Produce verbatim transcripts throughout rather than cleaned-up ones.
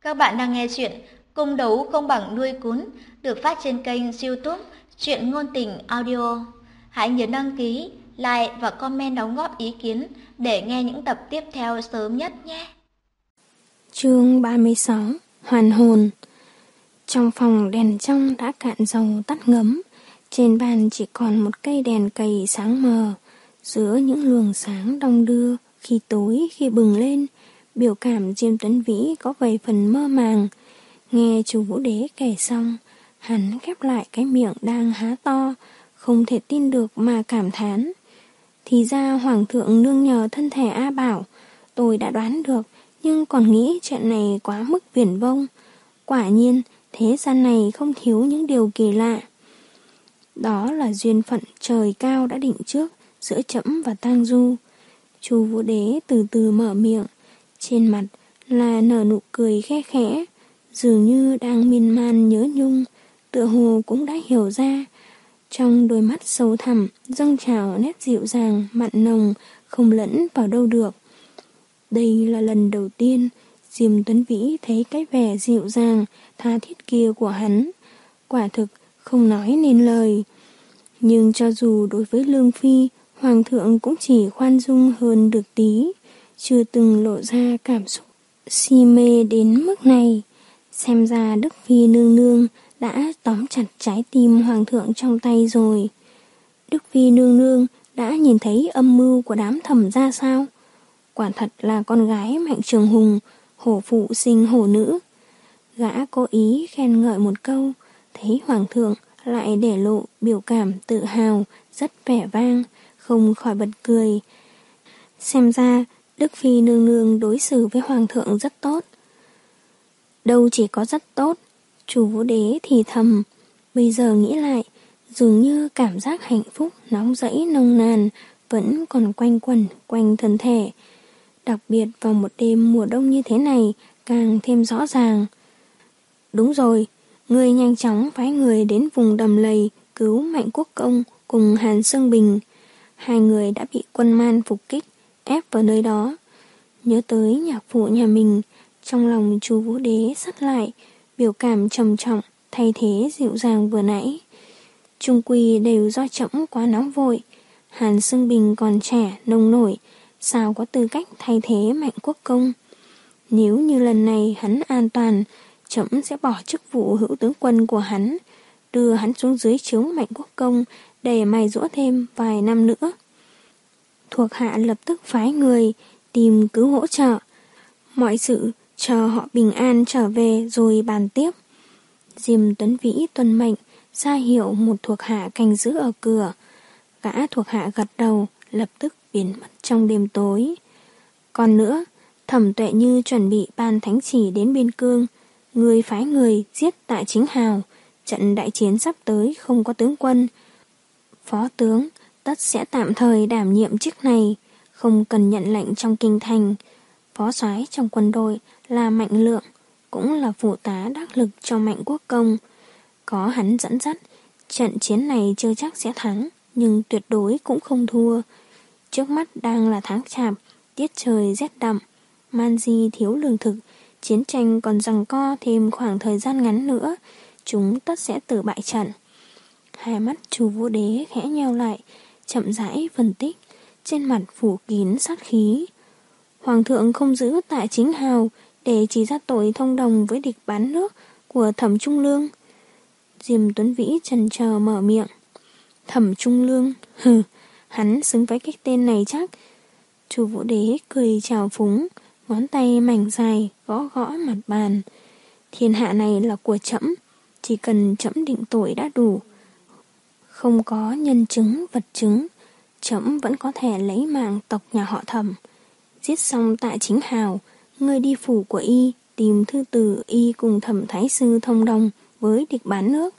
Các bạn đang nghe chuyện Cung đấu không bằng nuôi cún được phát trên kênh YouTube Truyện Ngôn Tình Audio. Hãy nhớ đăng ký, like và comment đóng góp ý kiến để nghe những tập tiếp theo sớm nhất nhé. Chương ba mươi sáu. Hoàn hồn. Trong phòng đèn trong đã cạn dầu tắt ngấm, trên bàn chỉ còn một cây đèn cầy sáng mờ. Giữa những luồng sáng đong đưa, khi tối khi bừng lên, biểu cảm Diêm Tuấn Vĩ có vài phần mơ màng. Nghe chú Vũ Đế kể xong, hắn khép lại cái miệng đang há to, không thể tin được mà cảm thán. Thì ra Hoàng thượng nương nhờ thân thể A Bảo, tôi đã đoán được, nhưng còn nghĩ chuyện này quá mức viển vông. Quả nhiên, thế gian này không thiếu những điều kỳ lạ. Đó là duyên phận trời cao đã định trước giữa trẫm và Tang Du. Chu Vũ Đế từ từ mở miệng, trên mặt là nở nụ cười khe khẽ, dường như đang miên man nhớ nhung, tựa hồ cũng đã hiểu ra. Trong đôi mắt sâu thẳm dâng trào nét dịu dàng mặn nồng, không lẫn vào đâu được. Đây là lần đầu tiên Diêm Tuấn Vĩ thấy cái vẻ dịu dàng tha thiết kia của hắn, quả thực không nói nên lời. Nhưng cho dù đối với Lương Phi, Hoàng thượng cũng chỉ khoan dung hơn được tí, chưa từng lộ ra cảm xúc si mê đến mức này. Xem ra Đức Phi nương nương đã tóm chặt trái tim Hoàng thượng trong tay rồi. Đức Phi nương nương đã nhìn thấy âm mưu của đám thẩm ra sao? Quả thật là con gái Mạnh Trường Hùng, hổ phụ sinh hổ nữ. Gã cố ý khen ngợi một câu, thấy Hoàng thượng lại để lộ biểu cảm tự hào, rất vẻ vang, không khỏi bật cười. Xem ra, Đức Phi nương nương đối xử với Hoàng thượng rất tốt. Đâu chỉ có rất tốt, Chu Vũ Đế thì thầm. Bây giờ nghĩ lại, dường như cảm giác hạnh phúc nóng rẫy nồng nàn vẫn còn quanh quẩn quanh thân thể. Đặc biệt vào một đêm mùa đông như thế này càng thêm rõ ràng. Đúng rồi, ngươi nhanh chóng phái người đến vùng đầm lầy cứu Mạnh Quốc Công cùng Hàn Sương Bình. Hai người đã bị quân man phục kích, ép vào nơi đó. Nhớ tới nhạc phụ nhà mình, trong lòng Chu Vũ Đế sắt lại, biểu cảm trầm trọng, thay thế dịu dàng vừa nãy. Chung quy đều do trẫm quá nóng vội. Hàn Sương Bình còn trẻ, nông nổi, sao có tư cách thay thế Mạnh Quốc Công. Nếu như lần này hắn an toàn, trẫm sẽ bỏ chức vụ hữu tướng quân của hắn, đưa hắn xuống dưới trướng Mạnh Quốc Công để mài giũa thêm vài năm nữa. Thuộc hạ lập tức phái người tìm cứu hỗ trợ. Mọi sự chờ họ bình an trở về rồi bàn tiếp. Diêm Tuấn Vĩ tuân mệnh, ra hiệu một thuộc hạ canh giữ ở cửa. Gã thuộc hạ gật đầu, lập tức biến mất trong đêm tối. Còn nữa, Thẩm Tuệ Như chuẩn bị ban thánh chỉ đến biên cương, người phái người giết Tạ Chính Hào. Trận đại chiến sắp tới không có tướng quân, phó tướng tất sẽ tạm thời đảm nhiệm chức này, không cần nhận lệnh trong kinh thành. Phó soái trong quân đội là Mạnh Lượng, cũng là phụ tá đắc lực cho Mạnh Quốc Công. Có hắn dẫn dắt, trận chiến này chưa chắc sẽ thắng, nhưng tuyệt đối cũng không thua. Trước mắt đang là tháng chạp, tiết trời rét đậm, man di thiếu lương thực, chiến tranh còn giằng co thêm khoảng thời gian ngắn nữa, chúng tất sẽ tự bại trận. Hai mắt Chu Vũ Đế khẽ nheo lại, chậm rãi phân tích, trên mặt phủ kín sát khí. Hoàng thượng không giữ Tạ Chính Hào để chỉ ra tội thông đồng với địch bán nước của Thẩm Trung Lương. Diêm Tuấn Vĩ chần chờ mở miệng. Thẩm Trung Lương, hừ, hắn xứng với cái tên này chắc. Chu Vũ Đế cười trào phúng, ngón tay mảnh dài gõ gõ mặt bàn. Thiên hạ này là của trẫm, chỉ cần trẫm định tội đã đủ. Không có nhân chứng, vật chứng, trẫm vẫn có thể lấy mạng tộc nhà họ Thẩm. Giết xong Tạ Chính Hào, ngươi đi phủ của y, tìm thư từ y cùng Thẩm Thái Sư thông đồng với địch bán nước.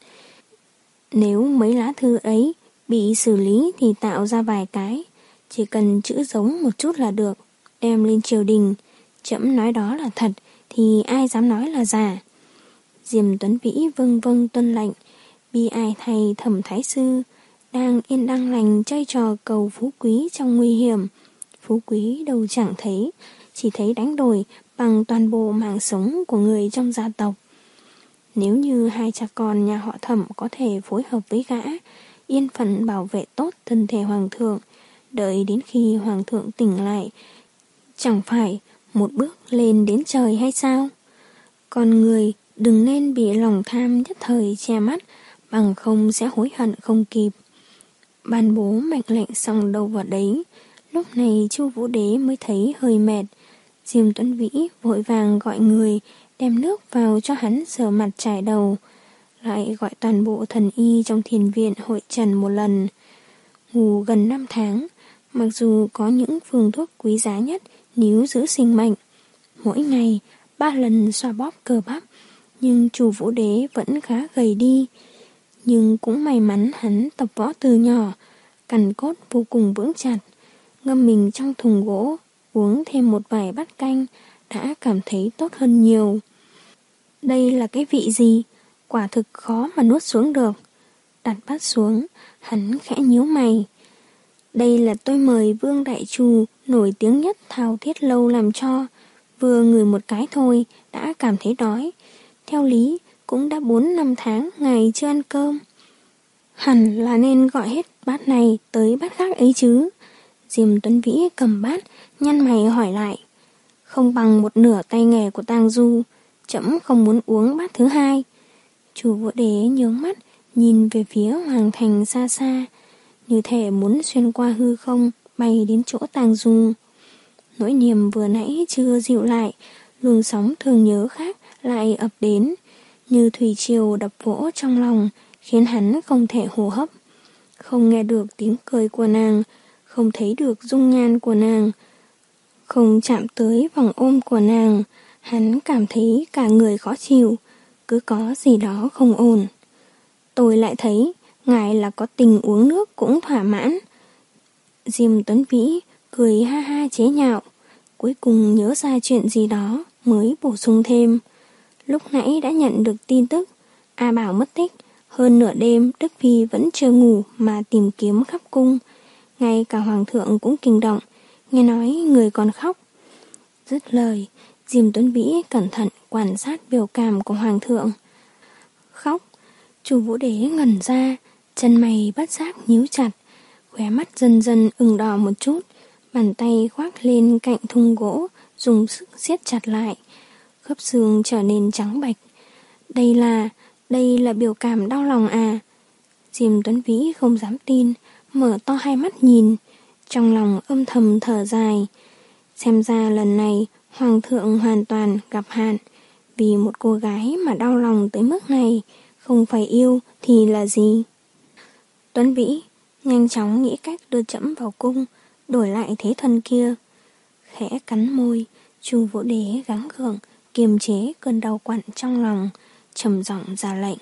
Nếu mấy lá thư ấy bị xử lý thì tạo ra vài cái, chỉ cần chữ giống một chút là được, đem lên triều đình. Trẫm nói đó là thật, thì ai dám nói là giả. Diêm Tuấn Vĩ vâng vâng tuân lệnh, bi ai thay Thẩm Thái Sư đang yên đang lành chơi trò cầu phú quý trong nguy hiểm. Phú quý đâu chẳng thấy, chỉ thấy đánh đổi bằng toàn bộ mạng sống của người trong gia tộc. Nếu như hai cha con nhà họ Thẩm có thể phối hợp với gã, yên phận bảo vệ tốt thân thể hoàng thượng, đợi đến khi hoàng thượng tỉnh lại, chẳng phải một bước lên đến trời hay sao? Con người đừng nên bị lòng tham nhất thời che mắt, bằng không sẽ hối hận không kịp. Ban bố mệnh lệnh xong đâu vào đấy, lúc này Chu Vũ Đế mới thấy hơi mệt. Diêm Tuấn Vĩ vội vàng gọi người đem nước vào cho hắn rửa mặt chải đầu, lại gọi toàn bộ thần y trong thiền viện hội trần một lần. Ngủ gần năm tháng, mặc dù có những phương thuốc quý giá nhất níu giữ sinh mệnh, mỗi ngày ba lần xoa bóp cơ bắp, nhưng Chu Vũ Đế vẫn khá gầy đi. Nhưng cũng may mắn hắn tập võ từ nhỏ, cằn cốt vô cùng vững chặt, ngâm mình trong thùng gỗ, uống thêm một vài bát canh, đã cảm thấy tốt hơn nhiều. Đây là cái vị gì? Quả thực khó mà nuốt xuống được. Đặt bát xuống, hắn khẽ nhíu mày. Đây là tôi mời Vương Đại Trù nổi tiếng nhất Thao Thiết Lâu làm cho. Vừa ngửi một cái thôi đã cảm thấy đói. Theo lý cũng đã bốn năm tháng ngày chưa ăn cơm. Hẳn là nên gọi hết bát này tới bát khác ấy chứ. Diêm Tuấn Vĩ cầm bát, nhăn mày hỏi lại. Không bằng một nửa tay nghề của Tang Du, trẫm không muốn uống bát thứ hai. Chu Vũ Đế nhướng mắt, nhìn về phía hoàng thành xa xa, như thể muốn xuyên qua hư không, bay đến chỗ Tang Du. Nỗi niềm vừa nãy chưa dịu lại, luồng sóng thương nhớ khác lại ập đến, như thủy triều đập vỗ trong lòng, khiến hắn không thể hô hấp. Không nghe được tiếng cười của nàng, không thấy được dung nhan của nàng, không chạm tới vòng ôm của nàng, hắn cảm thấy cả người khó chịu, cứ có gì đó không ổn. Tôi lại thấy, ngài là có tình uống nước cũng thỏa mãn. Diêm Tuấn Vĩ cười ha ha chế nhạo, cuối cùng nhớ ra chuyện gì đó mới bổ sung thêm. Lúc nãy đã nhận được tin tức, A Bảo mất tích, hơn nửa đêm Đức Phi vẫn chưa ngủ mà tìm kiếm khắp cung. Ngay cả hoàng thượng cũng kinh động, nghe nói người còn khóc. Dứt lời, Diêm Tuấn Vĩ cẩn thận quan sát biểu cảm của hoàng thượng. Khóc, Chu Vũ Đế ngẩn ra, chân mày bất giác nhíu chặt, khóe mắt dần dần ửng đỏ một chút, bàn tay khoác lên cạnh thùng gỗ, dùng sức siết chặt lại, khớp xương trở nên trắng bạch. Đây là, đây là biểu cảm đau lòng à? Diêm Tuấn Vĩ không dám tin, mở to hai mắt nhìn, trong lòng âm thầm thở dài. Xem ra lần này hoàng thượng hoàn toàn gặp hạn, vì một cô gái mà đau lòng tới mức này, không phải yêu thì là gì? Tuấn Vĩ nhanh chóng nghĩ cách đưa trẫm vào cung, đổi lại thế thân kia. Khẽ cắn môi, Chu Vũ Đế gắng gượng kiềm chế cơn đau quặn trong lòng, trầm giọng ra lệnh.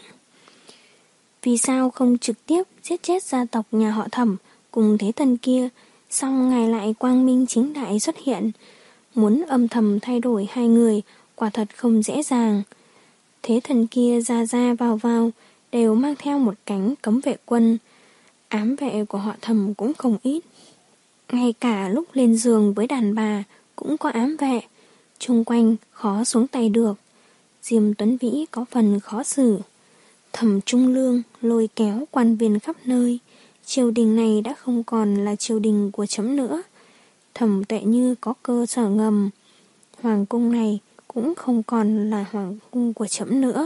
Vì sao không trực tiếp giết chết gia tộc nhà họ Thẩm cùng thế thân kia, xong ngài lại quang minh chính đại xuất hiện? Muốn âm thầm thay đổi hai người quả thật không dễ dàng. Thế thần kia ra ra vào vào đều mang theo một cánh cấm vệ quân, ám vệ của họ Thẩm cũng không ít. Ngay cả lúc lên giường với đàn bà cũng có ám vệ, chung quanh khó xuống tay được. Diêm Tuấn Vĩ có phần khó xử. Thẩm Trung Lương lôi kéo quan viên khắp nơi, triều đình này đã không còn là triều đình của trẫm nữa. Thẩm Tuệ Như có cơ sở ngầm, hoàng cung này cũng không còn là hoàng cung của trẫm nữa.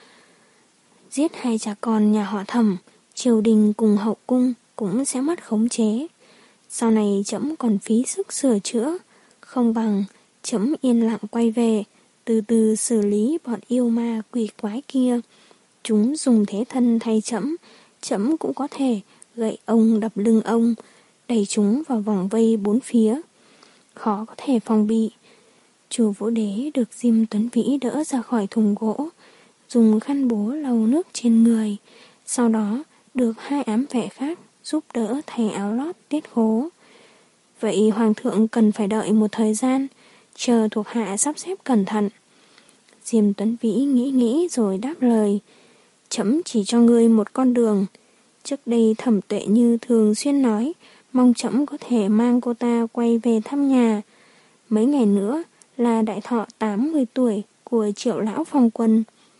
Giết hai cha con nhà họ Thẩm, triều đình cùng hậu cung cũng sẽ mất khống chế. Sau này trẫm còn phí sức sửa chữa, không bằng trẫm yên lặng quay về, từ từ xử lý bọn yêu ma quỷ quái kia. Chúng dùng thế thân thay trẫm, trẫm cũng có thể gậy ông đập lưng ông, đẩy chúng vào vòng vây bốn phía. Khó có thể phòng bị. Chu Vũ Đế được Diêm Tuấn Vĩ đỡ ra khỏi thùng gỗ, dùng khăn bố lau nước trên người, sau đó được hai ám vệ khác giúp đỡ thay áo lót tiết khố. Vậy hoàng thượng cần phải đợi một thời gian, chờ thuộc hạ sắp xếp cẩn thận. Diêm Tuấn Vĩ nghĩ nghĩ rồi đáp lời. Trẫm chỉ cho ngươi một con đường. Trước đây Thẩm Tuệ Như thường xuyên nói, mong trẫm có thể mang cô ta quay về thăm nhà. Mấy ngày nữa là đại thọ tám mươi tuổi của Triệu lão phong quân.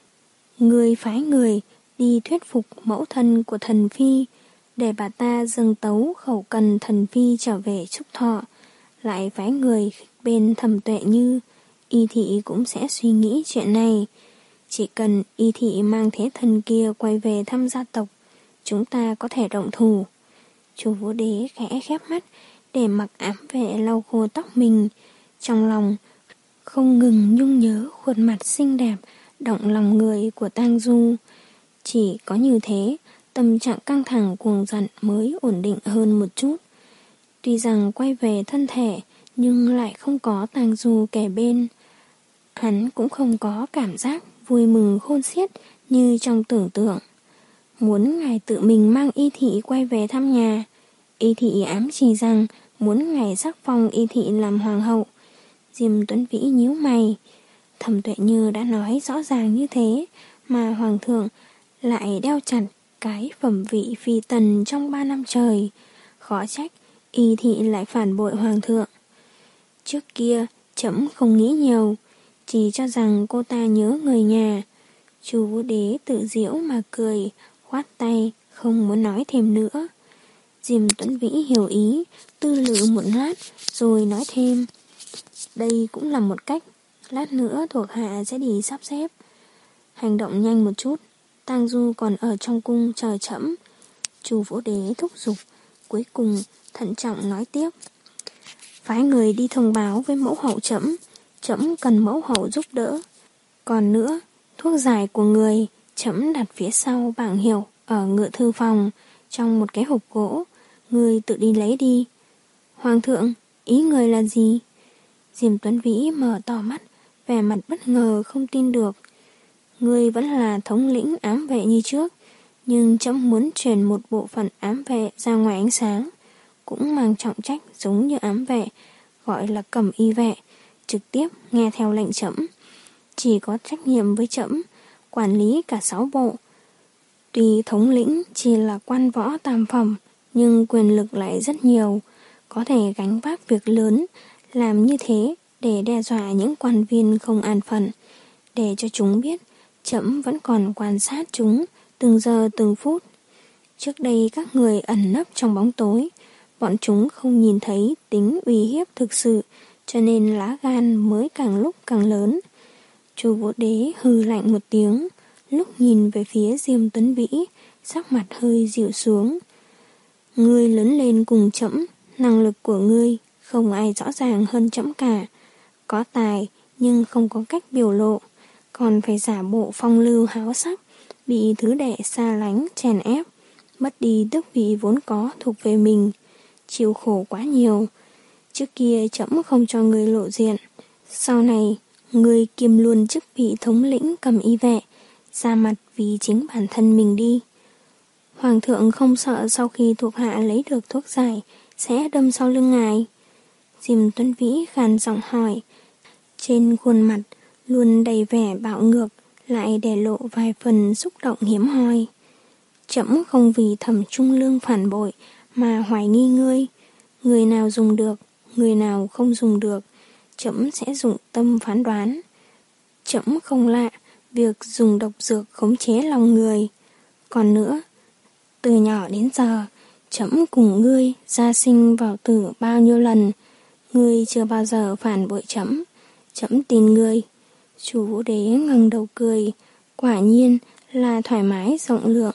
Người phái người đi thuyết phục mẫu thân của thần phi để bà ta dâng tấu khẩu cần thần phi trở về chúc thọ, lại phái người bên Thẩm Tuệ Như. Y thị cũng sẽ suy nghĩ chuyện này. Chỉ cần Y thị mang thế thần kia quay về thăm gia tộc, chúng ta có thể động thủ. Chu Vũ Đế khẽ khép mắt để mặc ám vệ lau khô tóc mình, trong lòng không ngừng nhung nhớ khuôn mặt xinh đẹp động lòng người của Tang Du. Chỉ có như thế, tâm trạng căng thẳng cuồng giận mới ổn định hơn một chút. Tuy rằng quay về thân thể, nhưng lại không có Tang Du kề bên. Hắn cũng không có cảm giác vui mừng khôn xiết như trong tưởng tượng. Muốn ngài tự mình mang Y thị quay về thăm nhà. Y thị ám chỉ rằng muốn ngài sắc phong Y thị làm hoàng hậu. Diêm Tuấn Vĩ nhíu mày. Thẩm Tuệ Như đã nói rõ ràng như thế, mà hoàng thượng lại đeo chặt cái phẩm vị phi tần trong ba năm trời. Khó trách Y thị lại phản bội hoàng thượng. Trước kia trẫm không nghĩ nhiều, chỉ cho rằng cô ta nhớ người nhà. Chu Vũ Đế tự giễu mà cười, khoát tay, không muốn nói thêm nữa. Diêm Tuấn Vĩ hiểu ý, tư lự một lát, rồi nói thêm. Đây cũng là một cách, lát nữa thuộc hạ sẽ đi sắp xếp. Hành động nhanh một chút, Tang Du còn ở trong cung chờ trẫm. Chu Vũ Đế thúc giục, cuối cùng thận trọng nói tiếp. Phái người đi thông báo với mẫu hậu trẫm, trẫm cần mẫu hậu giúp đỡ. Còn nữa, thuốc giải của người, trẫm đặt phía sau bảng hiệu ở ngự thư phòng, trong một cái hộp gỗ, người tự đi lấy đi. Hoàng thượng, ý người là gì? Diêm Tuấn Vĩ mở to mắt, vẻ mặt bất ngờ không tin được. Người vẫn là thống lĩnh ám vệ như trước, nhưng trẫm muốn truyền một bộ phận ám vệ ra ngoài ánh sáng, cũng mang trọng trách giống như ám vệ, gọi là cẩm y vệ, trực tiếp nghe theo lệnh trẫm, chỉ có trách nhiệm với trẫm, quản lý cả sáu bộ. Tuy thống lĩnh chỉ là quan võ tam phẩm, nhưng quyền lực lại rất nhiều, có thể gánh vác việc lớn, làm như thế để đe dọa những quan viên không an phận, để cho chúng biết trẫm vẫn còn quan sát chúng từng giờ từng phút. Trước đây các người ẩn nấp trong bóng tối, bọn chúng không nhìn thấy tính uy hiếp thực sự, cho nên lá gan mới càng lúc càng lớn. Chu Vũ Đế hừ lạnh một tiếng, lúc nhìn về phía Diêm Tuấn Vĩ, sắc mặt hơi dịu xuống. Ngươi lớn lên cùng trẫm, năng lực của ngươi không ai rõ ràng hơn trẫm cả. Có tài nhưng không có cách biểu lộ, còn phải giả bộ phong lưu háo sắc, bị thứ đệ xa lánh chèn ép, mất đi tước vị vốn có thuộc về mình, chịu khổ quá nhiều. Trước kia trẫm không cho ngươi lộ diện, sau này ngươi kiêm luôn chức vị thống lĩnh cầm y vệ, ra mặt vì chính bản thân mình đi. Hoàng thượng không sợ sau khi thuộc hạ lấy được thuốc giải sẽ đâm sau lưng ngài? Diêm Tuấn Vĩ khàn giọng hỏi, trên khuôn mặt luôn đầy vẻ bạo ngược, lại để lộ vài phần xúc động hiếm hoi. Trẫm không vì Thẩm Trung Lương phản bội mà hoài nghi ngươi, người nào dùng được, người nào không dùng được, trẫm sẽ dụng tâm phán đoán. Trẫm không lạ việc dùng độc dược khống chế lòng người. Còn nữa, từ nhỏ đến giờ, trẫm cùng ngươi gia sinh vào tử bao nhiêu lần, ngươi chưa bao giờ phản bội trẫm, trẫm tin ngươi. Chu Vũ Đế ngẩng đầu cười, quả nhiên là thoải mái rộng lượng.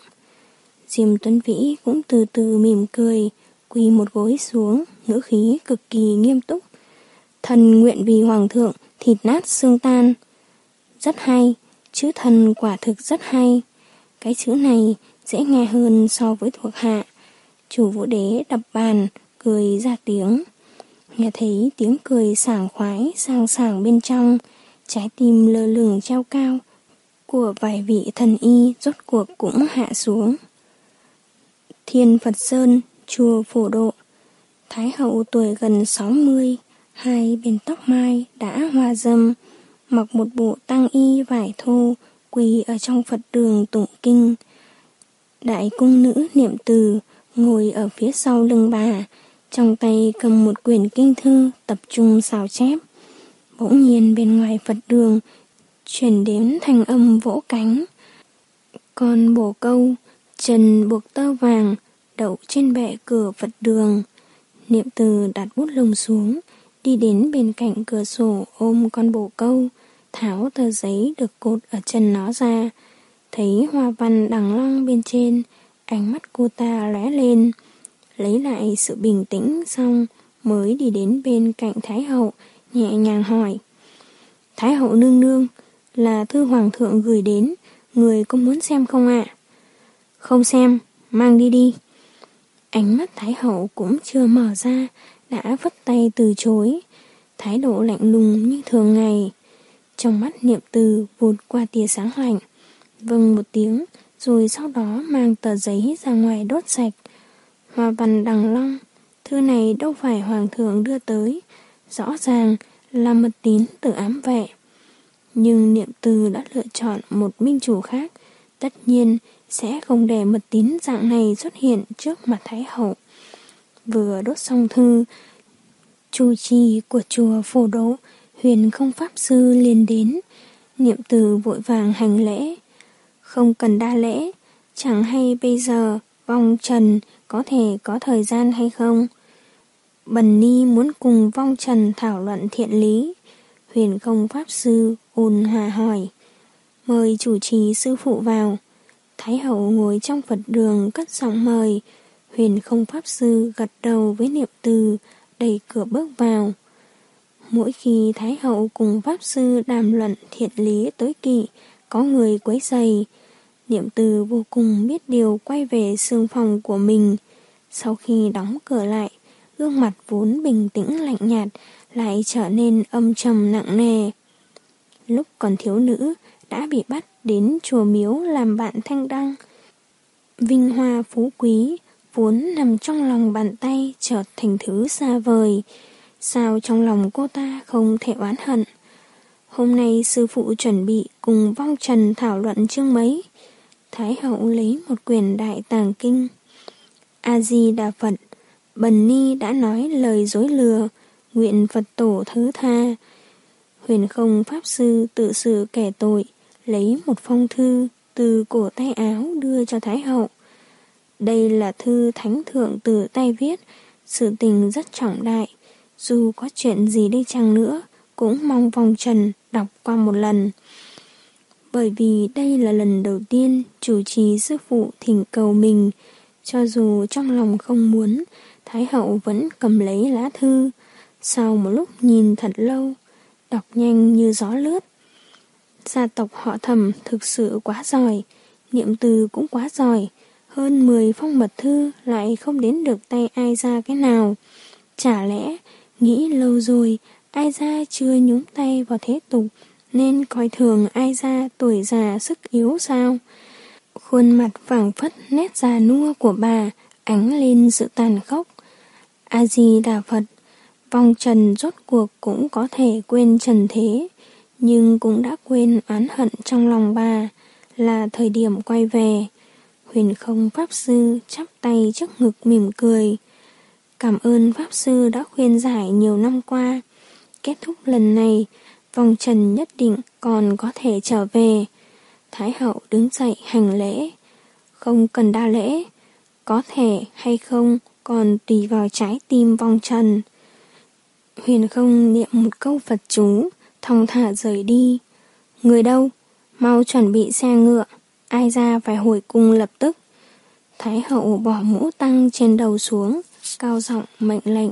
Diêm Tuấn Vĩ cũng từ từ mỉm cười, quỳ một gối xuống, ngữ khí cực kỳ nghiêm túc. Thần nguyện vì hoàng thượng thịt nát xương tan. Rất hay, chữ thần quả thực rất hay. Cái chữ này dễ nghe hơn so với thuộc hạ. Chu Vũ Đế đập bàn, cười ra tiếng. Nghe thấy tiếng cười sảng khoái sang sảng bên trong, trái tim lơ lửng treo cao của vài vị thần y rốt cuộc cũng hạ xuống. Thiên Phật Sơn, chùa Phổ Độ. Thái hậu tuổi gần sáu mươi, hai bên tóc mai đã hoa râm, mặc một bộ tang y vải thô, quỳ ở trong Phật đường tụng kinh. Đại cung nữ niệm từ ngồi ở phía sau lưng bà, trong tay cầm một quyển kinh thư tập trung sao chép. Bỗng nhiên bên ngoài Phật đường chuyển đến thanh âm vỗ cánh. Con bồ câu, chân buộc tơ vàng, đậu trên bệ cửa Phật đường. Niệm Từ đặt bút lông xuống, đi đến bên cạnh cửa sổ ôm con bồ câu, tháo tờ giấy được cột ở chân nó ra. Thấy hoa văn đằng long bên trên, ánh mắt cô ta lóe lên. Lấy lại sự bình tĩnh xong mới đi đến bên cạnh Thái hậu, nhẹ nhàng hỏi. Thái hậu nương nương, là thư hoàng thượng gửi đến, người có muốn xem không ạ? Không xem, mang đi đi. Ánh mắt Thái hậu cũng chưa mở ra, đã vất tay từ chối, thái độ lạnh lùng như thường ngày. Trong mắt Niệm Từ vụt qua tia sáng lạnh, vâng một tiếng, rồi sau đó mang tờ giấy ra ngoài đốt sạch. Hoa văn đằng long, thư này đâu phải hoàng thượng đưa tới, rõ ràng là mật tín từ ám vệ. Nhưng Niệm Từ đã lựa chọn một minh chủ khác, tất nhiên sẽ không để mật tín dạng này xuất hiện trước mặt Thái hậu. Vừa đốt xong thư, chủ trì của chùa Phổ Đỗ, Huyền Không Pháp Sư liền đến. Niệm Từ vội vàng hành lễ. Không cần đa lễ, chẳng hay bây giờ Vong Trần có thể có thời gian hay không? Bần ni muốn cùng Vong Trần thảo luận thiện lý. Huyền Không Pháp Sư ôn hòa hỏi. Mời chủ trì sư phụ vào. Thái hậu ngồi trong Phật đường cất giọng mời. Huyền Không Pháp Sư gật đầu với Niệm Từ, đẩy cửa bước vào. Mỗi khi Thái hậu cùng Pháp Sư đàm luận thiện lý tối kỵ, có người quấy rầy, Niệm Từ vô cùng biết điều quay về sương phòng của mình. Sau khi đóng cửa lại, gương mặt vốn bình tĩnh lạnh nhạt lại trở nên âm trầm nặng nề. Lúc còn thiếu nữ, đã bị bắt đến chùa miếu làm bạn thanh đăng. Vinh hoa phú quý, vốn nằm trong lòng bàn tay chợt thành thứ xa vời. Sao trong lòng cô ta không thể oán hận? Hôm nay sư phụ chuẩn bị cùng Vong Trần thảo luận chương mấy. Thái hậu lấy một quyển đại tàng kinh. A-di-đà Phật, bần ni đã nói lời dối lừa, nguyện Phật tổ thứ tha. Huyền Không Pháp Sư tự sự kẻ tội, lấy một phong thư từ cổ tay áo đưa cho Thái hậu. Đây là thư thánh thượng từ tay viết, sự tình rất trọng đại. Dù có chuyện gì đi chăng nữa, cũng mong Vong Trần đọc qua một lần. Bởi vì đây là lần đầu tiên chủ trì sư phụ thỉnh cầu mình, cho dù trong lòng không muốn, Thái hậu vẫn cầm lấy lá thư. Sau một lúc nhìn thật lâu, đọc nhanh như gió lướt. Gia tộc họ Thẩm thực sự quá giỏi, Niệm Từ cũng quá giỏi. Hơn mười phong mật thư lại không đến được tay ai ra cái nào. Chả lẽ nghĩ lâu rồi ai ra chưa nhúng tay vào thế tục nên coi thường ai ra tuổi già sức yếu sao? Khuôn mặt phảng phất nét già nua của bà ánh lên sự tàn khốc. A-di-đà Phật, Vong Trần rốt cuộc cũng có thể quên trần thế, nhưng cũng đã quên oán hận trong lòng bà. Là thời điểm quay về. Huyền Không Pháp Sư chắp tay trước ngực mỉm cười. Cảm ơn Pháp Sư đã khuyên giải nhiều năm qua. Kết thúc lần này, Vong Trần nhất định còn có thể trở về. Thái hậu đứng dậy hành lễ. Không cần đa lễ, có thể hay không còn tùy vào trái tim Vong Trần. Huyền Không niệm một câu Phật chú, thong thả rời đi. Người đâu? Mau chuẩn bị xe ngựa, ai ra phải hồi cung lập tức. Thái hậu bỏ mũ tăng trên đầu xuống, cao giọng mệnh lệnh.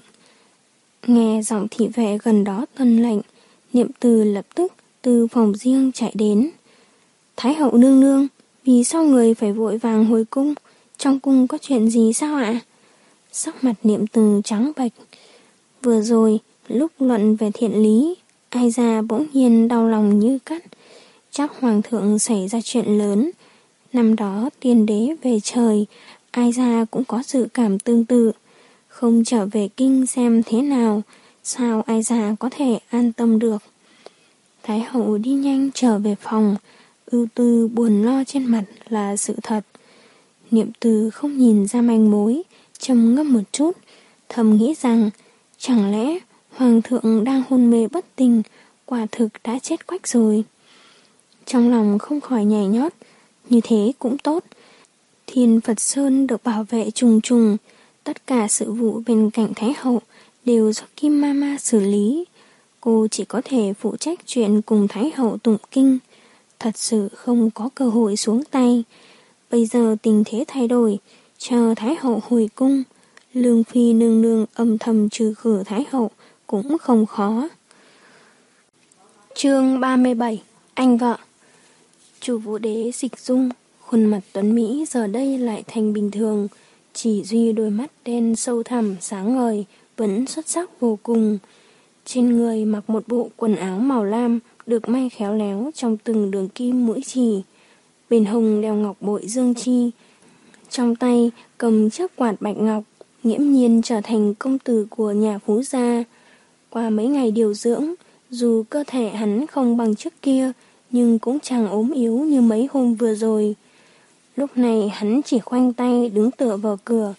Nghe giọng thị vệ gần đó tuân lệnh, Niệm Từ lập tức từ phòng riêng chạy đến. Thái hậu nương nương, vì sao người phải vội vàng hồi cung? Trong cung có chuyện gì sao ạ? Sắc mặt Niệm Từ trắng bệch. Vừa rồi, lúc luận về thiện lý, ai ra bỗng nhiên đau lòng như cắt. Chắc hoàng thượng xảy ra chuyện lớn. Năm đó tiên đế về trời, ai ra cũng có dự cảm tương tự. Không trở về kinh xem thế nào, sao ai ra có thể an tâm được. Thái hậu đi nhanh trở về phòng, ưu tư buồn lo trên mặt là sự thật. Niệm Từ không nhìn ra manh mối, trầm ngâm một chút, thầm nghĩ rằng chẳng lẽ hoàng thượng đang hôn mê bất tỉnh, quả thực đã chết quách rồi. Trong lòng không khỏi nhảy nhót, như thế cũng tốt. Thiên Phật Sơn được bảo vệ trùng trùng, tất cả sự vụ bên cạnh Thái hậu đều do Kim Mama xử lý. Cô chỉ có thể phụ trách chuyện cùng Thái hậu tụng kinh, thật sự không có cơ hội xuống tay. Bây giờ tình thế thay đổi, chờ Thái hậu hồi cung, Lương Phi nương nương âm thầm trừ khử Thái hậu cũng không khó. Chương ba mươi bảy. Anh vợ. Chu Vũ Đế dịch dung, khuôn mặt tuấn Mỹ giờ đây lại thành bình thường, chỉ duy đôi mắt đen sâu thẳm sáng ngời vẫn xuất sắc vô cùng. Trên người mặc một bộ quần áo màu lam được may khéo léo trong từng đường kim mũi chỉ. Bên hông đeo ngọc bội dương chi, trong tay cầm chiếc quạt bạch ngọc, nghiễm nhiên trở thành công tử của nhà Phú gia. Qua mấy ngày điều dưỡng, dù cơ thể hắn không bằng trước kia, nhưng cũng chẳng ốm yếu như mấy hôm vừa rồi. Lúc này hắn chỉ khoanh tay đứng tựa vào cửa,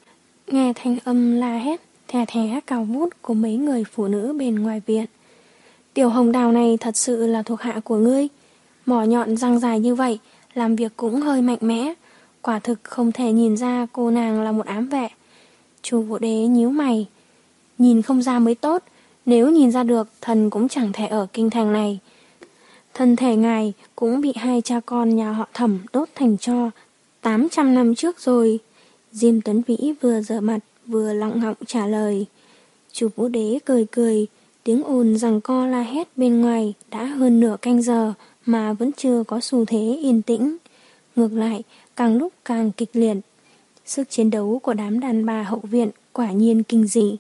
nghe thanh âm la hét thè thé cao vút của mấy người phụ nữ bên ngoài viện. Tiểu hồng đào này thật sự là thuộc hạ của ngươi, mỏ nhọn răng dài như vậy, làm việc cũng hơi mạnh mẽ, quả thực không thể nhìn ra cô nàng là một ám vệ. Chu Vũ Đế nhíu mày, nhìn không ra mới tốt, nếu nhìn ra được thần cũng chẳng thể ở kinh thành này. Thân thể ngài cũng bị hai cha con nhà họ Thẩm đốt thành tro tám trăm năm trước rồi. Diêm Tuấn Vĩ vừa rửa mặt vừa lặng ngọng trả lời. Chu Vũ Đế cười cười, tiếng ồn giằng co la hét bên ngoài đã hơn nửa canh giờ mà vẫn chưa có xu thế yên tĩnh. Ngược lại, càng lúc càng kịch liệt. Sức chiến đấu của đám đàn bà hậu viện quả nhiên kinh dị.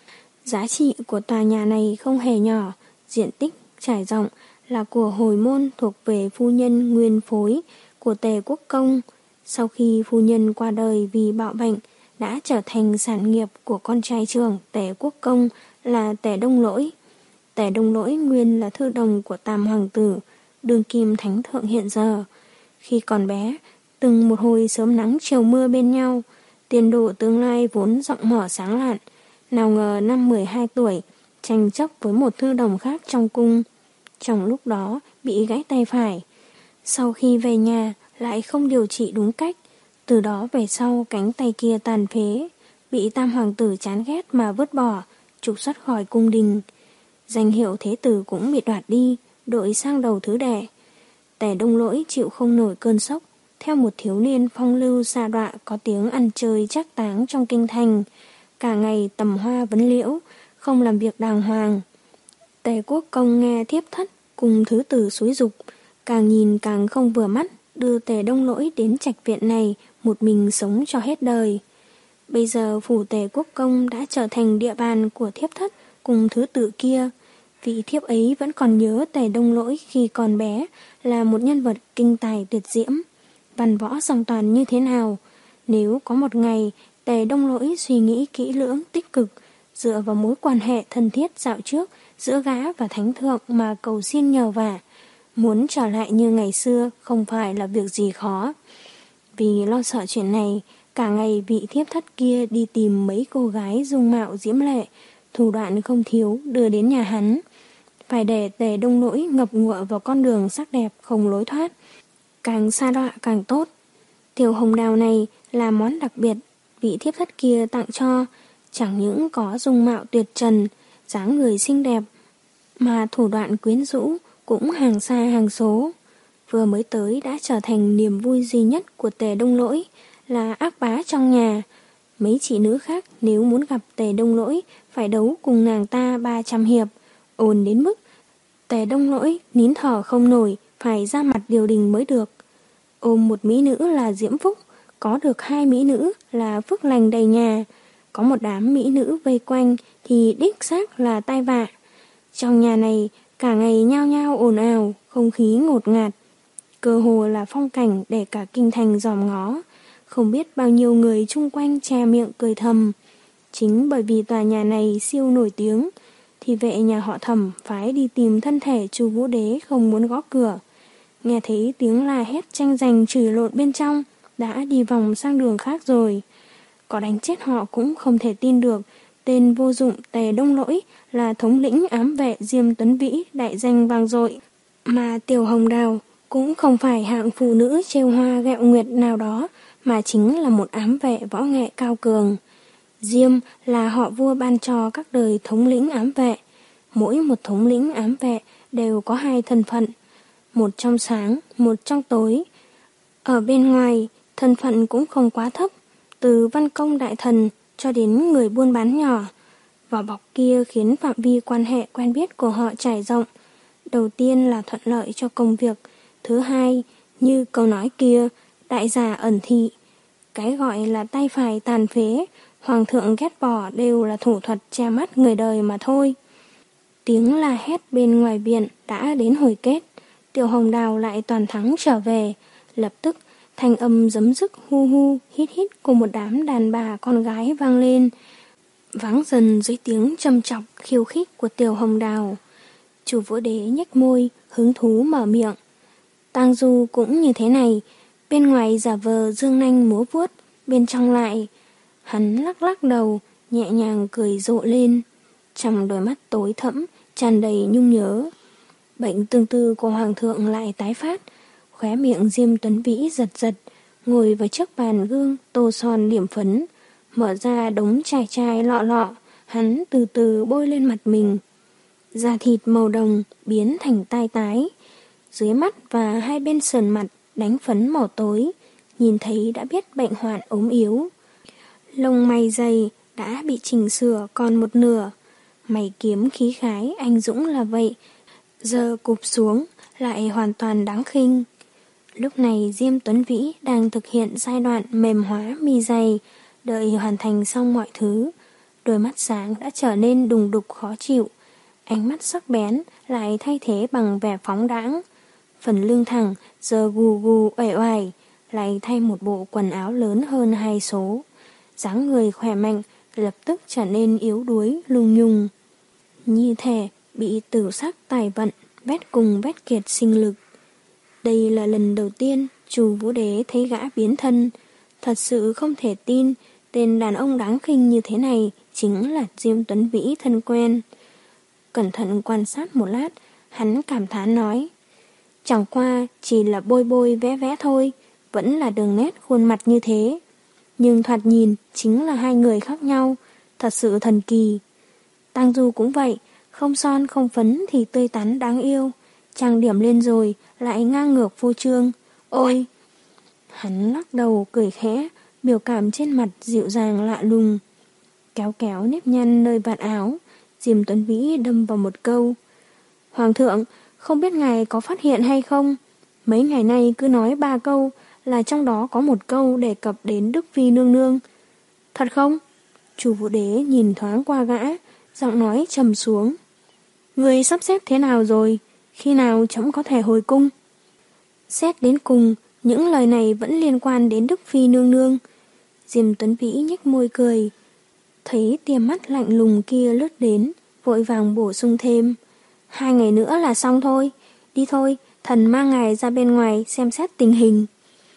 Giá trị của tòa nhà này không hề nhỏ, diện tích trải rộng là của hồi môn thuộc về phu nhân nguyên phối của Tề Quốc Công. Sau khi phu nhân qua đời vì bạo bệnh, đã trở thành sản nghiệp của con trai trưởng Tề Quốc Công là Tề Đông Lỗi. Tề Đông Lỗi nguyên là thư đồng của Tam Hoàng tử, đương kim thánh thượng hiện giờ. Khi còn bé, từng một hồi sớm nắng chiều mưa bên nhau, tiền đồ tương lai vốn rộng mở sáng lạn. Nào ngờ năm mười hai tuổi, tranh chấp với một thư đồng khác trong cung. Trong lúc đó bị gãy tay phải. Sau khi về nhà lại không điều trị đúng cách. Từ đó về sau cánh tay kia tàn phế, bị Tam Hoàng tử chán ghét mà vứt bỏ, trục xuất khỏi cung đình. Danh hiệu thế tử cũng bị đoạt đi, đội sang đầu thứ đệ. Tề Đông Lỗi chịu không nổi cơn sốc, theo một thiếu niên phong lưu xa đọa có tiếng ăn chơi trác táng trong kinh thành, cả ngày tầm hoa vấn liễu, không làm việc đàng hoàng. Tề Quốc Công nghe thiếp thất cùng thứ tử xúi giục, càng nhìn càng không vừa mắt, đưa Tề Đông Lỗi đến trạch viện này một mình sống cho hết đời. Bây giờ phủ Tề Quốc Công đã trở thành địa bàn của thiếp thất cùng thứ tử kia. Vị thiếp ấy vẫn còn nhớ Tề Đông Lỗi khi còn bé là một nhân vật kinh tài tuyệt diễm, văn võ song toàn như thế nào. Nếu có một ngày Tề Đông Lỗi suy nghĩ kỹ lưỡng tích cực, dựa vào mối quan hệ thân thiết dạo trước giữa gã và thánh thượng mà cầu xin nhờ vả, muốn trở lại như ngày xưa không phải là việc gì khó. Vì lo sợ chuyện này, cả ngày vị thiếp thất kia đi tìm mấy cô gái dung mạo diễm lệ, thủ đoạn không thiếu đưa đến nhà hắn. Phải để Tề Đông Lỗi ngập ngụa vào con đường sắc đẹp không lối thoát, càng xa đọa càng tốt. Tiểu hồng đào này là món đặc biệt vị thiếp thất kia tặng cho, chẳng những có dung mạo tuyệt trần, dáng người xinh đẹp, mà thủ đoạn quyến rũ cũng hàng xa hàng số. Vừa mới tới đã trở thành niềm vui duy nhất của Tề Đông Lỗi, là ác bá trong nhà. Mấy chị nữ khác nếu muốn gặp Tề Đông Lỗi phải đấu cùng nàng ta ba trăm hiệp, ồn đến mức Tề Đông Lỗi nín thở không nổi, phải ra mặt điều đình mới được. Ôm một mỹ nữ là diễm phúc, có được hai mỹ nữ là phước lành đầy nhà, có một đám mỹ nữ vây quanh thì đích xác là tai vạ. Trong nhà này cả ngày nhao nhao ồn ào, không khí ngột ngạt, cơ hồ là phong cảnh để cả kinh thành dòm ngó. Không biết bao nhiêu người chung quanh che miệng cười thầm. Chính bởi vì tòa nhà này siêu nổi tiếng, thì vệ nhà họ Thẩm phái đi tìm thân thể Chu Vũ Đế không muốn gõ cửa. Nghe thấy tiếng la hét tranh giành chửi lộn bên trong, đã đi vòng sang đường khác rồi. Có đánh chết họ cũng không thể tin được Tên vô dụng Tề Đông Lỗi là thống lĩnh ám vệ Diêm Tuấn Vĩ đại danh vang dội, mà Tiểu Hồng Đào cũng không phải hạng phụ nữ trêu hoa ghẹo nguyệt nào đó, mà chính là một ám vệ võ nghệ cao cường. Diêm là họ vua ban cho các đời thống lĩnh ám vệ. Mỗi một thống lĩnh ám vệ đều có hai thân phận, một trong sáng, một trong tối. Ở bên ngoài, thân phận cũng không quá thấp, từ văn công đại thần cho đến người buôn bán nhỏ. Vỏ bọc kia khiến phạm vi quan hệ quen biết của họ trải rộng. Đầu tiên là thuận lợi cho công việc, thứ hai, như câu nói kia, đại giả ẩn thị. Cái gọi là tay phải tàn phế, hoàng thượng ghét bỏ đều là thủ thuật che mắt người đời mà thôi. Tiếng la hét bên ngoài viện đã đến hồi kết, Tiểu Hồng Đào lại toàn thắng trở về. Lập tức, thanh âm giấm dứt hu hu, hít hít của một đám đàn bà con gái vang lên, vắng dần dưới tiếng châm chọc khiêu khích của Tiểu Hồng Đào. Chủ Vũ Đế nhếch môi, hứng thú mở miệng. Tang Du cũng như thế này, bên ngoài giả vờ dương nanh múa vuốt, bên trong lại. Hắn lắc lắc đầu, nhẹ nhàng cười rộ lên, trong đôi mắt tối thẫm tràn đầy nhung nhớ. Bệnh tương tư của hoàng thượng lại tái phát, khóe miệng Diêm Tuấn Vĩ giật giật, ngồi vào trước bàn gương tô son điểm phấn, mở ra đống chai chai lọ lọ, hắn từ từ bôi lên mặt mình. Da thịt màu đồng biến thành tai tái, dưới mắt và hai bên sườn mặt đánh phấn màu tối, nhìn thấy đã biết bệnh hoạn ốm yếu. Lông mày dày đã bị chỉnh sửa còn một nửa, mày kiếm khí khái anh dũng là vậy, giờ cụp xuống lại hoàn toàn đáng khinh. Lúc này Diêm Tuấn Vĩ đang thực hiện giai đoạn mềm hóa mi dày, đợi hoàn thành xong mọi thứ. Đôi mắt sáng đã trở nên đùng đục khó chịu, ánh mắt sắc bén lại thay thế bằng vẻ phóng đãng. Phần lưng thẳng giờ gù gù uể oải, lại thay một bộ quần áo lớn hơn hai số. Dáng người khỏe mạnh lập tức trở nên yếu đuối lung nhung, như thể bị tử sắc tài vận vét cùng vét kiệt sinh lực. Đây là lần đầu tiên Chu Vũ Đế thấy gã biến thân, thật sự không thể tin tên đàn ông đáng khinh như thế này chính là Diêm Tuấn Vĩ thân quen. Cẩn thận quan sát một lát, hắn cảm thán nói, chẳng qua chỉ là bôi bôi vẽ vẽ thôi, vẫn là đường nét khuôn mặt như thế. Nhưng thoạt nhìn chính là hai người khác nhau, thật sự thần kỳ. Tang Du cũng vậy, không son không phấn thì tươi tắn đáng yêu, trang điểm lên rồi lại ngang ngược phô trương. Ôi! Hắn lắc đầu cười khẽ, biểu cảm trên mặt dịu dàng lạ lùng. Kéo kéo nếp nhăn nơi vạt áo, Diêm Tuấn Vĩ đâm vào một câu. Hoàng thượng, không biết ngài có phát hiện hay không? Mấy ngày nay cứ nói ba câu, là trong đó có một câu đề cập đến Đức Phi nương nương. Thật không? Chu Vũ Đế nhìn thoáng qua gã, giọng nói trầm xuống. Người sắp xếp thế nào rồi? Khi nào trẫm có thể hồi cung? Xét đến cùng, những lời này vẫn liên quan đến Đức Phi nương nương. Diêm Tuấn Vĩ nhếch môi cười, thấy tia mắt lạnh lùng kia lướt đến, vội vàng bổ sung thêm. Hai ngày nữa là xong thôi. Đi thôi, thần mang ngài ra bên ngoài xem xét tình hình.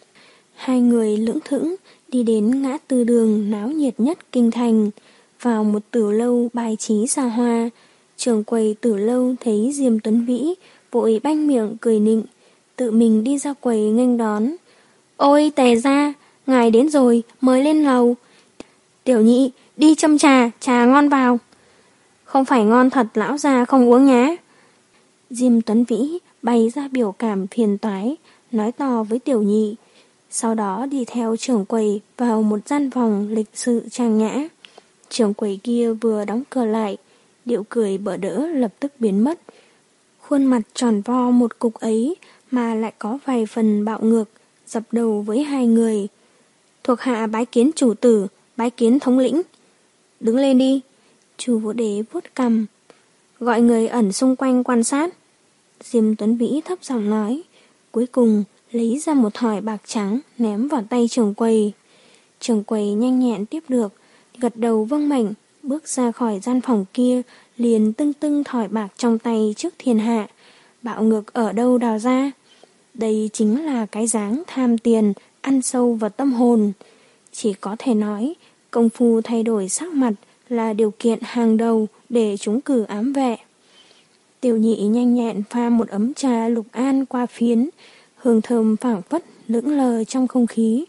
Hai người lững thững đi đến ngã tư đường náo nhiệt nhất kinh thành, vào một tử lâu bài trí xa hoa. Trưởng quầy tử lâu thấy Diêm Tuấn Vĩ, vội banh miệng cười nịnh, tự mình đi ra quầy nghênh đón. Ôi Tề gia, ngài đến rồi, mời lên lầu. Tiểu nhị, đi châm trà, trà ngon vào. Không phải ngon thật lão già không uống nhá. Diêm Tuấn Vĩ bày ra biểu cảm phiền toái, nói to với tiểu nhị. Sau đó đi theo trưởng quầy vào một gian phòng lịch sự trang nhã. Trưởng quầy kia vừa đóng cửa lại, điệu cười bỡ đỡ lập tức biến mất. Khuôn mặt tròn vo một cục ấy mà lại có vài phần bạo ngược, dập đầu với hai người. Thuộc hạ bái kiến chủ tử, bái kiến thống lĩnh. Đứng lên đi. Chu Vũ Đế vuốt cằm, gọi người ẩn xung quanh quan sát. Diêm Tuấn Vĩ thấp giọng nói, cuối cùng lấy ra một thỏi bạc trắng ném vào tay trưởng quầy. Trưởng quầy nhanh nhẹn tiếp được, gật đầu vâng mệnh, bước ra khỏi gian phòng kia, liền tưng tưng thỏi bạc trong tay trước thiên hạ. Bạo ngược ở đâu đào ra? Đây chính là cái dáng tham tiền, ăn sâu vào tâm hồn. Chỉ có thể nói, công phu thay đổi sắc mặt là điều kiện hàng đầu để chúng cử ám vệ. Tiểu Nhị nhanh nhẹn pha một ấm trà lục an qua phiến, hương thơm phảng phất lững lờ trong không khí.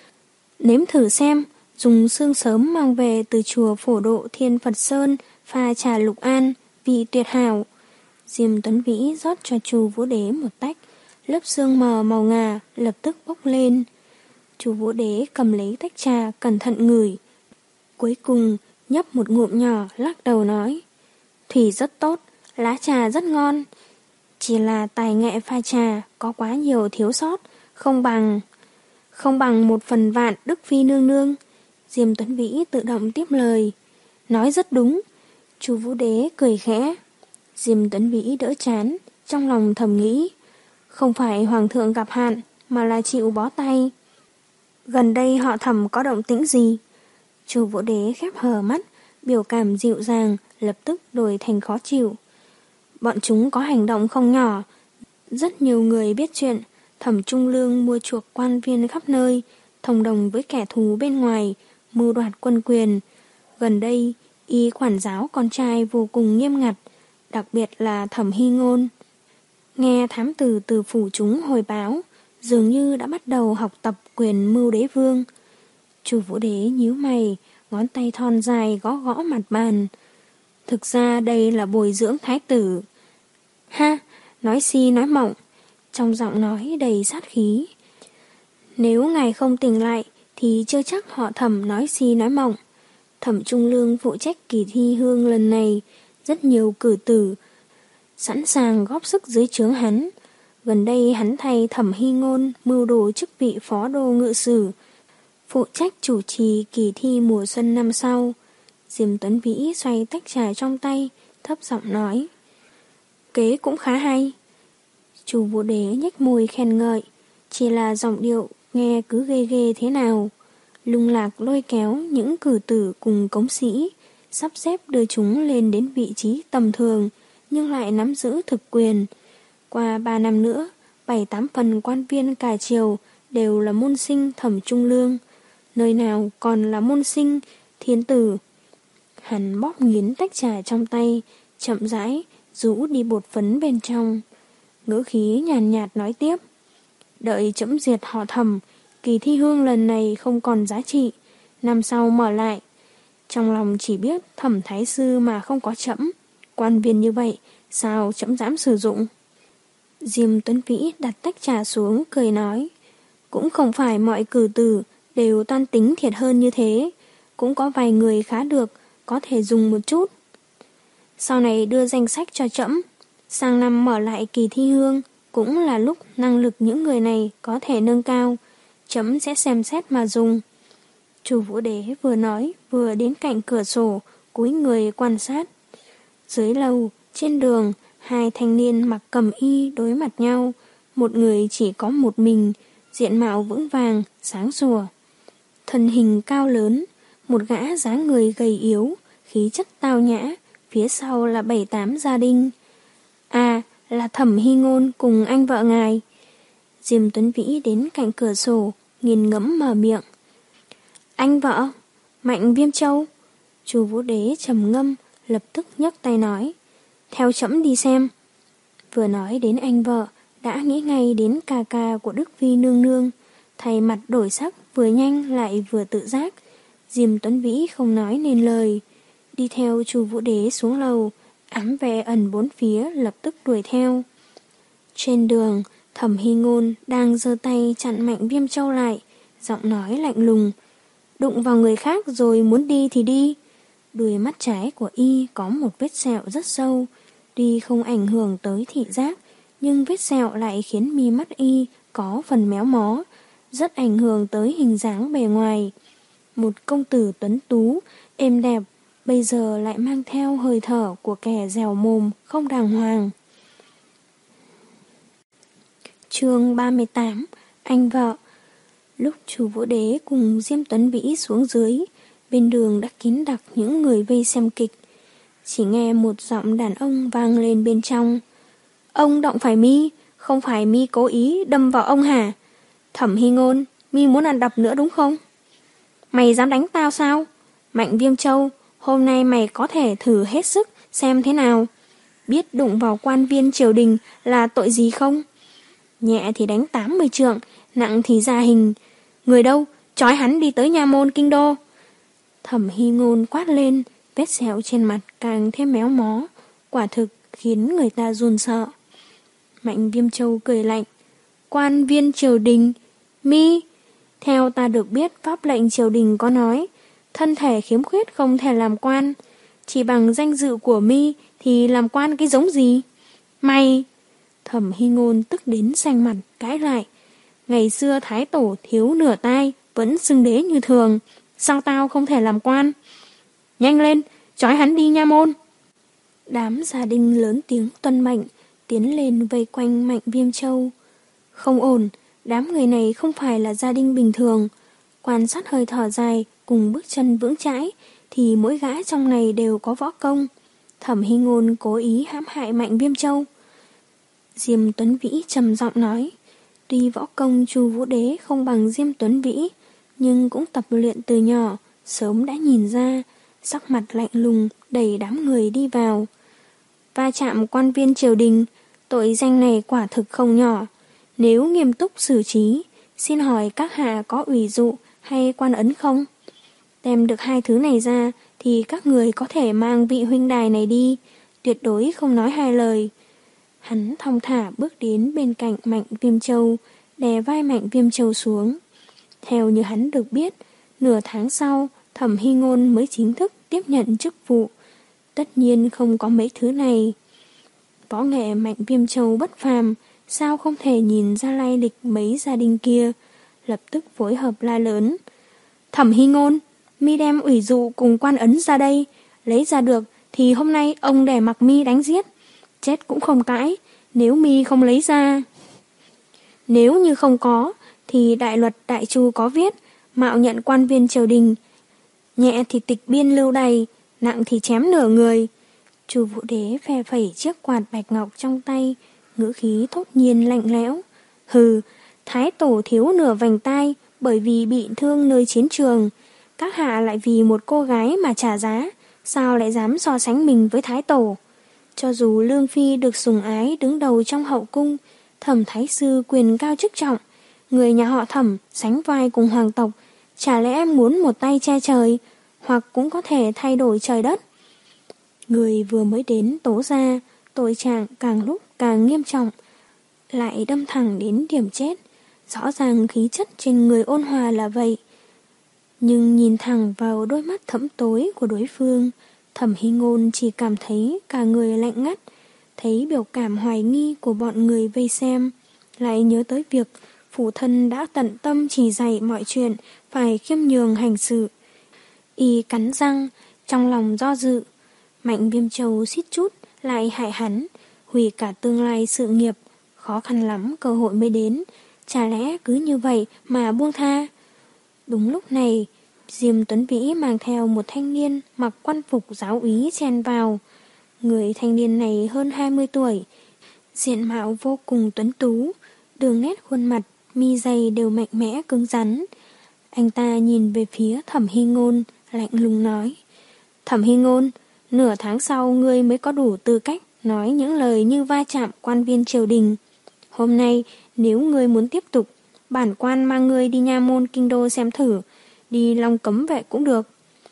Nếm thử xem, dùng xương sớm mang về từ chùa Phổ Độ Thiên Phật Sơn pha trà lục an, vị tuyệt hảo. Diêm Tuấn Vĩ rót cho Chu Vũ Đế một tách, lớp xương mờ màu ngà lập tức bốc lên. Chu Vũ Đế cầm lấy tách trà cẩn thận ngửi. Cuối cùng nhấp một ngụm nhỏ lắc đầu nói, thủy rất tốt, lá trà rất ngon. Chỉ là tài nghệ pha trà có quá nhiều thiếu sót, không bằng... Không bằng một phần vạn Đức Phi nương nương. Diêm Tuấn Vĩ tự động tiếp lời. Nói rất đúng. Chu Vũ Đế cười khẽ. Diêm Tuấn Vĩ đỡ chán, trong lòng thầm nghĩ. Không phải hoàng thượng gặp hạn, mà là chịu bó tay. Gần đây họ Thẩm có động tĩnh gì? Chu Vũ Đế khép hờ mắt, biểu cảm dịu dàng, lập tức đổi thành khó chịu. Bọn chúng có hành động không nhỏ. Rất nhiều người biết chuyện. Thẩm Trung Lương mua chuộc quan viên khắp nơi, thông đồng với kẻ thù bên ngoài, mưu đoạt quân quyền. Gần đây, y quản giáo con trai vô cùng nghiêm ngặt, đặc biệt là Thẩm Hy Ngôn. Nghe thám tử từ phủ chúng hồi báo, dường như đã bắt đầu học tập quyền mưu đế vương. Chu Vũ Đế nhíu mày, ngón tay thon dài gõ gõ mặt bàn. Thực ra đây là bồi dưỡng thái tử. Ha, nói si nói mộng. Trong giọng nói đầy sát khí. Nếu ngài không tỉnh lại thì chưa chắc họ Thẩm nói si nói mộng. Thẩm Trung Lương phụ trách kỳ thi hương lần này, rất nhiều cử tử sẵn sàng góp sức dưới trướng hắn. Gần đây hắn thay Thẩm Hy Ngôn mưu đồ chức vị phó đô ngự sử, phụ trách chủ trì kỳ thi mùa xuân năm sau. Diêm Tuấn Vĩ xoay tách trà trong tay, thấp giọng nói. Kế cũng khá hay. Chu Vũ Đế nhếch môi khen ngợi, chỉ là giọng điệu nghe cứ ghê ghê thế nào. Lung Lạc lôi kéo những cử tử cùng cống sĩ, sắp xếp đưa chúng lên đến vị trí tầm thường, nhưng lại nắm giữ thực quyền. Qua ba năm nữa, bảy tám phần quan viên cả triều đều là môn sinh Thẩm Trung Lương, nơi nào còn là môn sinh Thiên Tử. Hắn bóp nghiến tách trà trong tay, chậm rãi rũ đi bột phấn bên trong. Ngữ khí nhàn nhạt nói tiếp. Đợi chấm diệt họ Thẩm, kỳ thi hương lần này không còn giá trị, năm sau mở lại. Trong lòng chỉ biết Thẩm thái sư mà không có chấm, quan viên như vậy sao chấm dám sử dụng. Diêm Tuấn Vĩ đặt tách trà xuống cười nói, cũng không phải mọi cử tử đều toan tính thiệt hơn như thế, cũng có vài người khá được, có thể dùng một chút. Sau này đưa danh sách cho trẫm, sang năm mở lại kỳ thi hương, cũng là lúc năng lực những người này có thể nâng cao, trẫm sẽ xem xét mà dùng. Chu Vũ Đế vừa nói vừa đến cạnh cửa sổ, cúi người quan sát. Dưới lầu, trên đường, hai thanh niên mặc cẩm y đối mặt nhau, một người chỉ có một mình, diện mạo vững vàng, sáng sủa. Thân hình cao lớn, một gã dáng người gầy yếu, khí chất tao nhã, phía sau là bảy tám gia đình. À, là Thẩm Hy Ngôn cùng anh vợ ngài. Diêm Tuấn Vĩ đến cạnh cửa sổ, nghiền ngẫm mở miệng. Anh vợ? Mạnh Viêm Châu? Chu Vũ Đế trầm ngâm, lập tức nhấc tay nói. Theo trẫm đi xem. Vừa nói đến anh vợ, đã nghĩ ngay đến ca ca của Đức Phi nương nương, thay mặt đổi sắc vừa nhanh lại vừa tự giác. Diêm Tuấn Vĩ không nói nên lời, đi theo Chu Vũ Đế xuống lầu, ám vệ ẩn bốn phía lập tức đuổi theo. Trên đường, Thẩm Hy Ngôn đang giơ tay chặn Mạnh Viêm Châu lại, giọng nói lạnh lùng. Đụng vào người khác rồi muốn đi thì đi. Đuôi mắt trái của y có một vết sẹo rất sâu, tuy không ảnh hưởng tới thị giác, nhưng vết sẹo lại khiến mi mắt y có phần méo mó, rất ảnh hưởng tới hình dáng bề ngoài. Một công tử tuấn tú, êm đẹp, bây giờ lại mang theo hơi thở của kẻ dẻo mồm không đàng hoàng. Chương ba mươi tám. Anh vợ. Lúc Chu Vũ Đế cùng Diêm Tuấn Vĩ xuống dưới, bên đường đã kín đặc những người vây xem kịch. Chỉ nghe một giọng đàn ông vang lên bên trong. Ông động phải mi, không phải mi cố ý đâm vào ông hả? Thẩm Hy Ngôn, mi muốn ăn đập nữa đúng không? Mày dám đánh tao sao? Mạnh Viêm Châu, Hôm nay mày có thể thử hết sức xem thế nào. Biết đụng vào quan viên triều đình là tội gì không? Nhẹ thì đánh tám mươi trượng, nặng thì ra hình. Người đâu? Trói hắn đi tới nha môn kinh đô. Thẩm Hy Ngôn quát lên, vết sẹo trên mặt càng thêm méo mó, quả thực khiến người ta run sợ. Mạnh Viêm Châu cười lạnh. Quan viên triều đình? Mi? Theo ta được biết, pháp lệnh triều đình có nói, thân thể khiếm khuyết không thể làm quan. Chỉ bằng danh dự của mi thì làm quan cái giống gì? Mày! Thẩm Hy Ngôn tức đến xanh mặt, cãi lại. Ngày xưa thái tổ thiếu nửa tai, vẫn xưng đế như thường. Sao tao không thể làm quan? Nhanh lên, trói hắn đi nha môn. Đám gia đình lớn tiếng tuân mệnh, tiến lên vây quanh Mạnh Viêm Châu. Không ổn, đám người này không phải là gia đình bình thường. Quan sát hơi thở dài cùng bước chân vững chãi thì mỗi gã trong này đều có võ công. Thẩm Hy Ngôn cố ý hãm hại Mạnh Viêm Châu. Diêm Tuấn Vĩ trầm giọng nói, tuy võ công Chu Vũ Đế không bằng Diêm Tuấn Vĩ, nhưng cũng tập luyện từ nhỏ, sớm đã nhìn ra, sắc mặt lạnh lùng đẩy đám người đi vào. Va chạm quan viên triều đình, tội danh này quả thực không nhỏ. Nếu nghiêm túc xử trí, xin hỏi các hạ có ủy dụ hay quan ấn không? Đem được hai thứ này ra thì các người có thể mang vị huynh đài này đi, tuyệt đối không nói hai lời. Hắn thong thả bước đến bên cạnh Mạnh Viêm Châu, đè vai Mạnh Viêm Châu xuống. Theo như hắn được biết, nửa tháng sau, Thẩm Hy Ngôn mới chính thức tiếp nhận chức vụ. Tất nhiên không có mấy thứ này. Võ nghệ Mạnh Viêm Châu bất phàm, sao không thể nhìn ra lai lịch mấy gia đình kia, lập tức phối hợp la lớn. Thẩm Hy Ngôn, mi đem ủy dụ cùng quan ấn ra đây, lấy ra được thì hôm nay ông để mặc mi đánh giết. Chết cũng không cãi, nếu mi không lấy ra. Nếu như không có, thì đại luật đại chu có viết, mạo nhận quan viên triều đình, nhẹ thì tịch biên lưu đày, nặng thì chém nửa người. Chu Vũ Đế phe phẩy chiếc quạt bạch ngọc trong tay, ngữ khí thốt nhiên lạnh lẽo. Hừ, thái tổ thiếu nửa vành tai bởi vì bị thương nơi chiến trường. Các hạ lại vì một cô gái mà trả giá, sao lại dám so sánh mình với thái tổ? Cho dù Lương Phi được sủng ái đứng đầu trong hậu cung, Thẩm thái sư quyền cao chức trọng, người nhà họ Thẩm sánh vai cùng hoàng tộc, chả lẽ muốn một tay che trời, hoặc cũng có thể thay đổi trời đất. Người vừa mới đến tố ra, tội trạng càng lúc càng nghiêm trọng, lại đâm thẳng đến điểm chết. Rõ ràng khí chất trên người ôn hòa là vậy, nhưng nhìn thẳng vào đôi mắt thẫm tối của đối phương, Thẩm Hy Ngôn chỉ cảm thấy cả người lạnh ngắt. Thấy biểu cảm hoài nghi của bọn người vây xem, lại nhớ tới việc phụ thân đã tận tâm chỉ dạy mọi chuyện phải khiêm nhường hành sự. Y cắn răng, trong lòng do dự. Mạnh Viêm Châu suýt chút lại hại hắn, hủy cả tương lai sự nghiệp. Khó khăn lắm cơ hội mới đến, chả lẽ cứ như vậy mà buông tha? Đúng lúc này, Diêm Tuấn Vĩ mang theo một thanh niên mặc quan phục giáo úy chen vào. Người thanh niên này hơn hai mươi tuổi, diện mạo vô cùng tuấn tú, đường nét khuôn mặt, mi dày đều mạnh mẽ cứng rắn. Anh ta nhìn về phía Thẩm Hy Ngôn, lạnh lùng nói. Thẩm Hy Ngôn, nửa tháng sau ngươi mới có đủ tư cách nói những lời như va chạm quan viên triều đình. Hôm nay, nếu ngươi muốn tiếp tục, bản quan mang ngươi đi nha môn kinh đô xem thử, đi Long Cấm Vệ cũng được.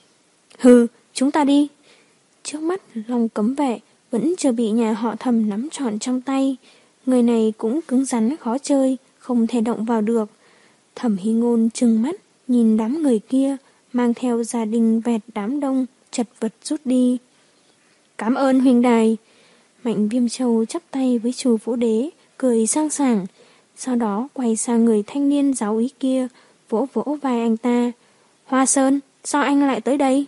Hừ, chúng ta đi. Trước mắt Long Cấm Vệ vẫn chưa bị nhà họ Thẩm nắm trọn trong tay. Người này cũng cứng rắn khó chơi, không thể động vào được. Thẩm Hy Ngôn trừng mắt, nhìn đám người kia, mang theo gia đình vẹt đám đông, chật vật rút đi. Cảm ơn huynh đài. Mạnh Viêm Châu chắp tay với Chu Vũ Đế, cười sang sảng. Sau đó quay sang người thanh niên giáo úy kia, vỗ vỗ vai anh ta. Hoa Sơn, sao anh lại tới đây?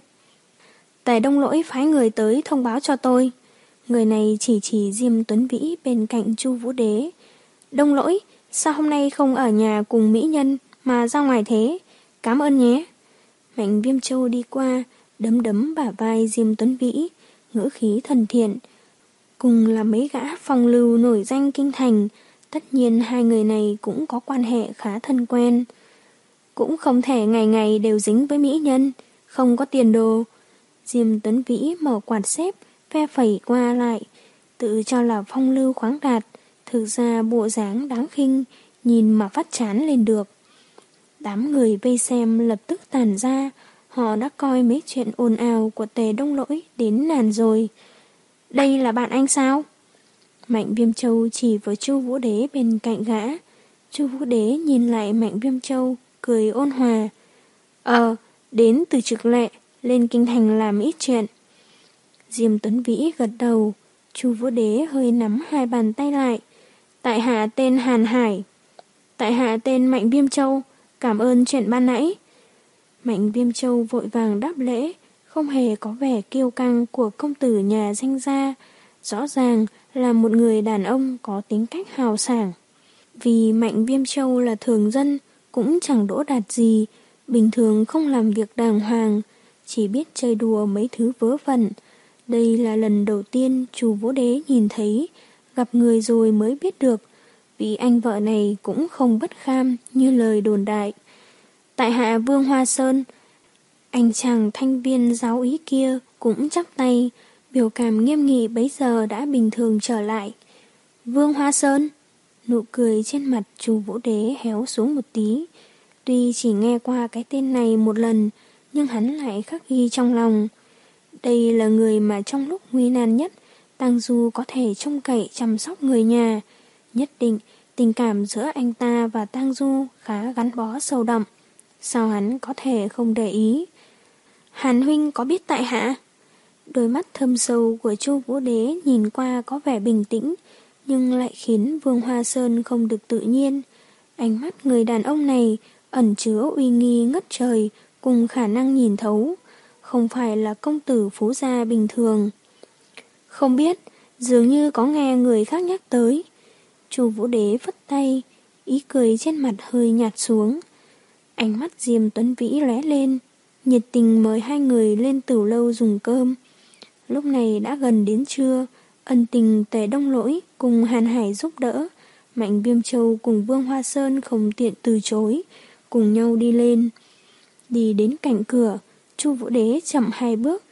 Tề Đông Lỗi phái người tới thông báo cho tôi. Người này chỉ chỉ Diêm Tuấn Vĩ bên cạnh Chu Vũ Đế. Đông Lỗi, sao hôm nay không ở nhà cùng mỹ nhân mà ra ngoài thế? Cảm ơn nhé. Mạnh Viêm Châu đi qua, đấm đấm bả vai Diêm Tuấn Vĩ, ngữ khí thân thiện. Cùng là mấy gã phong lưu nổi danh kinh thành, tất nhiên hai người này cũng có quan hệ khá thân quen. Cũng không thể ngày ngày đều dính với mỹ nhân, không có tiền đồ. Diêm Tuấn Vĩ mở quạt xếp, phe phẩy qua lại, tự cho là phong lưu khoáng đạt, thực ra bộ dáng đáng khinh, nhìn mà phát chán lên được. Đám người vây xem lập tức tản ra, họ đã coi mấy chuyện ồn ào của Tề Đông Lỗi đến nản rồi. Đây là bạn anh sao? Mạnh Viêm Châu chỉ với Chu Vũ Đế bên cạnh gã. Chu Vũ Đế nhìn lại Mạnh Viêm Châu, cười ôn hòa. Ờ, đến từ Trực Lệ, lên kinh thành làm ít chuyện. Diêm Tuấn Vĩ gật đầu. Chu Vũ Đế hơi nắm hai bàn tay lại. Tại hạ tên Hàn Hải. Tại hạ tên Mạnh Viêm Châu. Cảm ơn chuyện ban nãy. Mạnh Viêm Châu vội vàng đáp lễ, không hề có vẻ kiêu căng của công tử nhà danh gia. Rõ ràng là một người đàn ông có tính cách hào sảng. Vì Mạnh Viêm Châu là thường dân, cũng chẳng đỗ đạt gì, bình thường không làm việc đàng hoàng, chỉ biết chơi đùa mấy thứ vớ vẩn. Đây là lần đầu tiên Chu Vũ Đế nhìn thấy, gặp người rồi mới biết được, vị anh vợ này cũng không bất kham như lời đồn đại. Tại hạ Vương Hoa Sơn. Anh chàng thanh viên giáo úy kia cũng chắp tay, biểu cảm nghiêm nghị bấy giờ đã bình thường trở lại. Vương Hoa Sơn. Nụ cười trên mặt Chu Vũ Đế héo xuống một tí. Tuy chỉ nghe qua cái tên này một lần, nhưng hắn lại khắc ghi trong lòng. Đây là người mà trong lúc nguy nan nhất, Tang Du có thể trông cậy chăm sóc người nhà. Nhất định tình cảm giữa anh ta và Tang Du khá gắn bó sâu đậm. Sao hắn có thể không để ý? Hàn huynh có biết tại hạ? Đôi mắt thâm sâu của Chu Vũ Đế nhìn qua có vẻ bình tĩnh, nhưng lại khiến Vương Hoa Sơn không được tự nhiên. Ánh mắt người đàn ông này ẩn chứa uy nghi ngất trời cùng khả năng nhìn thấu, không phải là công tử phú gia bình thường. Không biết, dường như có nghe người khác nhắc tới. Chu Vũ Đế phất tay, ý cười trên mặt hơi nhạt xuống. Ánh mắt Diêm Tuấn Vĩ lóe lên, nhiệt tình mời hai người lên tửu lâu dùng cơm. Lúc này đã gần đến trưa, ân tình Tề Đông Lỗi cùng Hàn Hải giúp đỡ, Mạnh Viêm Châu cùng Vương Hoa Sơn không tiện từ chối, cùng nhau đi lên. Đi đến cạnh cửa, Chu Vũ Đế chậm hai bước,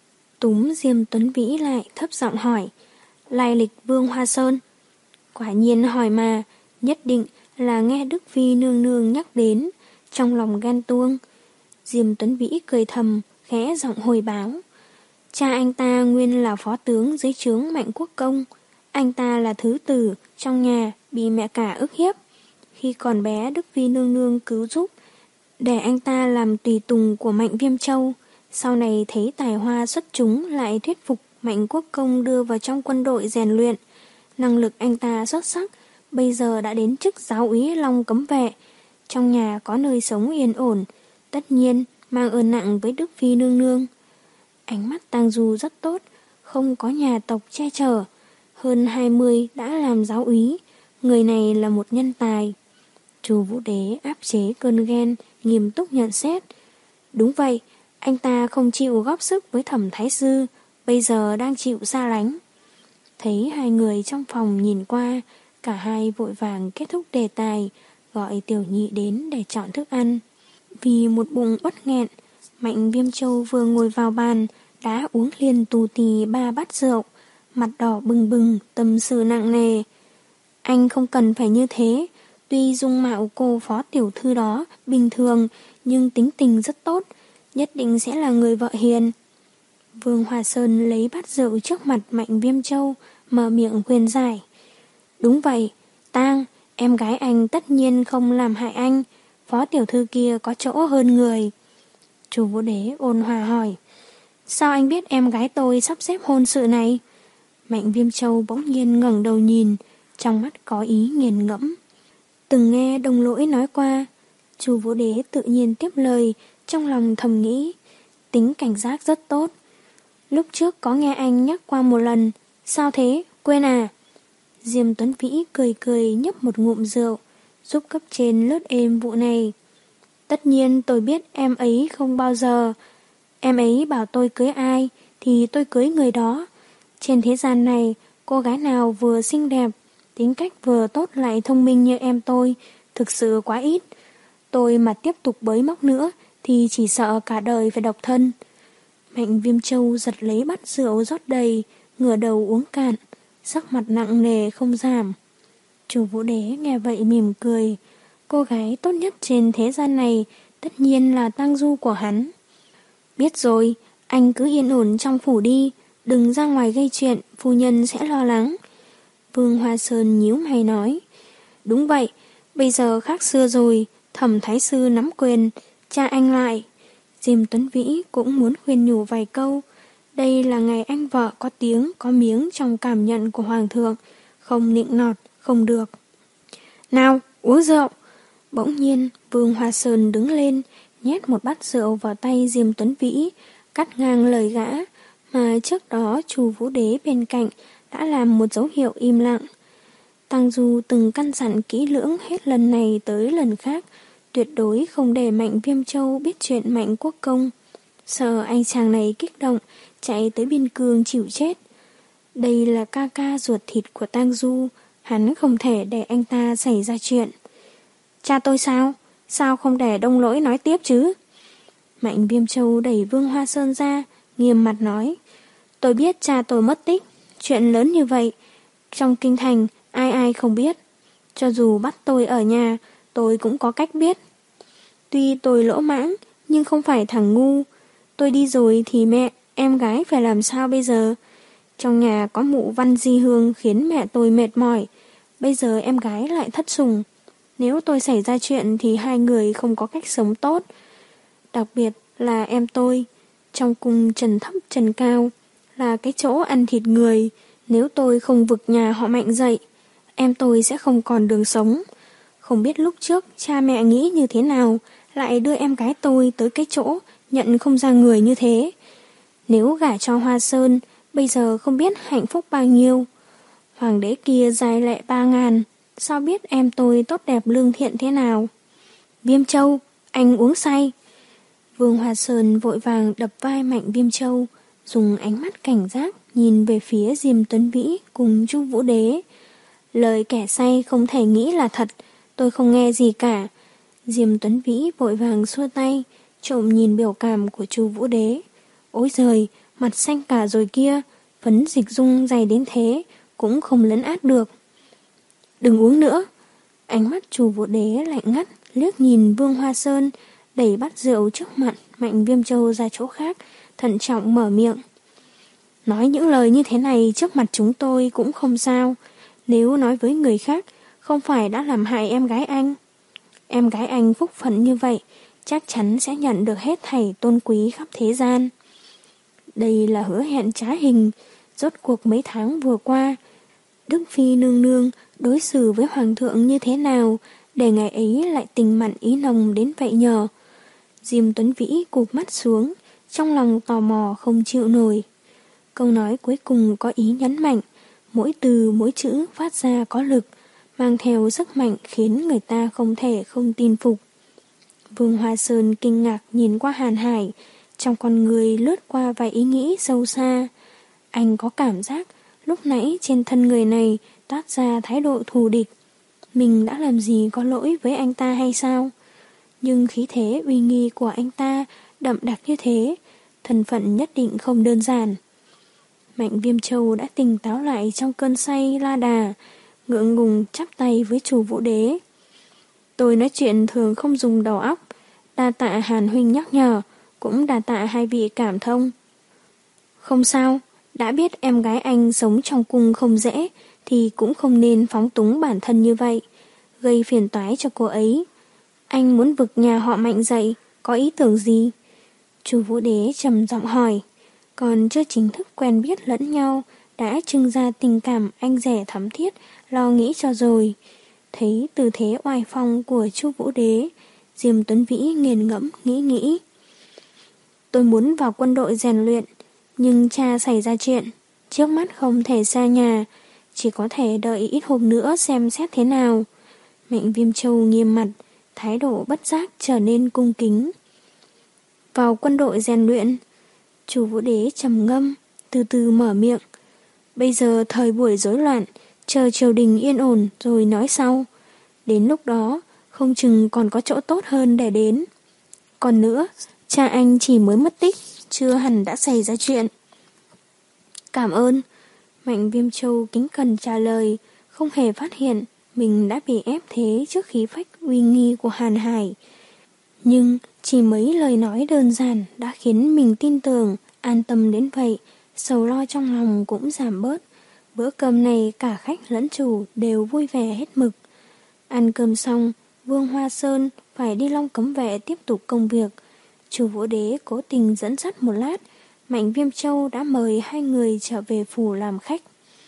túm Diêm Tuấn Vĩ lại thấp giọng hỏi, lai lịch Vương Hoa Sơn. Quả nhiên hỏi mà, nhất định là nghe Đức Phi nương nương nhắc đến, trong lòng gan tuông. Diêm Tuấn Vĩ cười thầm, khẽ giọng hồi báo. Cha anh ta nguyên là phó tướng dưới trướng Mạnh Quốc Công. Anh ta là thứ tử trong nhà bị mẹ cả ức hiếp. Khi còn bé Đức Phi nương nương cứu giúp, để anh ta làm tùy tùng của Mạnh Viêm Châu. Sau này thấy tài hoa xuất chúng lại thuyết phục Mạnh Quốc Công đưa vào trong quân đội rèn luyện. Năng lực anh ta xuất sắc, bây giờ đã đến chức giáo úy Long Cấm Vệ. Trong nhà có nơi sống yên ổn, tất nhiên mang ơn nặng với Đức Phi nương nương. Ánh mắt Tang Du rất tốt, không có nhà tộc che chở. Hơn hai mươi đã làm giáo úy, người này là một nhân tài. Chu Vũ Đế áp chế cơn ghen, nghiêm túc nhận xét. Đúng vậy, anh ta không chịu góp sức với Thẩm Thái Sư, bây giờ đang chịu xa lánh. Thấy hai người trong phòng nhìn qua, cả hai vội vàng kết thúc đề tài, gọi Tiểu Nhị đến để chọn thức ăn. Vì một bụng uất nghẹn, Mạnh Viêm Châu vừa ngồi vào bàn, đã uống liền tù tì ba bát rượu, mặt đỏ bừng bừng, tâm sự nặng nề. Anh không cần phải như thế, tuy dung mạo cô phó tiểu thư đó bình thường, nhưng tính tình rất tốt, nhất định sẽ là người vợ hiền. Vương Hoa Sơn lấy bát rượu trước mặt Mạnh Viêm Châu, mở miệng khuyên giải. Đúng vậy, Tang, em gái anh tất nhiên không làm hại anh, phó tiểu thư kia có chỗ hơn người. Chu Vũ Đế ôn hòa hỏi, sao anh biết em gái tôi sắp xếp hôn sự này? Mạnh Viêm Châu bỗng nhiên ngẩng đầu nhìn, trong mắt có ý nghiền ngẫm. Từng nghe Đông Lỗi nói qua. Chu Vũ Đế tự nhiên tiếp lời, trong lòng thầm nghĩ, tính cảnh giác rất tốt. Lúc trước có nghe anh nhắc qua một lần, sao thế, quên à? Diêm Tuấn Vĩ cười cười nhấp một ngụm rượu, giúp cấp trên lướt êm vụ này. Tất nhiên tôi biết em ấy không bao giờ. Em ấy bảo tôi cưới ai thì tôi cưới người đó. Trên thế gian này, cô gái nào vừa xinh đẹp, tính cách vừa tốt lại thông minh như em tôi, thực sự quá ít. Tôi mà tiếp tục bới móc nữa thì chỉ sợ cả đời phải độc thân. Mạnh Viêm Châu giật lấy bát rượu rót đầy, ngửa đầu uống cạn, sắc mặt nặng nề không giảm. Chu Vũ Đế nghe vậy mỉm cười, cô gái tốt nhất trên thế gian này tất nhiên là tang du của hắn. Biết rồi, anh cứ yên ổn trong phủ đi, đừng ra ngoài gây chuyện, phu nhân sẽ lo lắng. Vương Hoa Sơn nhíu mày nói, đúng vậy, bây giờ khác xưa rồi, Thẩm thái sư nắm quyền, cha anh lại. Diêm Tuấn Vĩ cũng muốn khuyên nhủ vài câu, đây là ngày anh vợ có tiếng có miếng trong cảm nhận của hoàng thượng, không nịnh nọt, không được. Nào, uống rượu. Bỗng nhiên, Vương Hoa Sơn đứng lên, nhét một bát rượu vào tay Diêm Tuấn Vĩ, cắt ngang lời gã, mà trước đó Chu Vũ Đế bên cạnh đã làm một dấu hiệu im lặng. Tang Du từng căn dặn kỹ lưỡng hết lần này tới lần khác, tuyệt đối không để Mạnh Viêm Châu biết chuyện Mạnh Quốc Công, sợ anh chàng này kích động, chạy tới biên cương chịu chết. Đây là ca ca ruột thịt của Tang Du, hắn không thể để anh ta xảy ra chuyện. Cha tôi sao? Sao không để Đông Lỗi nói tiếp chứ? Mạnh Viêm Châu đẩy Vương Hoa Sơn ra, nghiêm mặt nói, tôi biết cha tôi mất tích, chuyện lớn như vậy, trong kinh thành ai ai không biết. Cho dù bắt tôi ở nhà, tôi cũng có cách biết. Tuy tôi lỗ mãng, nhưng không phải thằng ngu. Tôi đi rồi thì mẹ, em gái phải làm sao bây giờ? Trong nhà có mụ Văn Di Hương khiến mẹ tôi mệt mỏi. Bây giờ em gái lại thất sủng. Nếu tôi xảy ra chuyện thì hai người không có cách sống tốt. Đặc biệt là em tôi. Trong cung trần thấp trần cao là cái chỗ ăn thịt người. Nếu tôi không vực nhà họ Mạnh dậy, em tôi sẽ không còn đường sống. Không biết lúc trước cha mẹ nghĩ như thế nào, lại đưa em gái tôi tới cái chỗ nhận không ra người như thế. Nếu gả cho Hoa Sơn, bây giờ không biết hạnh phúc bao nhiêu. Hoàng đế kia dài lệ ba ngàn, sao biết em tôi tốt đẹp lương thiện thế nào. Viêm Châu, anh uống say. Vương Hoa Sơn vội vàng đập vai Mạnh Viêm Châu, dùng ánh mắt cảnh giác nhìn về phía Diêm Tuấn Vĩ cùng Chu Vũ Đế. Lời kẻ say không thể nghĩ là thật, tôi không nghe gì cả. Diêm Tuấn Vĩ vội vàng xua tay, trộm nhìn biểu cảm của Chu Vũ Đế. Ôi giời, mặt xanh cả rồi kia, phấn dịch dung dày đến thế, cũng không lấn át được. Đừng uống nữa. Ánh mắt Chu Vũ Đế lạnh ngắt, liếc nhìn Vương Hoa Sơn, đẩy bát rượu trước mặt Mạnh Viêm Châu ra chỗ khác, thận trọng mở miệng. Nói những lời như thế này trước mặt chúng tôi cũng không sao. Nếu nói với người khác, không phải đã làm hại em gái anh. Em gái anh phúc phận như vậy, chắc chắn sẽ nhận được hết thảy tôn quý khắp thế gian. Đây là hứa hẹn trá hình. Rốt cuộc mấy tháng vừa qua, Đức Phi nương nương đối xử với Hoàng thượng như thế nào, để ngày ấy lại tình mặn ý nồng đến vậy nhờ. Diêm Tuấn Vĩ cụp mắt xuống, trong lòng tò mò không chịu nổi. Câu nói cuối cùng có ý nhấn mạnh, mỗi từ mỗi chữ phát ra có lực, mang theo sức mạnh khiến người ta không thể không tin phục. Vương Hoa Sơn kinh ngạc nhìn qua Hàn Hải, trong con người lướt qua vài ý nghĩ sâu xa. Anh có cảm giác lúc nãy trên thân người này toát ra thái độ thù địch. Mình đã làm gì có lỗi với anh ta hay sao? Nhưng khí thế uy nghi của anh ta đậm đặc như thế, thân phận nhất định không đơn giản. Mạnh Viêm Châu đã tỉnh táo lại trong cơn say la đà, ngượng ngùng chắp tay với Chu Vũ Đế. Tôi nói chuyện thường không dùng đầu óc, đa tạ Hàn huynh nhắc nhở, cũng đa tạ hai vị cảm thông. Không sao, đã biết em gái anh sống trong cung không dễ, thì cũng không nên phóng túng bản thân như vậy, gây phiền toái cho cô ấy. Anh muốn vực nhà họ Mạnh dậy, có ý tưởng gì? Chu Vũ Đế trầm giọng hỏi, còn chưa chính thức quen biết lẫn nhau, đã trưng ra tình cảm anh rẻ thắm thiết, lo nghĩ cho rồi. Thấy tư thế oai phong của Chu Vũ Đế, Diêm Tuấn Vĩ nghiền ngẫm nghĩ nghĩ. Tôi muốn vào quân đội rèn luyện, nhưng cha xảy ra chuyện, trước mắt không thể xa nhà, chỉ có thể đợi ít hôm nữa xem xét thế nào. Mạnh Viêm Châu nghiêm mặt, thái độ bất giác trở nên cung kính. Vào quân đội rèn luyện. Chu Vũ Đế trầm ngâm, từ từ mở miệng. Bây giờ thời buổi rối loạn, chờ triều đình yên ổn rồi nói sau. Đến lúc đó, không chừng còn có chỗ tốt hơn để đến. Còn nữa, cha anh chỉ mới mất tích, chưa hẳn đã xảy ra chuyện. Cảm ơn. Mạnh Viêm Châu kính cẩn trả lời, không hề phát hiện mình đã bị ép thế trước khí phách uy nghi của Hàn Hải. Nhưng chỉ mấy lời nói đơn giản đã khiến mình tin tưởng, an tâm đến vậy, sầu lo trong lòng cũng giảm bớt. Bữa cơm này cả khách lẫn chủ đều vui vẻ hết mực. Ăn cơm xong, Vương Hoa Sơn phải đi Long Cấm Vệ tiếp tục công việc. Chu Vũ Đế cố tình dẫn dắt một lát, Mạnh Viêm Châu đã mời hai người trở về phủ làm khách.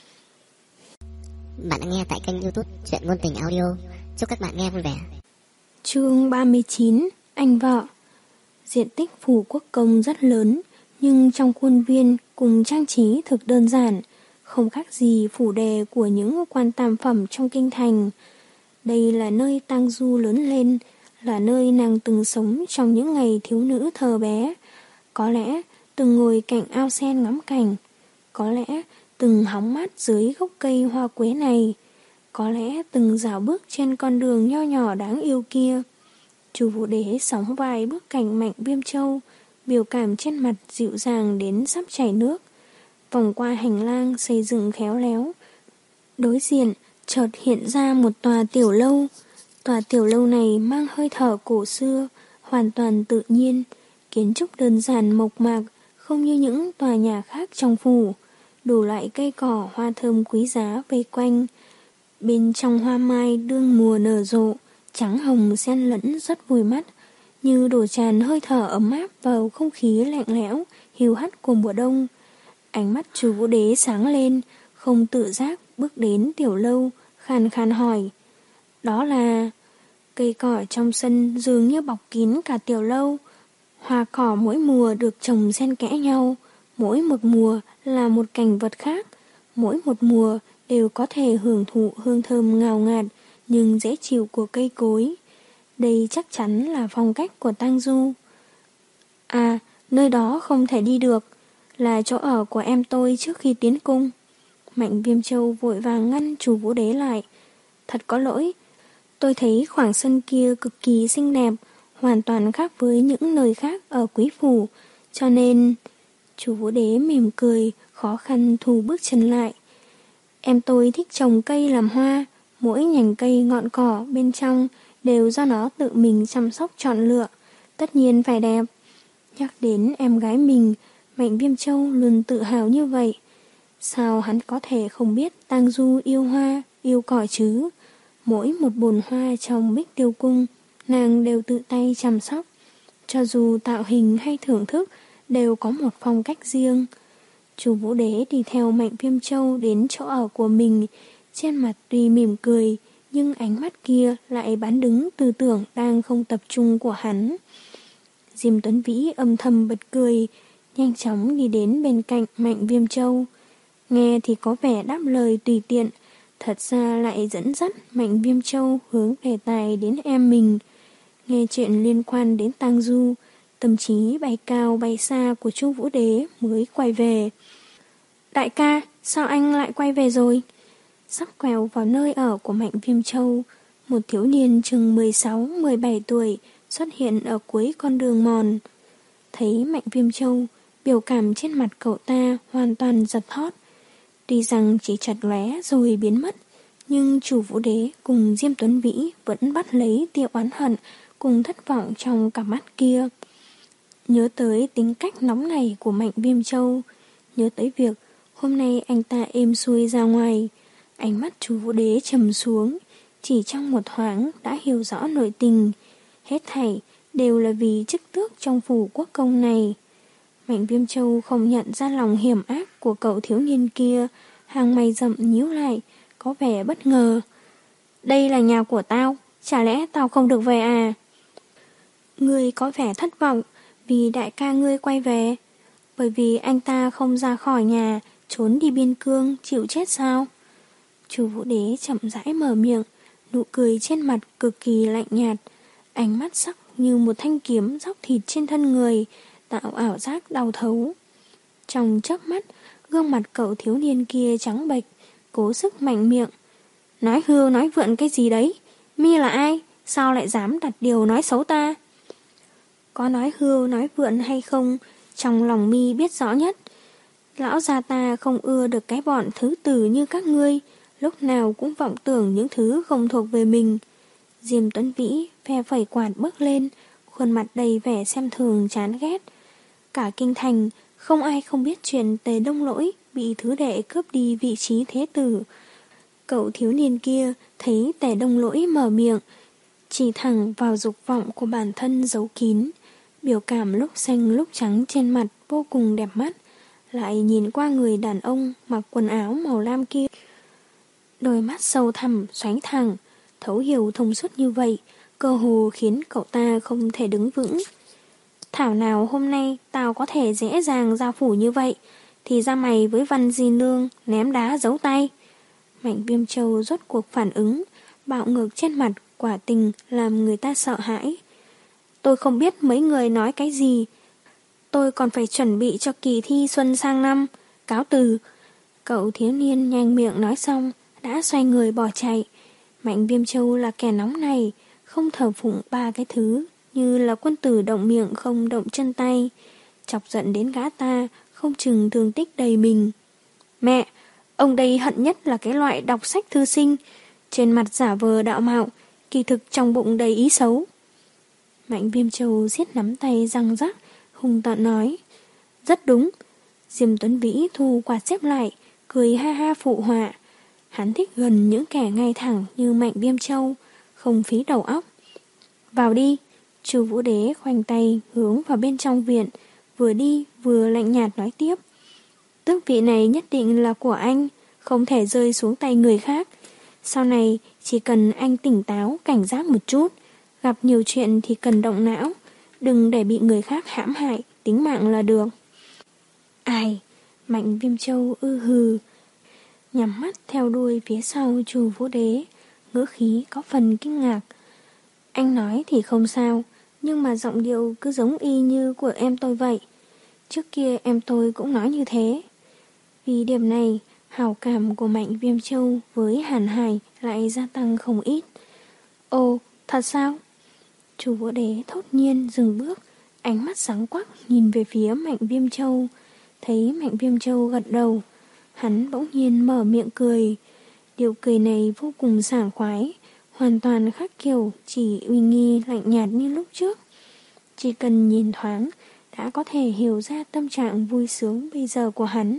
Bạn đã nghe tại kênh YouTube Truyện Ngôn Tình Audio. Chúc các bạn nghe vui vẻ. Chương ba mươi chín. Anh vợ. Diện tích phủ quốc công rất lớn, nhưng trong khuôn viên cùng trang trí thực đơn giản, không khác gì phủ đề của những quan tam phẩm trong kinh thành. Đây là nơi Tang Du lớn lên, là nơi nàng từng sống trong những ngày thiếu nữ thơ bé. Có lẽ từng ngồi cạnh ao sen ngắm cảnh, có lẽ từng hóng mát dưới gốc cây hoa quế này, có lẽ từng dạo bước trên con đường nho nhỏ đáng yêu kia. Chu Vũ Đế sóng vai bước cạnh Mạnh Viêm Châu, biểu cảm trên mặt dịu dàng đến sắp chảy nước. Vòng qua hành lang xây dựng khéo léo, đối diện chợt hiện ra một tòa tiểu lâu. Tòa tiểu lâu này mang hơi thở cổ xưa, hoàn toàn tự nhiên, kiến trúc đơn giản mộc mạc, không như những tòa nhà khác trong phủ. Đủ loại cây cỏ hoa thơm quý giá vây quanh. Bên trong hoa mai đương mùa nở rộ, trắng hồng xen lẫn rất vui mắt, như đổ tràn hơi thở ấm áp vào không khí lạnh lẽo, hiu hắt của mùa đông. Ánh mắt Chu Vũ Đế sáng lên, không tự giác bước đến tiểu lâu, khàn khàn hỏi. Đó là... Cây cỏ trong sân dường như bọc kín cả tiểu lâu. Hoa cỏ mỗi mùa được trồng xen kẽ nhau, mỗi một mùa là một cảnh vật khác, mỗi một mùa đều có thể hưởng thụ hương thơm ngào ngạt nhưng dễ chịu của cây cối. Đây chắc chắn là phong cách của Tang Du. À, nơi đó không thể đi được, là chỗ ở của em tôi trước khi tiến cung. Mạnh Viêm Châu vội vàng ngăn Chu Vũ Đế lại. Thật có lỗi, tôi thấy khoảng sân kia cực kỳ xinh đẹp, hoàn toàn khác với những nơi khác ở quý phủ, cho nên... Chu Vũ Đế mỉm cười, khó khăn thu bước chân lại. Em tôi thích trồng cây làm hoa, mỗi nhành cây ngọn cỏ bên trong đều do nó tự mình chăm sóc chọn lựa, tất nhiên phải đẹp. Nhắc đến em gái mình, Mạnh Viêm Châu luôn tự hào như vậy. Sao hắn có thể không biết Tang Du yêu hoa, yêu cỏ chứ? Mỗi một bồn hoa trong Bích Tiêu Cung, nàng đều tự tay chăm sóc. Cho dù tạo hình hay thưởng thức, đều có một phong cách riêng. Chu Vũ Đế đi theo Mạnh Viêm Châu đến chỗ ở của mình, trên mặt tuy mỉm cười, nhưng ánh mắt kia lại bán đứng tư tưởng đang không tập trung của hắn. Diêm Tuấn Vĩ âm thầm bật cười, nhanh chóng đi đến bên cạnh Mạnh Viêm Châu. Nghe thì có vẻ đáp lời tùy tiện, thật ra lại dẫn dắt Mạnh Viêm Châu hướng đề tài đến em mình. Nghe chuyện liên quan đến Tang Du, tâm trí bay cao bay xa của Chu Vũ Đế mới quay về. Đại ca, sao anh lại quay về rồi? Sắp quẹo vào nơi ở của Mạnh Viêm Châu, một thiếu niên chừng mười sáu mười bảy tuổi xuất hiện ở cuối con đường mòn. Thấy Mạnh Viêm Châu, biểu cảm trên mặt cậu ta hoàn toàn giật thót. Tuy rằng chỉ chật lóe rồi biến mất, nhưng Chu Vũ Đế cùng Diêm Tuấn Vĩ vẫn bắt lấy tia oán hận cùng thất vọng trong cặp mắt kia. Nhớ tới tính cách nóng này của Mạnh Viêm Châu, nhớ tới việc hôm nay anh ta êm xuôi ra ngoài, ánh mắt Chu Vũ Đế trầm xuống, chỉ trong một thoáng đã hiểu rõ nội tình. Hết thảy đều là vì chức tước trong phủ quốc công này. Mạnh Viêm Châu không nhận ra lòng hiểm ác của cậu thiếu niên kia, hàng mày rậm nhíu lại, có vẻ bất ngờ. Đây là nhà của tao, chả lẽ tao không được về à? Ngươi có vẻ thất vọng vì đại ca ngươi quay về, bởi vì anh ta không ra khỏi nhà, trốn đi biên cương, chịu chết sao? Chu Vũ Đế chậm rãi mở miệng, nụ cười trên mặt cực kỳ lạnh nhạt, ánh mắt sắc như một thanh kiếm róc thịt trên thân người, tạo ảo giác đau thấu. Trong chớp mắt, gương mặt cậu thiếu niên kia trắng bệch, cố sức mạnh miệng. Nói hưu nói vượn cái gì đấy? Mi là ai? Sao lại dám đặt điều nói xấu ta? Có nói hưu nói vượn hay không, trong lòng mi biết rõ nhất. Lão gia ta không ưa được cái bọn thứ tử như các ngươi, lúc nào cũng vọng tưởng những thứ không thuộc về mình. Diêm Tuấn Vĩ phe phẩy quạt bước lên, khuôn mặt đầy vẻ xem thường chán ghét. Cả kinh thành, không ai không biết chuyện Tề Đông Lỗi bị thứ đệ cướp đi vị trí thế tử. Cậu thiếu niên kia thấy Tề Đông Lỗi mở miệng, chỉ thẳng vào dục vọng của bản thân giấu kín. Biểu cảm lúc xanh lúc trắng trên mặt vô cùng đẹp mắt, lại nhìn qua người đàn ông mặc quần áo màu lam kia. Đôi mắt sâu thẳm, xoáy thẳng, thấu hiểu thông suốt như vậy, cơ hồ khiến cậu ta không thể đứng vững. Thảo nào hôm nay tao có thể dễ dàng giao phủ như vậy, thì ra mày với Văn Di Nương ném đá giấu tay. Mạnh Viêm Châu rốt cuộc phản ứng, bạo ngược trên mặt quả tình làm người ta sợ hãi. Tôi không biết mấy người nói cái gì, tôi còn phải chuẩn bị cho kỳ thi xuân sang năm, cáo từ. Cậu thiếu niên nhanh miệng nói xong, đã xoay người bỏ chạy. Mạnh Viêm Châu là kẻ nóng này, không thờ phụng ba cái thứ, như là quân tử động miệng không động chân tay. Chọc giận đến gã ta, không chừng thương tích đầy mình. Mẹ, ông đây hận nhất là cái loại đọc sách thư sinh, trên mặt giả vờ đạo mạo, kỳ thực trong bụng đầy ý xấu. Mạnh Viêm Châu siết nắm tay răng rắc, hung tợn nói. Rất đúng. Diêm Tuấn Vĩ thu quạt xếp lại, cười ha ha phụ họa. Hắn thích gần những kẻ ngay thẳng như Mạnh Viêm Châu, không phí đầu óc. Vào đi. Chu Vũ Đế khoanh tay hướng vào bên trong viện, vừa đi vừa lạnh nhạt nói tiếp. Tước vị này nhất định là của anh, không thể rơi xuống tay người khác. Sau này chỉ cần anh tỉnh táo, cảnh giác một chút, gặp nhiều chuyện thì cần động não, đừng để bị người khác hãm hại tính mạng là được. Ai? Mạnh Viêm Châu ư hừ, nhắm mắt theo đuôi phía sau Chu Vũ Đế, ngữ khí có phần kinh ngạc. Anh nói thì không sao, nhưng mà giọng điệu cứ giống y như của em tôi vậy. Trước kia em tôi cũng nói như thế. Vì điểm này, hảo cảm của Mạnh Viêm Châu với Hàn Hải lại gia tăng không ít. Ồ, thật sao? Chu Vũ Đế thốt nhiên dừng bước, ánh mắt sáng quắc nhìn về phía Mạnh Viêm Châu. Thấy Mạnh Viêm Châu gật đầu, hắn bỗng nhiên mở miệng cười. Điệu cười này vô cùng sảng khoái, hoàn toàn khác kiểu chỉ uy nghi lạnh nhạt như lúc trước. Chỉ cần nhìn thoáng đã có thể hiểu ra tâm trạng vui sướng bây giờ của hắn.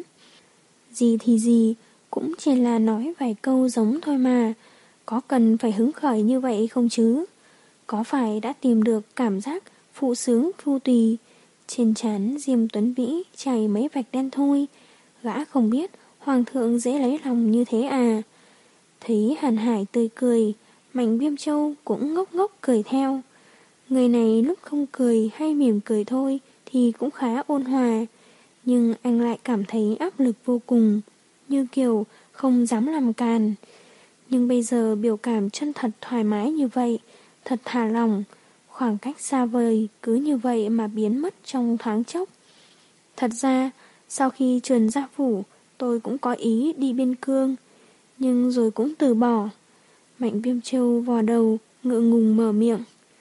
Gì thì gì, cũng chỉ là nói vài câu giống thôi mà, có cần phải hứng khởi như vậy không chứ? Có phải đã tìm được cảm giác phụ sướng phu tùy? Trên trán Diêm Tuấn Vĩ chảy mấy vạch đen thôi, gã không biết hoàng thượng dễ lấy lòng như thế à? Thấy Hàn Hải tươi cười, Mạnh Viêm Châu cũng ngốc ngốc cười theo. Người này lúc không cười hay mỉm cười thôi thì cũng khá ôn hòa, nhưng anh lại cảm thấy áp lực vô cùng, như kiểu không dám làm càn. Nhưng bây giờ biểu cảm chân thật thoải mái như vậy, thật thả lỏng, khoảng cách xa vời cứ như vậy mà biến mất trong thoáng chốc. Thật ra, sau khi truyền ra phủ, tôi cũng có ý đi biên cương, nhưng rồi cũng từ bỏ. Mạnh Viêm Châu vò đầu, ngượng ngùng mở miệng.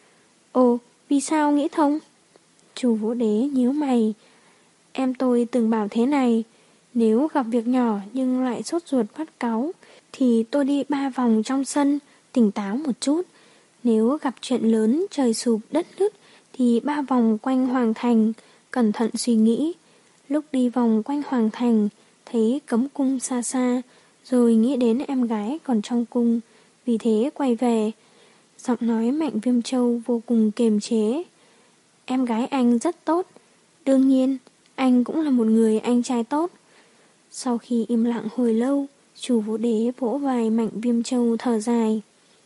Ồ, vì sao nghĩ thông? Chu Vũ Đế nhíu mày. Em tôi từng bảo thế này, nếu gặp việc nhỏ nhưng lại sốt ruột phát cáu, thì tôi đi ba vòng trong sân, tỉnh táo một chút. Nếu gặp chuyện lớn trời sụp đất nứt, thì ba vòng quanh hoàng thành, cẩn thận suy nghĩ. Lúc đi vòng quanh hoàng thành, thấy cấm cung xa xa, rồi nghĩ đến em gái còn trong cung, vì thế quay về. Giọng nói Mạnh Viêm Châu vô cùng kiềm chế. Em gái anh rất tốt, đương nhiên anh cũng là một người anh trai tốt. Sau khi im lặng hồi lâu, Chu Vũ Đế vỗ vai Mạnh Viêm Châu thở dài.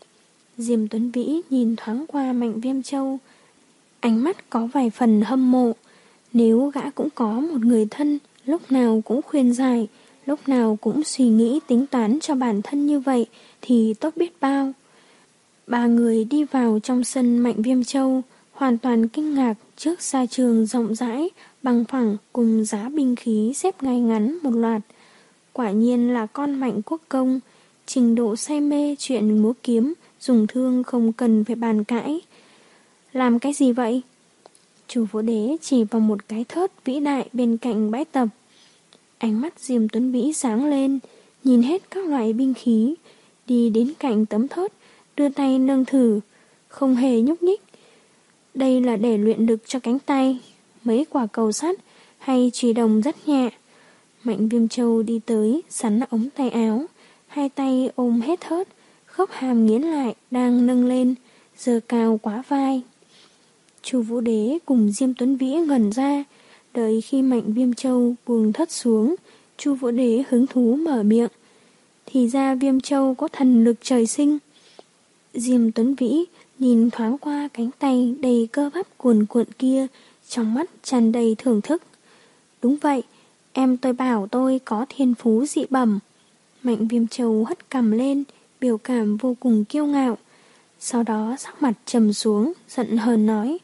Diêm Tuấn Vĩ nhìn thoáng qua Mạnh Viêm Châu, ánh mắt có vài phần hâm mộ. Nếu gã cũng có một người thân lúc nào cũng khuyên giải, lúc nào cũng suy nghĩ tính toán cho bản thân như vậy thì tốt biết bao. Ba người đi vào trong sân Mạnh Viêm Châu, hoàn toàn kinh ngạc trước sa trường rộng rãi, bằng phẳng cùng giá binh khí xếp ngay ngắn một loạt. Quả nhiên là con Mạnh Quốc công, trình độ say mê chuyện múa kiếm, dùng thương không cần phải bàn cãi. Làm cái gì vậy? Chu Vũ Đế chỉ vào một cái thớt vĩ đại bên cạnh bãi tập. Ánh mắt Diêm Tuấn Vĩ sáng lên, nhìn hết các loại binh khí, đi đến cạnh tấm thớt, đưa tay nâng thử, không hề nhúc nhích. Đây là để luyện lực cho cánh tay, mấy quả cầu sắt hay chùy đồng rất nhẹ. Mạnh Viêm Châu đi tới, sắn ống tay áo, hai tay ôm hết thớt, khớp hàm nghiến lại đang nâng lên, giơ cao quá vai. Chu Vũ Đế cùng Diêm Tuấn Vĩ ngẩn ra, đợi khi Mạnh Viêm Châu buông thớt xuống, Chu Vũ Đế hứng thú mở miệng. Thì ra Viêm Châu có thần lực trời sinh. Diêm Tuấn Vĩ nhìn thoáng qua cánh tay đầy cơ bắp cuồn cuộn kia, trong mắt tràn đầy thưởng thức. Đúng vậy, em tôi bảo tôi có thiên phú dị bẩm. Mạnh Viêm Châu hất cằm lên, biểu cảm vô cùng kiêu ngạo. Sau đó sắc mặt trầm xuống, giận hờn nói.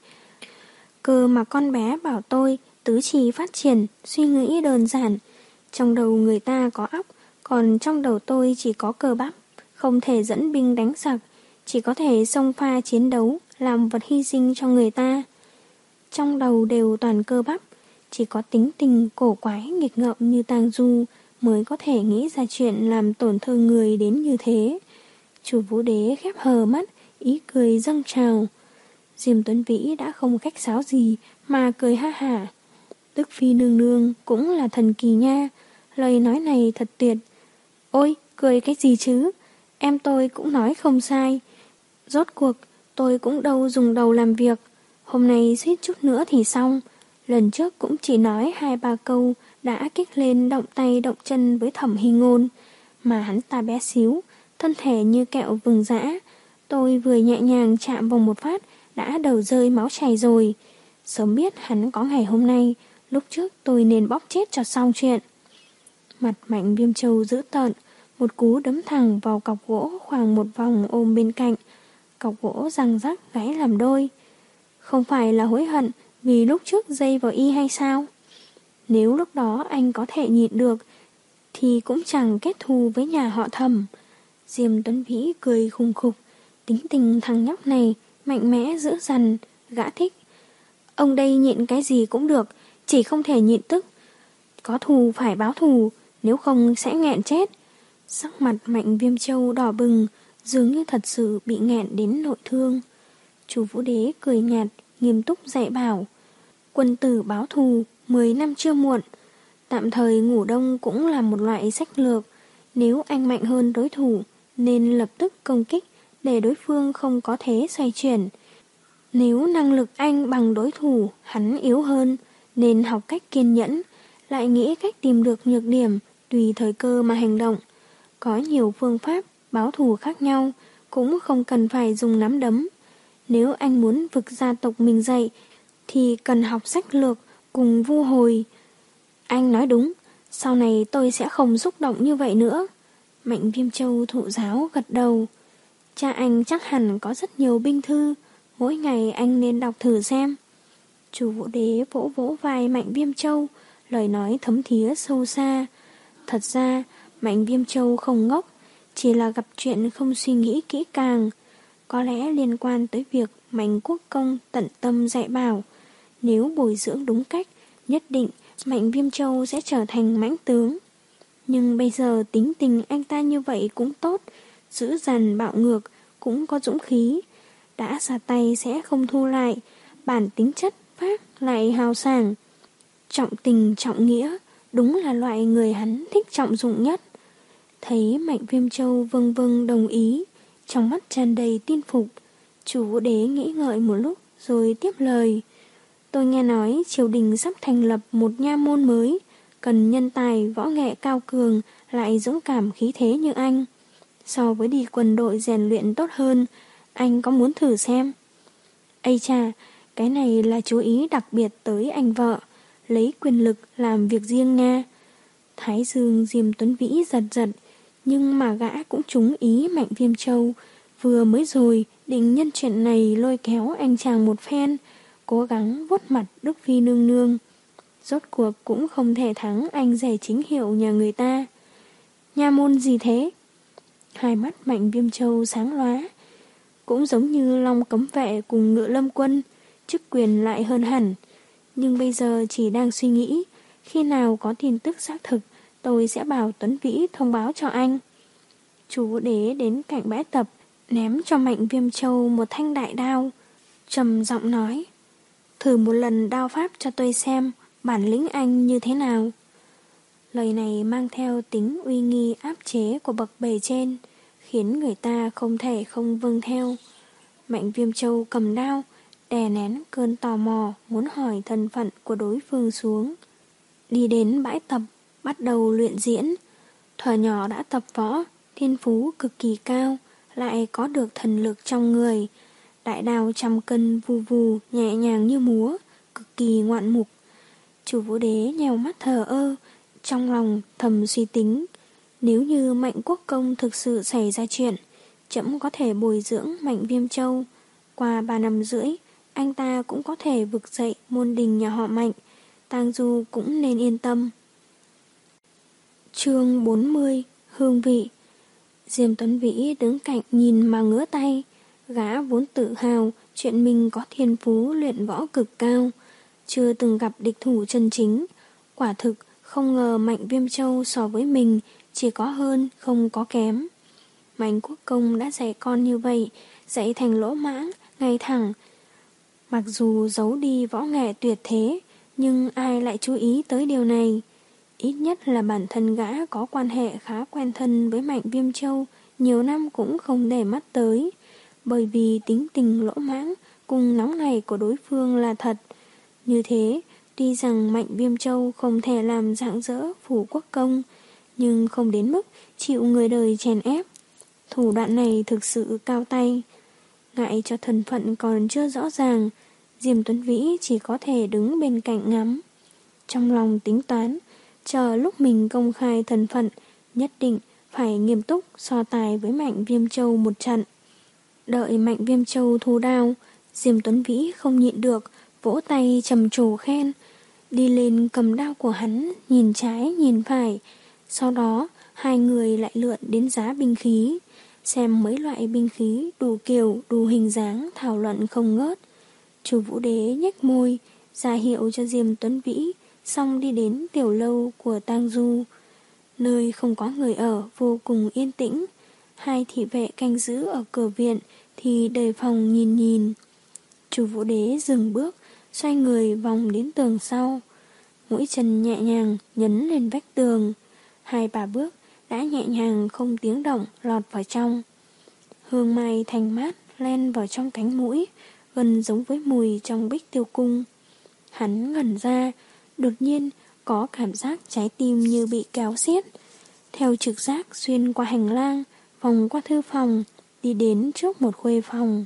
Cơ mà con bé bảo tôi tứ chi phát triển, suy nghĩ đơn giản. Trong đầu người ta có óc, còn trong đầu tôi chỉ có cơ bắp, không thể dẫn binh đánh giặc, chỉ có thể xông pha chiến đấu, làm vật hy sinh cho người ta. Trong đầu đều toàn cơ bắp, chỉ có tính tình cổ quái nghịch ngợm như Tang Du mới có thể nghĩ ra chuyện làm tổn thương người đến như thế. Chu Vũ Đế khép hờ mắt, ý cười dâng trào. Diêm Tuấn Vĩ đã không khách sáo gì mà cười ha hả. Tức Phi nương nương cũng là thần kỳ nha, lời nói này thật tuyệt. Ôi, cười cái gì chứ, em tôi cũng nói không sai. Rốt cuộc, tôi cũng đâu dùng đầu làm việc, hôm nay suýt chút nữa thì xong. Lần trước cũng chỉ nói hai ba câu đã kích lên động tay động chân với Thẩm Hy Ngôn, mà hắn ta bé xíu, thân thể như kẹo vừng dã. Tôi vừa nhẹ nhàng chạm vào một phát đã đầu rơi máu chảy rồi. Sớm biết hắn có ngày hôm nay, lúc trước tôi nên bóp chết cho xong chuyện. Mặt Mạnh Viêm Châu dữ tợn, một cú đấm thẳng vào cọc gỗ khoảng một vòng ôm bên cạnh. Cọc gỗ răng rắc gãy làm đôi. Không phải là hối hận vì lúc trước dây vào y hay sao? Nếu lúc đó anh có thể nhịn được thì cũng chẳng kết thù với nhà họ Thẩm. Diêm Tuấn Vĩ cười khùng khục. Tính tình thằng nhóc này mạnh mẽ dữ dằn, gã thích. Ông đây nhịn cái gì cũng được, chỉ không thể nhịn tức. Có thù phải báo thù, nếu không sẽ nghẹn chết. Sắc mặt Mạnh Viêm Châu đỏ bừng, dường như thật sự bị nghẹn đến nội thương. Chu Vũ Đế cười nhạt, nghiêm túc dạy bảo. Quân tử báo thù, mười năm chưa muộn. Tạm thời ngủ đông cũng là một loại sách lược. Nếu anh mạnh hơn đối thủ, nên lập tức công kích để đối phương không có thế xoay chuyển. Nếu năng lực anh bằng đối thủ, hắn yếu hơn, nên học cách kiên nhẫn, lại nghĩ cách tìm được nhược điểm, tùy thời cơ mà hành động. Có nhiều phương pháp báo thù khác nhau, cũng không cần phải dùng nắm đấm. Nếu anh muốn vực gia tộc mình dậy, thì cần học sách lược cùng Vu Hồi. Anh nói đúng, sau này tôi sẽ không xúc động như vậy nữa. Mạnh Viêm Châu thụ giáo gật đầu. Cha anh chắc hẳn có rất nhiều binh thư, mỗi ngày anh nên đọc thử xem. Chu Vũ Đế vỗ vỗ vai Mạnh Viêm Châu, lời nói thấm thía sâu xa. Thật ra, Mạnh Viêm Châu không ngốc, chỉ là gặp chuyện không suy nghĩ kỹ càng. Có lẽ liên quan tới việc Mạnh Quốc Công tận tâm dạy bảo. Nếu bồi dưỡng đúng cách, nhất định Mạnh Viêm Châu sẽ trở thành mãnh tướng. Nhưng bây giờ tính tình anh ta như vậy cũng tốt, dữ dằn bạo ngược, cũng có dũng khí. Đã ra tay sẽ không thu lại, bản tính chất phát lại hào sảng. Trọng tình trọng nghĩa, đúng là loại người hắn thích trọng dụng nhất. Thấy Mạnh Viêm Châu vâng vâng đồng ý, trong mắt tràn đầy tin phục. Chu Vũ Đế nghĩ ngợi một lúc rồi tiếp lời. Tôi nghe nói triều đình sắp thành lập một nha môn mới, cần nhân tài võ nghệ cao cường lại dũng cảm khí thế như anh. So với đi quân đội rèn luyện tốt hơn, anh có muốn thử xem? Ây chà, cái này là chú ý đặc biệt tới anh vợ, lấy quyền lực làm việc riêng nha. Thái Dương Diêm Tuấn Vĩ giật giật, nhưng mà gã cũng trúng ý Mạnh Viêm Châu. Vừa mới rồi định nhân chuyện này lôi kéo anh chàng một phen, cố gắng vuốt mặt Đức Phi nương nương. Rốt cuộc cũng không thể thắng anh rể chính hiệu nhà người ta. Nha môn gì thế? Hai mắt Mạnh Viêm Châu sáng lóa. Cũng giống như Long Cấm Vệ cùng Ngự Lâm Quân, chức quyền lại hơn hẳn. Nhưng bây giờ chỉ đang suy nghĩ, khi nào có tin tức xác thực, tôi sẽ bảo Tuấn Vĩ thông báo cho anh. Chú Vũ Đế đến cạnh bãi tập, ném cho Mạnh Viêm Châu một thanh đại đao, trầm giọng nói: thử một lần đao pháp cho tôi xem bản lĩnh anh như thế nào. Lời này mang theo tính uy nghi áp chế của bậc bề trên, khiến người ta không thể không vâng theo. Mạnh Viêm Châu cầm đao, đè nén cơn tò mò muốn hỏi thân phận của đối phương xuống. Đi đến bãi tập, bắt đầu luyện diễn. Thuở nhỏ đã tập võ, thiên phú cực kỳ cao, lại có được thần lực trong người. Đại đao trăm cân vù vù nhẹ nhàng như múa, cực kỳ ngoạn mục. Chủ Vũ Đế nhèo mắt thờ ơ, trong lòng thầm suy tính, nếu như Mạnh Quốc Công thực sự xảy ra chuyện, trẫm có thể bồi dưỡng Mạnh Viêm Châu. Qua ba năm rưỡi, anh ta cũng có thể vực dậy môn đình nhà họ Mạnh, Tang Du cũng nên yên tâm. Chương bốn mươi, Hương vị. Diêm Tuấn Vĩ đứng cạnh nhìn mà ngứa tay. Gã vốn tự hào chuyện mình có thiên phú luyện võ cực cao, chưa từng gặp địch thủ chân chính. Quả thực không ngờ Mạnh Viêm Châu so với mình chỉ có hơn không có kém. Mạnh Quốc Công đã dạy con như vậy, dạy thành lỗ mãng, ngay thẳng. Mặc dù giấu đi võ nghệ tuyệt thế, nhưng ai lại chú ý tới điều này? Ít nhất là bản thân gã có quan hệ khá quen thân với Mạnh Viêm Châu, nhiều năm cũng không để mắt tới. Bởi vì tính tình lỗ mãng cùng nóng này của đối phương là thật. Như thế, tuy rằng Mạnh Viêm Châu không thể làm rạng rỡ phủ quốc công, nhưng không đến mức chịu người đời chèn ép. Thủ đoạn này thực sự cao tay. Ngại cho thân phận còn chưa rõ ràng, Diêm Tuấn Vĩ chỉ có thể đứng bên cạnh ngắm. Trong lòng tính toán, chờ lúc mình công khai thân phận, nhất định phải nghiêm túc so tài với Mạnh Viêm Châu một trận. Đợi Mạnh Viêm Châu thu đao, Diêm Tuấn Vĩ không nhịn được, vỗ tay trầm trồ khen. Đi lên cầm đao của hắn, nhìn trái nhìn phải. Sau đó, hai người lại lượn đến giá binh khí, xem mấy loại binh khí đủ kiểu, đủ hình dáng, thảo luận không ngớt. Chủ Vũ Đế nhếch môi, ra hiệu cho Diêm Tuấn Vĩ, xong đi đến tiểu lâu của Tang Du. Nơi không có người ở, vô cùng yên tĩnh. Hai thị vệ canh giữ ở cửa viện thì đề phòng nhìn nhìn. Chủ Vũ Đế dừng bước, xoay người vòng đến tường sau. Mũi chân nhẹ nhàng nhấn lên vách tường. Hai ba bước đã nhẹ nhàng không tiếng động lọt vào trong. Hương mai thanh mát len vào trong cánh mũi, gần giống với mùi trong Bích Tiêu Cung. Hắn ngẩn ra, đột nhiên có cảm giác trái tim như bị kéo xiết. Theo trực giác xuyên qua hành lang, vòng qua thư phòng, đi đến trước một khuê phòng.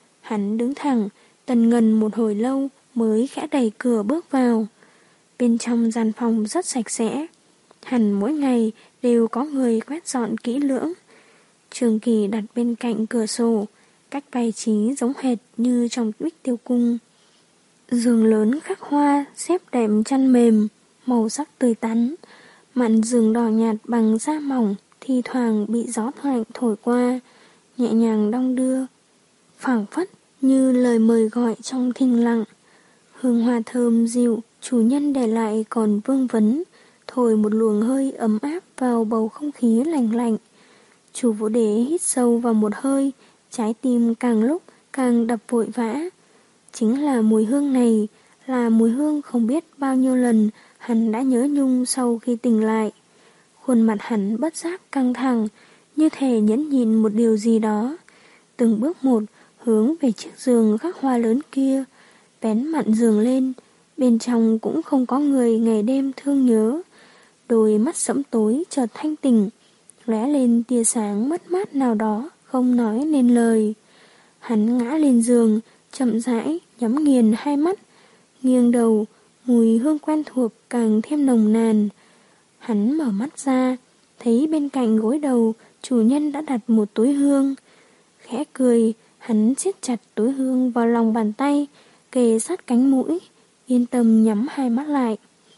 Hắn đứng thẳng, tần ngần một hồi lâu mới khẽ đẩy cửa bước vào. Bên trong gian phòng rất sạch sẽ. Hẳn mỗi ngày đều có người quét dọn kỹ lưỡng. Trường kỳ đặt bên cạnh cửa sổ, cách bài trí giống hệt như trong Bích Tiêu Cung. Giường lớn khắc hoa, xếp đệm chăn mềm, màu sắc tươi tắn. Mạn giường đỏ nhạt bằng da mỏng, thi thoảng bị gió lạnh thổi qua, nhẹ nhàng đong đưa, phảng phất như lời mời gọi trong thinh lặng. Hương hoa thơm dịu, chủ nhân để lại còn vương vấn, thổi một luồng hơi ấm áp vào bầu không khí lạnh lạnh. Chủ Vũ Đế hít sâu vào một hơi, trái tim càng lúc càng đập vội vã. Chính là mùi hương này, là mùi hương không biết bao nhiêu lần hắn đã nhớ nhung sau khi tỉnh lại. Khuôn mặt hắn bất giác căng thẳng, như thể nhẫn nhịn một điều gì đó. Từng bước một hướng về chiếc giường khắc hoa lớn kia, vén mặn giường lên, bên trong cũng không có người ngày đêm thương nhớ. Đôi mắt sẫm tối chợt thanh tỉnh, lóe lên tia sáng mất mát nào đó, không nói nên lời. Hắn ngã lên giường, chậm rãi nhắm nghiền hai mắt, nghiêng đầu, mùi hương quen thuộc càng thêm nồng nàn. Hắn mở mắt ra, thấy bên cạnh gối đầu chủ nhân đã đặt một túi hương. Khẽ cười, hắn siết chặt túi hương vào lòng bàn tay, kề sát cánh mũi, yên tâm nhắm hai mắt lại.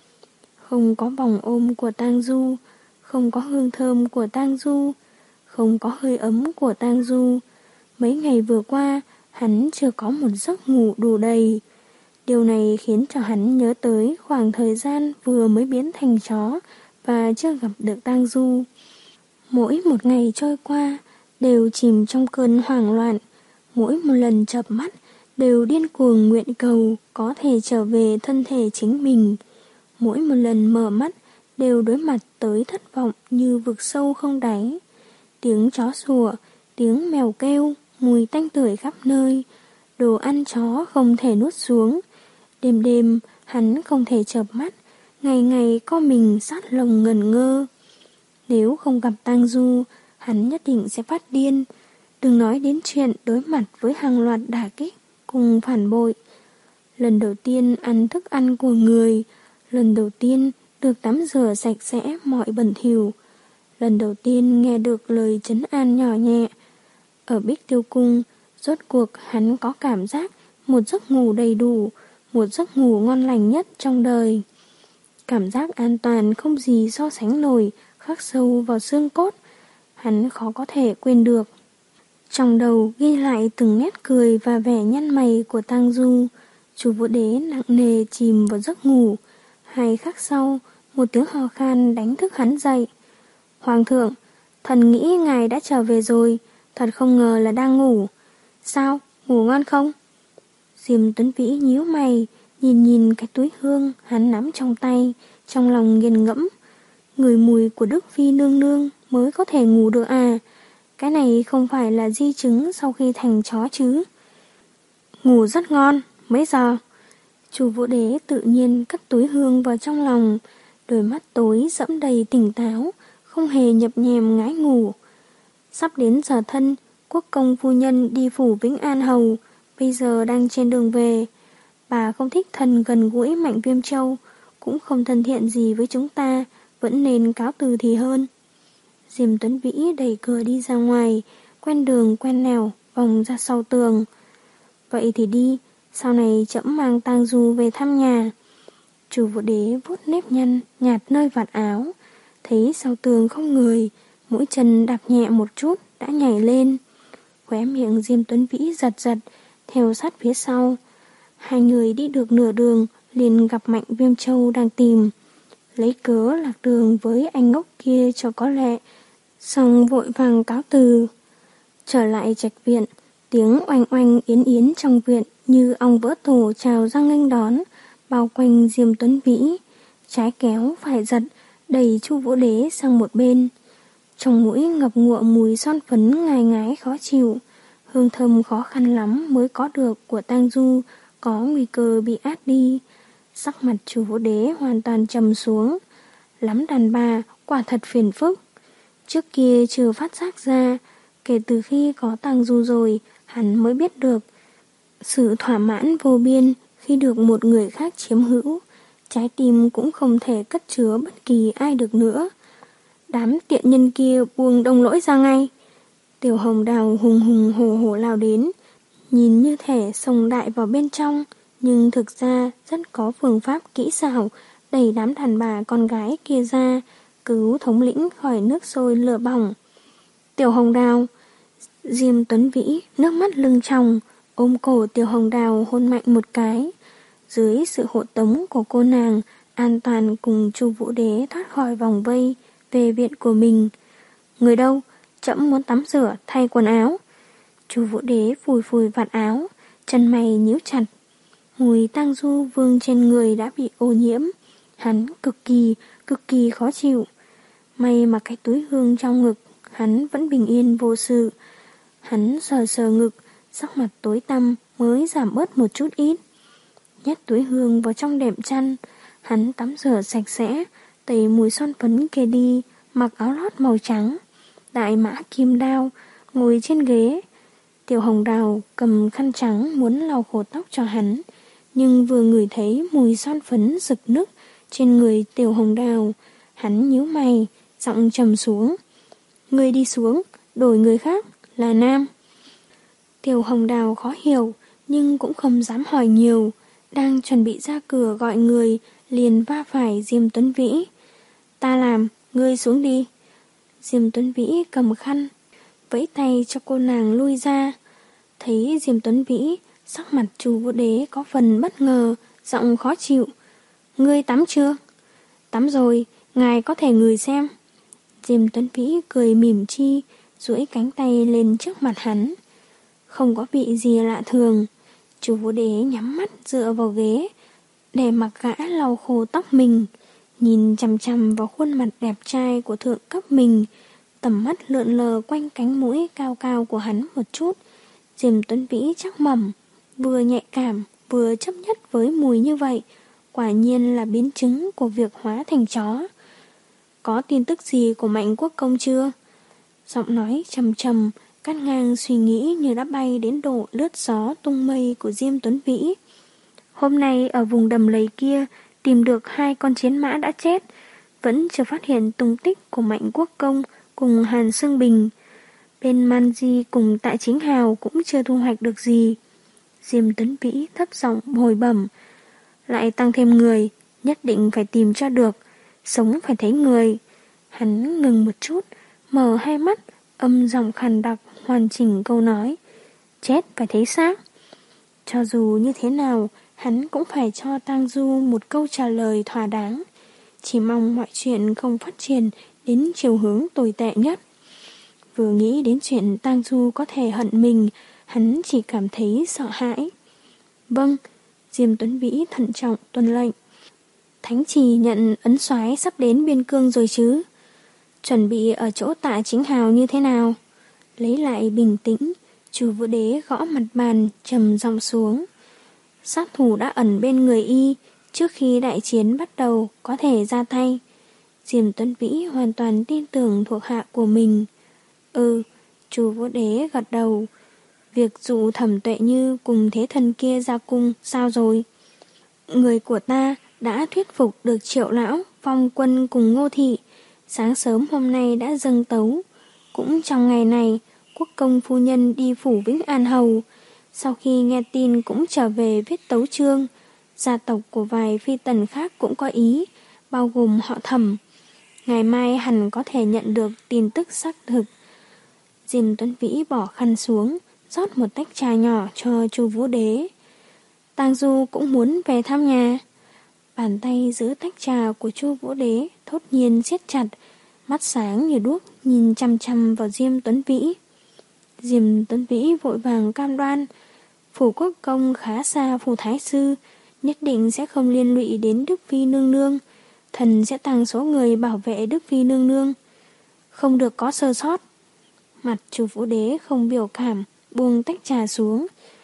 Không có vòng ôm của Tang Du, không có hương thơm của Tang Du, không có hơi ấm của Tang Du. Mấy ngày vừa qua, hắn chưa có một giấc ngủ đủ đầy. Điều này khiến cho hắn nhớ tới khoảng thời gian vừa mới biến thành chó và chưa gặp được Tang Du. Mỗi một ngày trôi qua đều chìm trong cơn hoảng loạn, mỗi một lần chợp mắt đều điên cuồng nguyện cầu có thể trở về thân thể chính mình. Mỗi một lần mở mắt đều đối mặt tới thất vọng như vực sâu không đáy. Tiếng chó sủa, tiếng mèo kêu, mùi tanh tưởi khắp nơi, đồ ăn chó không thể nuốt xuống. Đêm đêm hắn không thể chợp mắt, ngày ngày co mình sát lồng ngẩn ngơ. Nếu không gặp Tang Du, hắn nhất định sẽ phát điên. Đừng nói đến chuyện đối mặt với hàng loạt đả kích cùng phản bội. Lần đầu tiên ăn thức ăn của người, lần đầu tiên được tắm rửa sạch sẽ mọi bẩn thỉu, lần đầu tiên nghe được lời trấn an nhỏ nhẹ. Ở Bích Tiêu Cung, rốt cuộc hắn có cảm giác một giấc ngủ đầy đủ, một giấc ngủ ngon lành nhất trong đời. Cảm giác an toàn không gì so sánh nổi, khắc sâu vào xương cốt, hắn khó có thể quên được. Trong đầu ghi lại từng nét cười và vẻ nhăn mày của Tang Du. Chu Vũ Đế nặng nề chìm vào giấc ngủ. Hai khắc sau, một tiếng hò khan đánh thức hắn dậy. Hoàng thượng, thần nghĩ ngài đã trở về rồi, thật không ngờ là đang ngủ. Sao, ngủ ngon không? Diêm Tuấn Vĩ nhíu mày, nhìn nhìn cái túi hương hắn nắm trong tay, trong lòng nghiền ngẫm. Người mùi của Đức Phi nương nương mới có thể ngủ được à? Cái này không phải là di chứng sau khi thành chó chứ? Ngủ rất ngon, mấy giờ? Chu Vũ Đế tự nhiên cất túi hương vào trong lòng, đôi mắt tối đẫm đầy tỉnh táo, không hề nhập nhèm ngái ngủ. Sắp đến giờ thân, quốc công phu nhân đi phủ Vĩnh An hầu, bây giờ đang trên đường về. Bà không thích thần gần gũi Mạnh Viêm Châu, cũng không thân thiện gì với chúng ta, vẫn nên cáo từ thì hơn. Diêm Tuấn Vĩ đẩy cửa đi ra ngoài, quen đường quen nẻo, vòng ra sau tường. Vậy thì đi, sau này trẫm mang Tang Du về thăm nhà. Chu Vũ Đế vuốt nếp nhăn nhạt nơi vạt áo, thấy sau tường không người, mũi chân đạp nhẹ một chút đã nhảy lên. Khóe miệng Diêm Tuấn Vĩ giật giật, theo sát phía sau. Hai người đi được nửa đường, liền gặp Mạnh Viêm Châu đang tìm. Lấy cớ lạc đường với anh ngốc kia cho có lệ, xong vội vàng cáo từ. Trở lại trạch viện, tiếng oanh oanh yến yến trong viện như ong vỡ tổ trào ra nghênh đón, bao quanh Diêm Tuấn Vĩ. Trái kéo phải giật, đẩy Chu Vũ Đế sang một bên. Trong mũi ngập ngụa mùi son phấn ngai ngái khó chịu, hương thơm khó khăn lắm mới có được của Tang Du có nguy cơ bị át đi. Sắc mặt Chu Vũ Đế hoàn toàn trầm xuống. Lắm đàn bà quả thật phiền phức. Trước kia chưa phát giác ra, kể từ khi có Tang Du rồi, hắn mới biết được sự thỏa mãn vô biên khi được một người khác chiếm hữu. Trái tim cũng không thể cất chứa bất kỳ ai được nữa. Đám tiện nhân kia buông Đông Lỗi ra ngay. Tiểu Hồng Đào hùng hùng hổ hổ lao đến, nhìn như thể xông đại vào bên trong, nhưng thực ra rất có phương pháp kỹ xảo đẩy đám đàn bà con gái kia ra, cứu thống lĩnh khỏi nước sôi lửa bỏng. Tiểu Hồng Đào, Diêm Tuấn Vĩ nước mắt lưng tròng, ôm cổ Tiểu Hồng Đào hôn mạnh một cái. Dưới sự hộ tống của cô nàng, an toàn cùng Chu Vũ Đế thoát khỏi vòng vây về viện của mình. Người đâu? Trẫm muốn tắm rửa, thay quần áo. Chu Vũ Đế phủi phủi vạt áo, chân mày nhíu chặt. Mùi Tang Du vương trên người đã bị ô nhiễm, hắn cực kỳ, cực kỳ khó chịu. May mà cái túi hương trong ngực, hắn vẫn bình yên vô sự. Hắn sờ sờ ngực, sắc mặt tối tăm mới giảm bớt một chút ít. Nhét túi hương vào trong đệm chăn, hắn tắm rửa sạch sẽ, tẩy mùi son phấn kia đi, mặc áo lót màu trắng. Đại mã kim đao, ngồi trên ghế. Tiểu Hồng Đào cầm khăn trắng muốn lau khô tóc cho hắn, nhưng vừa ngửi thấy mùi son phấn rực nức trên người Tiểu Hồng Đào, hắn nhíu mày, giọng trầm xuống. Người đi xuống, đổi người khác, là nam. Tiểu Hồng Đào khó hiểu, nhưng cũng không dám hỏi nhiều, đang chuẩn bị ra cửa gọi người, liền va phải Diêm Tuấn Vĩ. Ta làm, ngươi xuống đi. Diêm Tuấn Vĩ cầm khăn, vẫy tay cho cô nàng lui ra. Thấy Diêm Tuấn Vĩ Sắc mặt Chu Vũ Đế có phần bất ngờ, giọng khó chịu. Ngươi tắm chưa? Tắm rồi, ngài có thể ngửi xem. Diêm Tuấn Vĩ cười mỉm chi, duỗi cánh tay lên trước mặt hắn. Không có vị gì lạ thường. Chu Vũ Đế nhắm mắt dựa vào ghế, để mặc gã lau khô tóc mình, nhìn chằm chằm vào khuôn mặt đẹp trai của thượng cấp mình, tầm mắt lượn lờ quanh cánh mũi cao cao của hắn một chút. Diêm Tuấn Vĩ chắc mẩm, vừa nhạy cảm, vừa chấp nhất với mùi như vậy, quả nhiên là biến chứng của việc hóa thành chó. Có tin tức gì của Mạnh Quốc Công chưa? Giọng nói trầm trầm, cắt ngang suy nghĩ như đã bay đến độ lướt gió tung mây của Diêm Tuấn Vĩ. Hôm nay ở vùng đầm lầy kia tìm được hai con chiến mã đã chết, vẫn chưa phát hiện tung tích của Mạnh Quốc Công cùng Hàn Sương Bình. Bên Man Di cùng Tại Chính Hào cũng chưa thu hoạch được gì. Diêm Tuấn Vĩ thấp giọng hồi bẩm, lại tăng thêm người, nhất định phải tìm cho được, sống phải thấy người. Hắn ngừng một chút, mở hai mắt, âm giọng khàn đặc hoàn chỉnh câu nói, chết phải thấy xác. Cho dù như thế nào, hắn cũng phải cho Tang Du một câu trả lời thỏa đáng. Chỉ mong mọi chuyện không phát triển đến chiều hướng tồi tệ nhất. Vừa nghĩ đến chuyện Tang Du có thể hận mình, hắn chỉ cảm thấy sợ hãi. Vâng, Diêm Tuấn Vĩ thận trọng tuân lệnh. Thánh Trì nhận ấn soái sắp đến biên cương rồi chứ? Chuẩn bị ở chỗ Tạ Chính Hào như thế nào? Lấy lại bình tĩnh, Chu Vũ Đế gõ mặt bàn, trầm giọng xuống. Sát thủ đã ẩn bên người y, trước khi đại chiến bắt đầu có thể ra tay. Diêm Tuấn Vĩ hoàn toàn tin tưởng thuộc hạ của mình. Ừ, Chu Vũ Đế gật đầu. Việc dụ Thẩm Tuệ Như cùng thế thần kia ra cung sao rồi? Người của ta đã thuyết phục được Triệu lão, Phong Quân cùng Ngô thị, sáng sớm hôm nay đã dâng tấu. Cũng trong ngày này, Quốc công phu nhân đi phủ Vĩnh An hầu, sau khi nghe tin cũng trở về viết tấu chương. Gia tộc của vài phi tần khác cũng có ý, bao gồm họ Thẩm. Ngày mai hẳn có thể nhận được tin tức xác thực. Diêm Tuấn Vĩ bỏ khăn xuống, rót một tách trà nhỏ cho Chu Vũ Đế. Tang Du cũng muốn về thăm nhà. Bàn tay giữ tách trà của Chu Vũ Đế thốt nhiên siết chặt, mắt sáng như đuốc nhìn chăm chăm vào Diêm Tuấn Vĩ. Diêm Tuấn Vĩ vội vàng cam đoan, phủ quốc công khá xa phủ thái sư, nhất định sẽ không liên lụy đến Đức Phi nương nương, thần sẽ tăng số người bảo vệ Đức Phi nương nương, không được có sơ sót. Mặt Chu Vũ Đế không biểu cảm, buông tách trà xuống.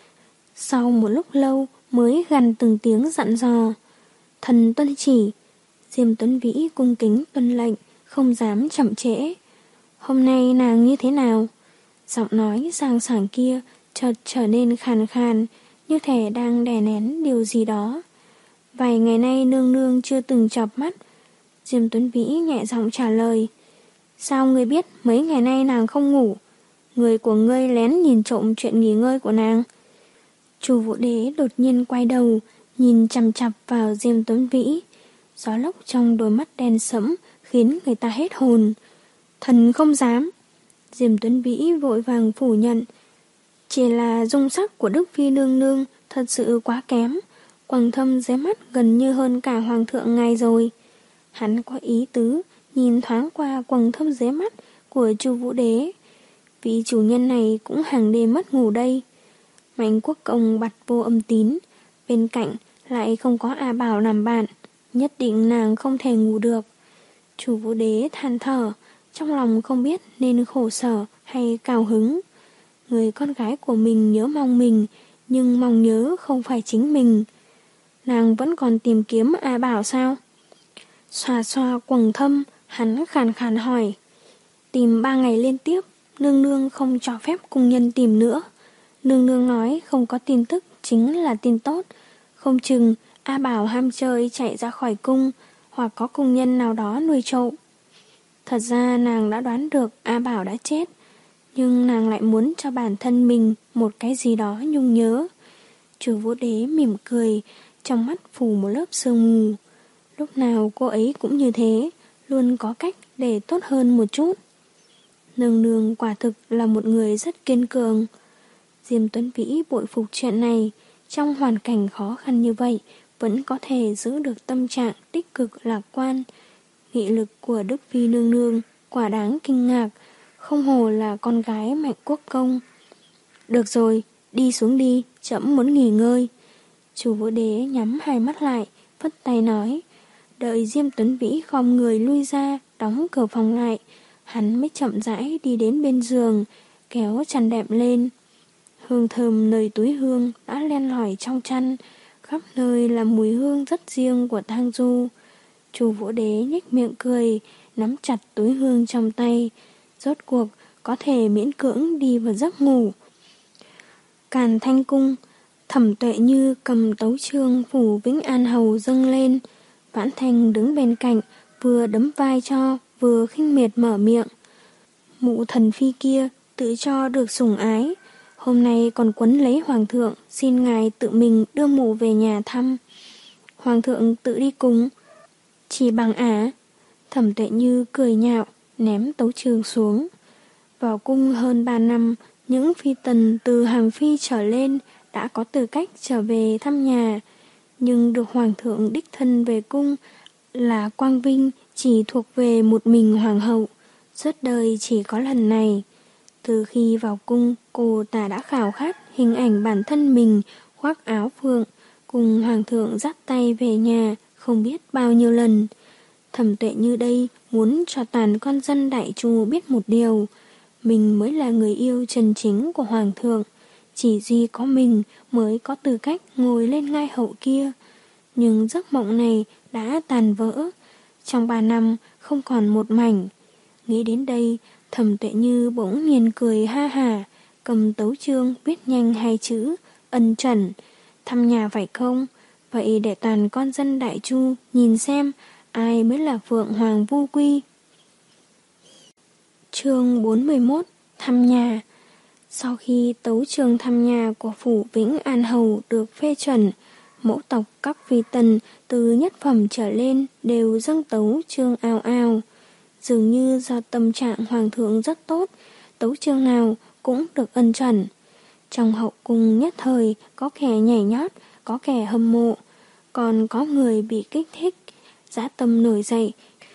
Sau một lúc lâu mới gằn từng tiếng dặn dò, thần tuân chỉ. Diêm Tuấn Vĩ cung kính tuân lệnh, không dám chậm trễ. Hôm nay nàng như thế nào? Giọng nói sang sảng kia chợt trở nên khàn khàn, như thể đang đè nén điều gì đó. Vài ngày nay nương nương chưa từng chợp mắt. Diêm Tuấn Vĩ nhẹ giọng trả lời, sao ngươi biết mấy ngày nay nàng không ngủ? Người của ngươi lén nhìn trộm chuyện nghỉ ngơi của nàng. Chu Vũ Đế đột nhiên quay đầu, nhìn chằm chằm vào Diêm Tuấn Vĩ. Gió lốc trong đôi mắt đen sẫm khiến người ta hết hồn. Thần không dám. Diêm Tuấn Vĩ vội vàng phủ nhận. Chỉ là dung sắc của Đức Phi nương nương thật sự quá kém, quầng thâm dưới mắt gần như hơn cả hoàng thượng ngài rồi. Hắn có ý tứ nhìn thoáng qua quầng thâm dưới mắt của Chu Vũ Đế. Vị chủ nhân này cũng hàng đêm mất ngủ đây. Mạnh Quốc công bặt vô âm tín, bên cạnh lại không có A Bảo làm bạn, nhất định nàng không thể ngủ được. Chu Vũ Đế than thở, trong lòng không biết nên khổ sở hay cao hứng. Người con gái của mình nhớ mong mình, nhưng mong nhớ không phải chính mình. Nàng vẫn còn tìm kiếm A Bảo sao? Xoa xoa quầng thâm, hắn khàn khàn hỏi. Tìm ba ngày liên tiếp, nương nương không cho phép cung nhân tìm nữa. Nương nương nói không có tin tức chính là tin tốt. Không chừng A Bảo ham chơi chạy ra khỏi cung, hoặc có cung nhân nào đó nuôi trộm. Thật ra nàng đã đoán được A Bảo đã chết, nhưng nàng lại muốn cho bản thân mình một cái gì đó nhung nhớ. Chu Vũ Đế mỉm cười, trong mắt phủ một lớp sương mù. Lúc nào cô ấy cũng như thế, luôn có cách để tốt hơn một chút. Nương nương quả thực là một người rất kiên cường. Diêm Tuấn Vĩ bội phục chuyện này, trong hoàn cảnh khó khăn như vậy vẫn có thể giữ được tâm trạng tích cực lạc quan. Nghị lực của Đức Phi nương nương quả đáng kinh ngạc, không hồ là con gái Mạnh Quốc Công. Được rồi, đi xuống đi, trẫm muốn nghỉ ngơi. Chu Vũ Đế nhắm hai mắt lại, phất tay nói. Đợi Diêm Tuấn Vĩ khom người lui ra, đóng cửa phòng lại, hắn mới chậm rãi đi đến bên giường, kéo chăn đệm lên. Hương thơm nơi túi hương đã len lỏi trong chăn, khắp nơi là mùi hương rất riêng của Thang Du. Chu Vũ Đế nhếch miệng cười, nắm chặt túi hương trong tay, rốt cuộc có thể miễn cưỡng đi vào giấc ngủ. Càn Thanh Cung, Thẩm Tuệ Như cầm tấu chương phủ Vĩnh An Hầu dâng lên. Vãn Thành đứng bên cạnh, vừa đấm vai cho, vừa khinh miệt mở miệng. Mụ thần phi kia tự cho được sủng ái, hôm nay còn quấn lấy hoàng thượng, xin ngài tự mình đưa mụ về nhà thăm. Hoàng thượng tự đi cùng. Chỉ bằng ả. Thẩm Tuệ Như cười nhạo, ném tấu chương xuống. Vào cung hơn ba năm, những phi tần từ hàng phi trở lên đã có tư cách trở về thăm nhà, nhưng được hoàng thượng đích thân về cung là quang vinh chỉ thuộc về một mình hoàng hậu, suốt đời chỉ có lần này. Từ khi vào cung, cô ta đã khao khát hình ảnh bản thân mình khoác áo phượng, cùng hoàng thượng dắt tay về nhà không biết bao nhiêu lần. Thẩm Tuệ Như đây muốn cho toàn con dân Đại Chu biết một điều, mình mới là người yêu chân chính của hoàng thượng, chỉ duy có mình mới có tư cách ngồi lên ngai hậu kia. Nhưng giấc mộng này đã tàn vỡ, trong ba năm không còn một mảnh. Nghĩ đến đây, Thẩm Tuệ Như bỗng nhiên cười ha hả, cầm tấu chương viết nhanh hai chữ ân trần. Thăm nhà phải không? Vậy để toàn con dân Đại Chu nhìn xem ai mới là Phượng Hoàng Vu Quy. Chương bốn mươi mốt. Thăm nhà. Sau khi tấu chương thăm nhà của phủ Vĩnh An Hầu được phê chuẩn, mẫu tộc các phi tần từ nhất phẩm trở lên đều dâng tấu chương ào ào. Dường như do tâm trạng hoàng thượng rất tốt, tấu chương nào cũng được ân chuẩn. Trong hậu cung nhất thời có kẻ nhảy nhót, có kẻ hâm mộ, còn có người bị kích thích, dã tâm nổi dậy.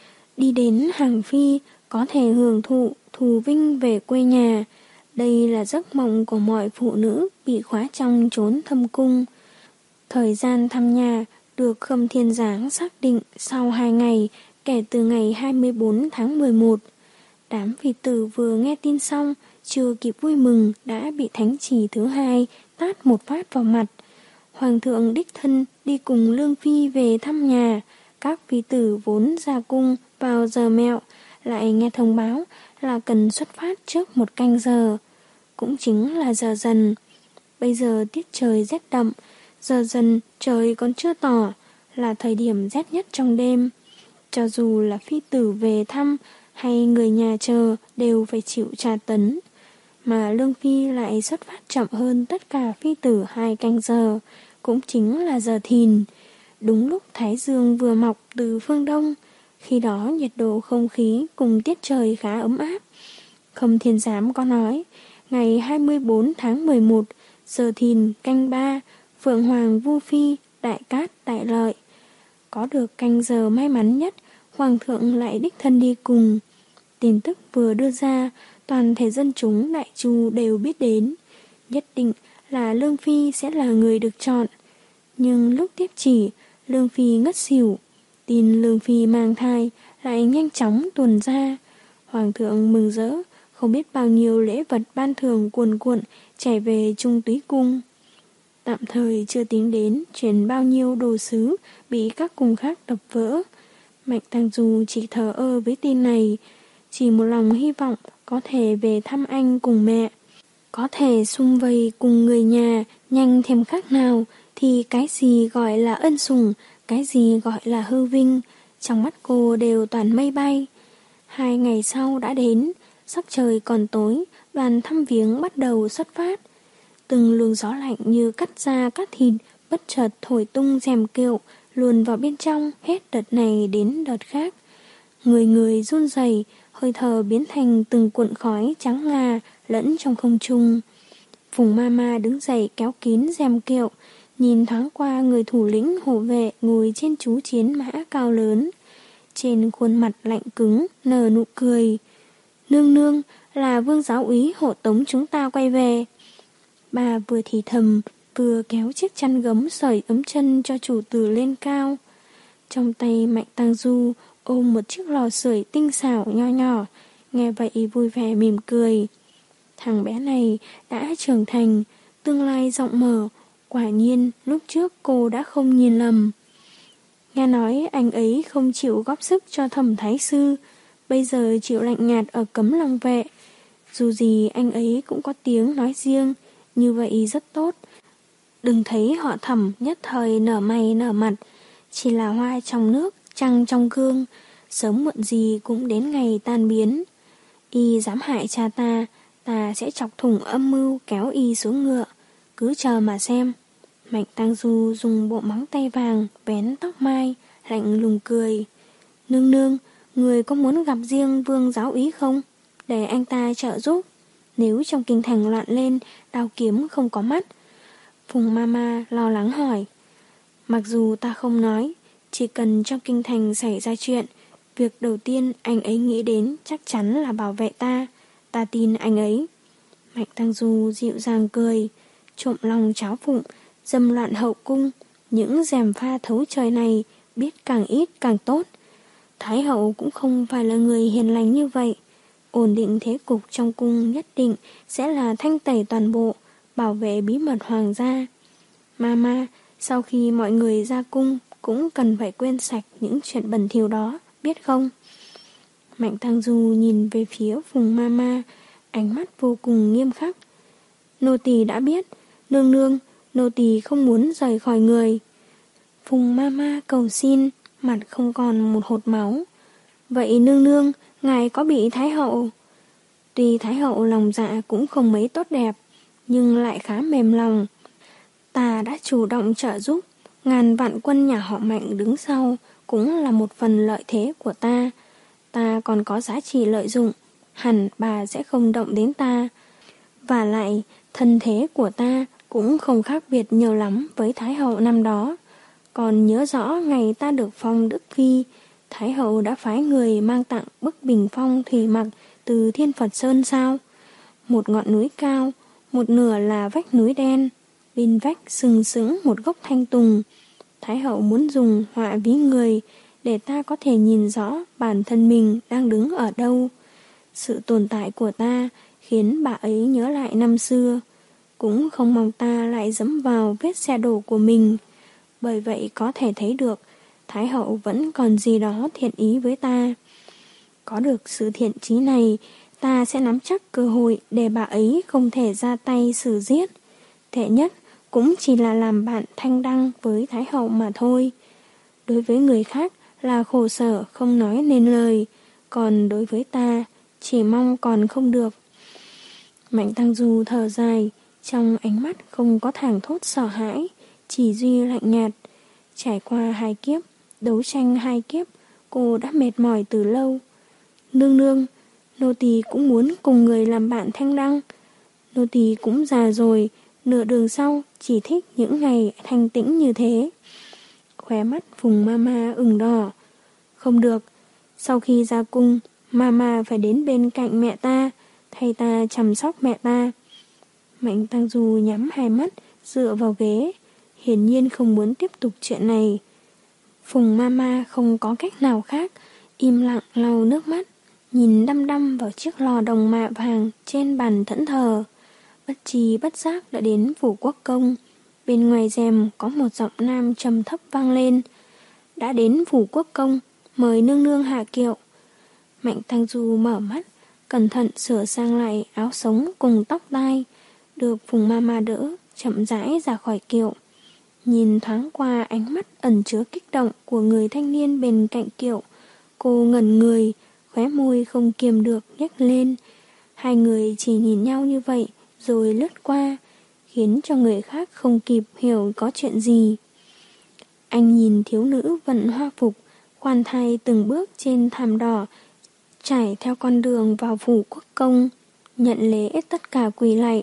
Đi đến hàng phi có thể hưởng thụ thù vinh về quê nhà. Đây là giấc mộng của mọi phụ nữ bị khóa trong chốn thâm cung. Thời gian thăm nhà được Khâm Thiên Giáng xác định sau hai ngày kể từ ngày hai mươi bốn tháng mười một. Đám phi tử vừa nghe tin xong, chưa kịp vui mừng đã bị thánh chỉ thứ hai tát một phát vào mặt. Hoàng thượng đích thân đi cùng Lương Phi về thăm nhà. Các phi tử vốn ra cung vào giờ mẹo, lại nghe thông báo là cần xuất phát trước một canh giờ, cũng chính là giờ dần. Bây giờ tiết trời rét đậm, giờ dần trời còn chưa tỏ, là thời điểm rét nhất trong đêm. Cho dù là phi tử về thăm hay người nhà chờ đều phải chịu tra tấn. Mà Lương Phi lại xuất phát chậm hơn tất cả phi tử hai canh giờ, cũng chính là giờ thìn. Đúng lúc Thái Dương vừa mọc từ phương Đông, khi đó nhiệt độ không khí cùng tiết trời khá ấm áp. Khâm Thiên Giám có nói, ngày hai mươi bốn tháng mười một, giờ thìn canh ba, Phượng Hoàng Vu Phi, đại cát đại lợi. Có được canh giờ may mắn nhất, Hoàng thượng lại đích thân đi cùng. Tin tức vừa đưa ra, toàn thể dân chúng Đại Chu đều biết đến. Nhất định là Lương Phi sẽ là người được chọn. Nhưng lúc tiếp chỉ, Lương Phi ngất xỉu. Tin Lương Phi mang thai lại nhanh chóng tuồn ra. Hoàng thượng mừng rỡ, không biết bao nhiêu lễ vật ban thưởng cuồn cuộn chảy về Trung Túy Cung. Tạm thời chưa tính đến chuyển bao nhiêu đồ sứ bị các cung khác đập vỡ. Mạnh Tăng Du chỉ thờ ơ với tin này, chỉ một lòng hy vọng có thể về thăm anh cùng mẹ. Có thể sum vầy cùng người nhà nhanh thêm khác nào thì cái gì gọi là ân sủng, cái gì gọi là hư vinh, trong mắt cô đều toàn mây bay. Hai ngày sau đã đến, sắc trời còn tối, đoàn thăm viếng bắt đầu xuất phát. Từng luồng gió lạnh như cắt da cắt thịt bất chợt thổi tung rèm kiệu, luồn vào bên trong hết đợt này đến đợt khác. Người người run rẩy, hơi thở biến thành từng cuộn khói trắng ngà lẫn trong không trung. Phùng Mama đứng dậy kéo kín rèm kiệu, nhìn thoáng qua người thủ lĩnh hộ vệ ngồi trên chú chiến mã cao lớn. Trên khuôn mặt lạnh cứng, nở nụ cười. Nương nương, là Vương giáo úy hộ tống chúng ta quay về. Bà vừa thì thầm, vừa kéo chiếc chăn gấm sưởi ấm chân cho chủ tử lên cao. Trong tay Mạnh Tang Du ôm một chiếc lò sưởi tinh xảo nho nhỏ, nghe vậy vui vẻ mỉm cười. Thằng bé này đã trưởng thành, tương lai rộng mở, quả nhiên lúc trước cô đã không nhìn lầm. Nghe nói anh ấy không chịu góp sức cho Thẩm thái sư, bây giờ chịu lạnh nhạt ở Cấm Long Vệ. Dù gì anh ấy cũng có tiếng nói riêng, như vậy rất tốt. Đừng thấy họ Thẩm nhất thời nở mày nở mặt, chỉ là hoa trong nước, trăng trong gương, sớm muộn gì cũng đến ngày tan biến. Y dám hại cha ta, ta sẽ chọc thủng âm mưu kéo y xuống ngựa, cứ chờ mà xem. Mạnh Tang Du dùng bộ móng tay vàng vén tóc mai, lạnh lùng cười. Nương nương, người có muốn gặp riêng Vương giáo úy không? Để anh ta trợ giúp. Nếu trong kinh thành loạn lên, đao kiếm không có mắt. Phùng Mama lo lắng hỏi. Mặc dù ta không nói, chỉ cần trong kinh thành xảy ra chuyện, việc đầu tiên anh ấy nghĩ đến chắc chắn là bảo vệ ta. Ta tin anh ấy. Mạnh Tang Du dịu dàng cười, trộm lòng cháo phụng, dâm loạn hậu cung. Những rèm pha thấu trời này biết càng ít càng tốt. Thái hậu cũng không phải là người hiền lành như vậy. Ổn định thế cục trong cung nhất định sẽ là thanh tẩy toàn bộ, bảo vệ bí mật hoàng gia. Mama, sau khi mọi người ra cung cũng cần phải quên sạch những chuyện bẩn thỉu đó, biết không? Mạnh Tang Du nhìn về phía Phùng Mama, ánh mắt vô cùng nghiêm khắc. Nô tỳ đã biết, nương nương, nô tỳ không muốn rời khỏi người. Phùng Mama cầu xin, mặt không còn một hột máu. Vậy nương nương, ngài có bị Thái hậu? Tuy Thái hậu lòng dạ cũng không mấy tốt đẹp, nhưng lại khá mềm lòng. Ta đã chủ động trợ giúp, ngàn vạn quân nhà họ Mạnh đứng sau cũng là một phần lợi thế của ta. Ta còn có giá trị lợi dụng, hẳn bà sẽ không động đến ta. Và lại, thân thế của ta cũng không khác biệt nhiều lắm với Thái hậu năm đó. Còn nhớ rõ ngày ta được phong Đức Phi, Thái hậu đã phái người mang tặng bức bình phong thủy mặc từ Thiên Phật Sơn sao? Một ngọn núi cao, một nửa là vách núi đen, bên vách sừng sững một gốc thanh tùng. Thái hậu muốn dùng họa ví người để ta có thể nhìn rõ bản thân mình đang đứng ở đâu. Sự tồn tại của ta khiến bà ấy nhớ lại năm xưa, cũng không mong ta lại dẫm vào vết xe đổ của mình. Bởi vậy có thể thấy được Thái hậu vẫn còn gì đó thiện ý với ta. Có được sự thiện chí này, ta sẽ nắm chắc cơ hội để bà ấy không thể ra tay xử giết. Tệ nhất cũng chỉ là làm bạn thanh đăng với Thái hậu mà thôi. Đối với người khác là khổ sở không nói nên lời, còn đối với ta chỉ mong còn không được. Mạnh Tang Du thở dài, trong ánh mắt không có thảng thốt sợ hãi, chỉ duy lạnh nhạt. Trải qua hai kiếp, đấu tranh hai kiếp, cô đã mệt mỏi từ lâu. Nương nương, nô tỳ cũng muốn cùng người làm bạn thanh đăng. Nô tỳ cũng già rồi, nửa đường sau chỉ thích những ngày thanh tĩnh như thế. Khóe mắt Phùng Mama ửng đỏ. Không được, sau khi ra cung, Mama phải đến bên cạnh mẹ ta, thay ta chăm sóc mẹ ta. Mạnh Tang Du nhắm hai mắt, dựa vào ghế, hiển nhiên không muốn tiếp tục chuyện này. Phùng Mama không có cách nào khác, im lặng lau nước mắt, nhìn đăm đăm vào chiếc lò đồng mạ vàng trên bàn thẫn thờ. Bất tri bất giác đã đến Phủ Quốc Công. Bên ngoài rèm có một giọng nam trầm thấp vang lên. Đã đến Phủ Quốc Công, mời nương nương hạ kiệu. Mạnh Tang Du mở mắt, cẩn thận sửa sang lại áo sống cùng tóc tai, được Phùng Mama đỡ, chậm rãi ra khỏi kiệu. Nhìn thoáng qua ánh mắt ẩn chứa kích động của người thanh niên bên cạnh kiệu, cô ngẩn người, khóe môi không kiềm được nhếch lên. Hai người chỉ nhìn nhau như vậy rồi lướt qua, khiến cho người khác không kịp hiểu có chuyện gì. Anh nhìn thiếu nữ vận hoa phục, khoan thai từng bước trên thảm đỏ, trải theo con đường vào Phủ Quốc Công, nhận lễ tất cả quỳ lạy,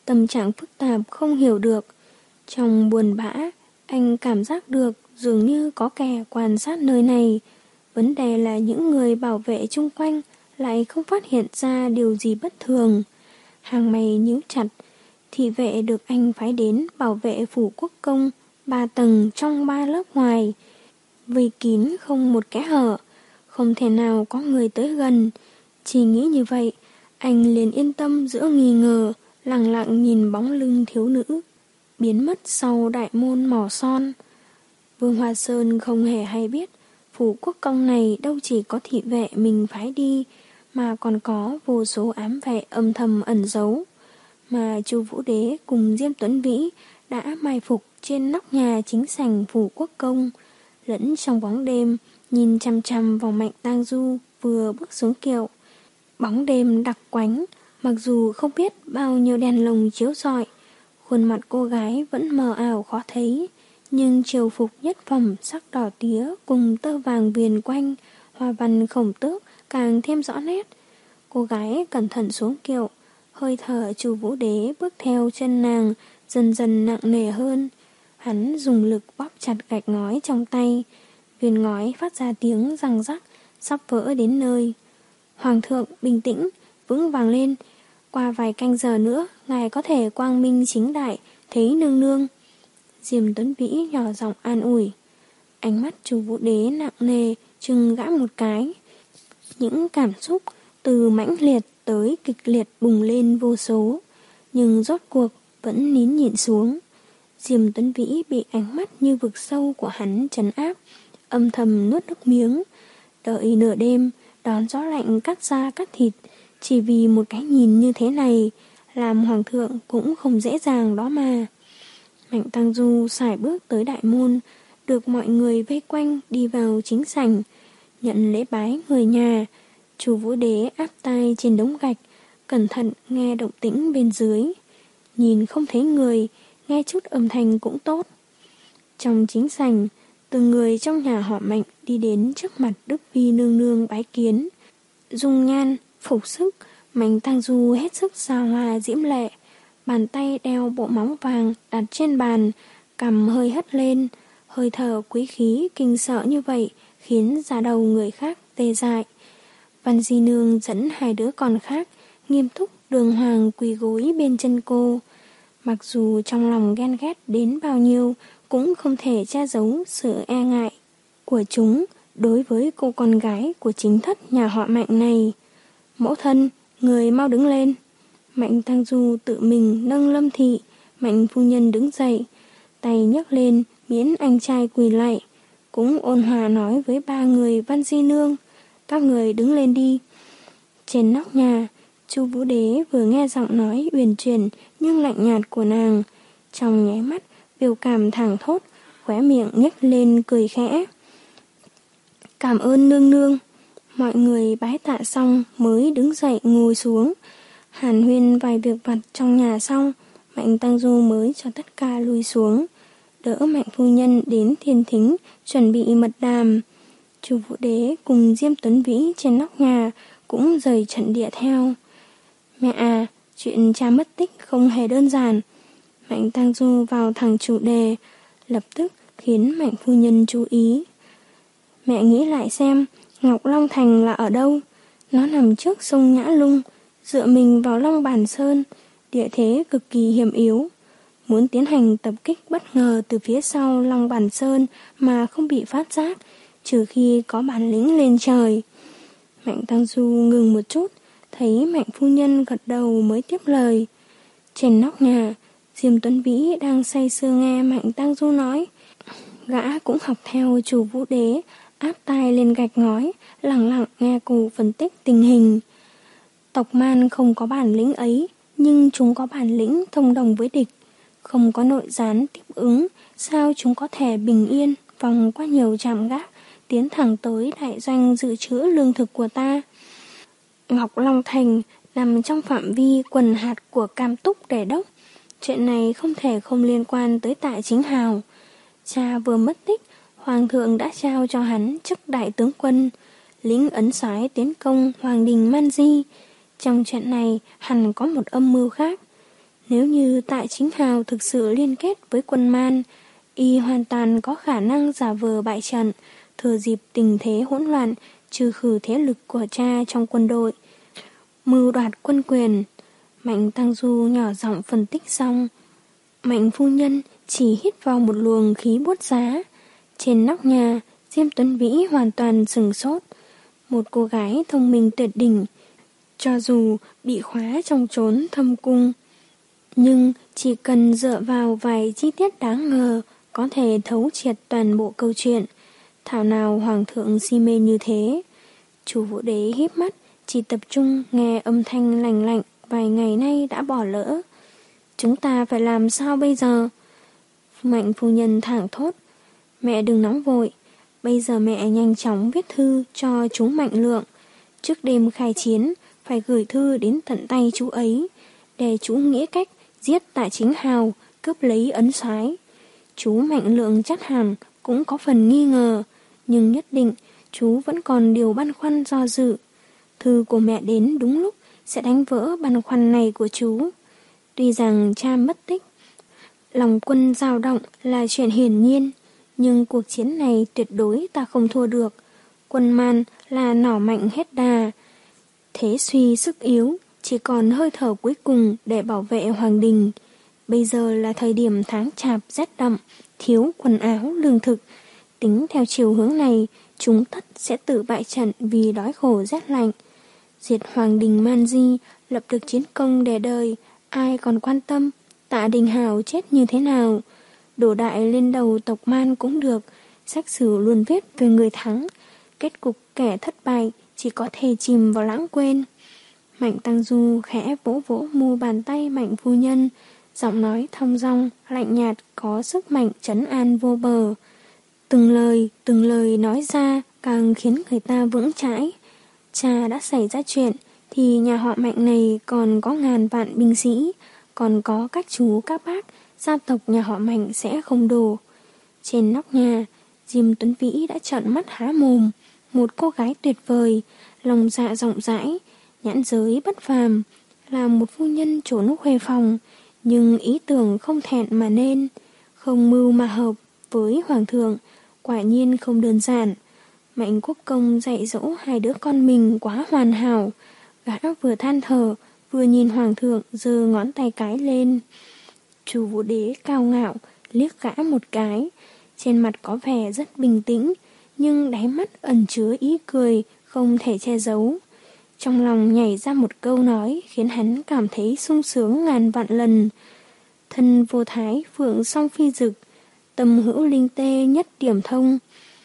tâm trạng phức tạp không hiểu được. Trong buồn bã, anh cảm giác được dường như có kẻ quan sát nơi này. Vấn đề là những người bảo vệ chung quanh lại không phát hiện ra điều gì bất thường. Hàng mày nhíu chặt, thị vệ được anh phái đến bảo vệ phủ quốc công, ba tầng trong ba lớp ngoài. Vây kín không một kẽ hở, không thể nào có người tới gần. Chỉ nghĩ như vậy, anh liền yên tâm giữa nghi ngờ, lặng lặng nhìn bóng lưng thiếu nữ, biến mất sau đại môn mỏ son. Vương Hoa Sơn không hề hay biết, phủ quốc công này đâu chỉ có thị vệ mình phái đi, mà còn có vô số ám vệ âm thầm ẩn giấu. Mà Chu Vũ Đế cùng Diêm Tuấn Vĩ đã mai phục trên nóc nhà chính sảnh phủ quốc công, lẫn trong bóng đêm, nhìn chằm chằm vào Mạnh Tang Du vừa bước xuống kiệu. Bóng đêm đặc quánh, mặc dù không biết bao nhiêu đèn lồng chiếu rọi, khuôn mặt cô gái vẫn mờ ảo khó thấy, nhưng triều phục nhất phẩm sắc đỏ tía cùng tơ vàng viền quanh, hoa văn khổng tước càng thêm rõ nét. Cô gái cẩn thận xuống kiệu, hơi thở Chu Vũ Đế bước theo chân nàng dần dần nặng nề hơn. Hắn dùng lực bóp chặt gạch ngói trong tay, viên ngói phát ra tiếng răng rắc, sắp vỡ đến nơi. Hoàng thượng bình tĩnh, vững vàng lên, qua vài canh giờ nữa ngài có thể quang minh chính đại thấy nương nương. Diêm Tuấn Vĩ nhỏ giọng an ủi. Ánh mắt Chu Vũ Đế nặng nề chừng gã một cái. Những cảm xúc từ mãnh liệt tới kịch liệt bùng lên vô số, nhưng rốt cuộc vẫn nín nhịn xuống. Diêm Tuấn Vĩ bị ánh mắt như vực sâu của hắn trấn áp, âm thầm nuốt nước miếng. Đợi nửa đêm, đón gió lạnh cắt da cắt thịt, chỉ vì một cái nhìn như thế này, làm hoàng thượng cũng không dễ dàng đó mà. Mạnh Tang Du sải bước tới đại môn, được mọi người vây quanh đi vào chính sảnh, nhận lễ bái người nhà. Chu Vũ Đế áp tai trên đống gạch, cẩn thận nghe động tĩnh bên dưới. Nhìn không thấy người, nghe chút âm thanh cũng tốt. Trong chính sảnh, từng người trong nhà họ Mạnh đi đến trước mặt Đức Phi nương nương bái kiến. Dung nhan, phục sức, Mạnh Tang Du hết sức xa hoa diễm lệ. Bàn tay đeo bộ móng vàng đặt trên bàn, cằm hơi hất lên, hơi thở quý khí kinh sợ như vậy khiến da đầu người khác tê dại. Văn Di Nương dẫn hai đứa con khác nghiêm túc đường hoàng quỳ gối bên chân cô. Mặc dù trong lòng ghen ghét đến bao nhiêu cũng không thể che giấu sự e ngại của chúng đối với cô con gái của chính thất nhà họ Mạnh này. Mẫu thân, người mau đứng lên. Mạnh Tang Du tự mình nâng Lâm Thị. Mạnh phu nhân đứng dậy, tay nhấc lên miễn anh trai quỳ lạy, cũng ôn hòa nói với ba người Văn Di Nương, các người đứng lên đi. Trên nóc nhà, Chu Vũ Đế vừa nghe giọng nói uyển chuyển nhưng lạnh nhạt của nàng, trong nháy mắt biểu cảm thẳng thốt, khóe miệng nhếch lên cười khẽ. Cảm ơn nương nương. Mọi người bái tạ xong mới đứng dậy ngồi xuống. Hàn huyên vài việc vặt trong nhà xong, Mạnh Tang Du mới cho tất cả lui xuống, đỡ Mạnh phu nhân đến thiên thính chuẩn bị mật đàm. Chu Vũ Đế cùng Diêm Tuấn Vĩ trên nóc nhà cũng rời trận địa theo. Mẹ à, chuyện cha mất tích không hề đơn giản. Mạnh Tang Du vào thẳng chủ đề, lập tức khiến Mạnh phu nhân chú ý. Mẹ nghĩ lại xem, Ngọc Long Thành là ở đâu? Nó nằm trước sông Nhã Lung, dựa mình vào Long Bản Sơn, địa thế cực kỳ hiểm yếu. Muốn tiến hành tập kích bất ngờ từ phía sau Long Bản Sơn mà không bị phát giác, trừ khi có bản lĩnh lên trời. Mạnh Tang Du ngừng một chút, thấy Mạnh phu nhân gật đầu mới tiếp lời. Trên nóc nhà, Diêm Tuấn Vĩ đang say sưa nghe Mạnh Tang Du nói. Gã cũng học theo Chu Vũ Đế, áp tai lên gạch ngói, lặng lặng nghe cô phân tích tình hình. Tộc Man không có bản lĩnh ấy, nhưng chúng có bản lĩnh thông đồng với địch. Không có nội gián tiếp ứng, sao chúng có thể bình yên vòng qua nhiều trạm gác, tiến thẳng tới đại doanh dự trữ lương thực của ta. Ngọc Long Thành nằm trong phạm vi quần hạt của Cam Túc Đề Đốc. Chuyện này không thể không liên quan tới Tạ Chính Hào. Cha vừa mất tích, Hoàng thượng đã trao cho hắn chức đại tướng quân, lính ấn soái tiến công Hoàng đình Man Di. Trong chuyện này hẳn có một âm mưu khác. Nếu như Tạ Chính Hào thực sự liên kết với quân Man, y hoàn toàn có khả năng giả vờ bại trận, thừa dịp tình thế hỗn loạn, trừ khử thế lực của cha trong quân đội, mưu đoạt quân quyền. Mạnh Tăng Du nhỏ giọng phân tích xong, Mạnh phu nhân chỉ hít vào một luồng khí buốt giá. Trên nóc nhà, Diêm Tuấn Vĩ hoàn toàn sửng sốt. Một cô gái thông minh tuyệt đỉnh, cho dù bị khóa trong chốn thâm cung, nhưng chỉ cần dựa vào vài chi tiết đáng ngờ có thể thấu triệt toàn bộ câu chuyện. Thảo nào hoàng thượng si mê như thế. Chủ Vũ Đế híp mắt, chỉ tập trung nghe âm thanh lành lạnh vài ngày nay đã bỏ lỡ. Chúng ta phải làm sao bây giờ? Mạnh phu nhân thảng thốt. Mẹ đừng nóng vội, bây giờ mẹ nhanh chóng viết thư cho chú Mạnh Lượng. Trước đêm khai chiến, phải gửi thư đến tận tay chú ấy, để chú nghĩ cách giết Tạ Chính Hào, cướp lấy ấn soái. Chú Mạnh Lượng chắc hẳn cũng có phần nghi ngờ, nhưng nhất định chú vẫn còn điều băn khoăn do dự. Thư của mẹ đến đúng lúc sẽ đánh vỡ băn khoăn này của chú. Tuy rằng cha mất tích, lòng quân dao động là chuyện hiển nhiên, nhưng cuộc chiến này tuyệt đối ta không thua được. Quân Man là nỏ mạnh hết đà, thế suy sức yếu, chỉ còn hơi thở cuối cùng để bảo vệ hoàng đình. Bây giờ là thời điểm tháng chạp rét đậm, thiếu quần áo, lương thực. Tính theo chiều hướng này, chúng tất sẽ tự bại trận vì đói khổ rét lạnh. Diệt hoàng đình Man Di, lập được chiến công để đời, ai còn quan tâm Tạ Đình Hào chết như thế nào. Đổ đại lên đầu tộc Man cũng được, sách sử luôn viết về người thắng. Kết cục kẻ thất bại chỉ có thể chìm vào lãng quên. Mạnh Tăng Du khẽ vỗ vỗ mu bàn tay Mạnh phu nhân, giọng nói thong dong, lạnh nhạt, có sức mạnh trấn an vô bờ. Từng lời, từng lời nói ra càng khiến người ta vững chãi. Cha đã xảy ra chuyện thì nhà họ Mạnh này còn có ngàn vạn binh sĩ, còn có các chú các bác, gia tộc nhà họ Mạnh sẽ không đổ. Trên nóc nhà, Diêm Tuấn Vĩ đã trợn mắt há mồm. Một cô gái tuyệt vời, lòng dạ rộng rãi, nhãn giới bất phàm, là một phu nhân trốn khuê phòng, nhưng ý tưởng không thẹn mà nên, không mưu mà hợp với hoàng thượng, quả nhiên không đơn giản. Mạnh Quốc Công dạy dỗ hai đứa con mình quá hoàn hảo, gã vừa than thở, vừa nhìn hoàng thượng giơ ngón tay cái lên. Chu Vũ Đế cao ngạo, liếc gã một cái, trên mặt có vẻ rất bình tĩnh, nhưng đáy mắt ẩn chứa ý cười không thể che giấu. Trong lòng nhảy ra một câu nói khiến hắn cảm thấy sung sướng ngàn vạn lần. Thân vô thái phượng song phi dực, tâm hữu linh tê nhất điểm thông.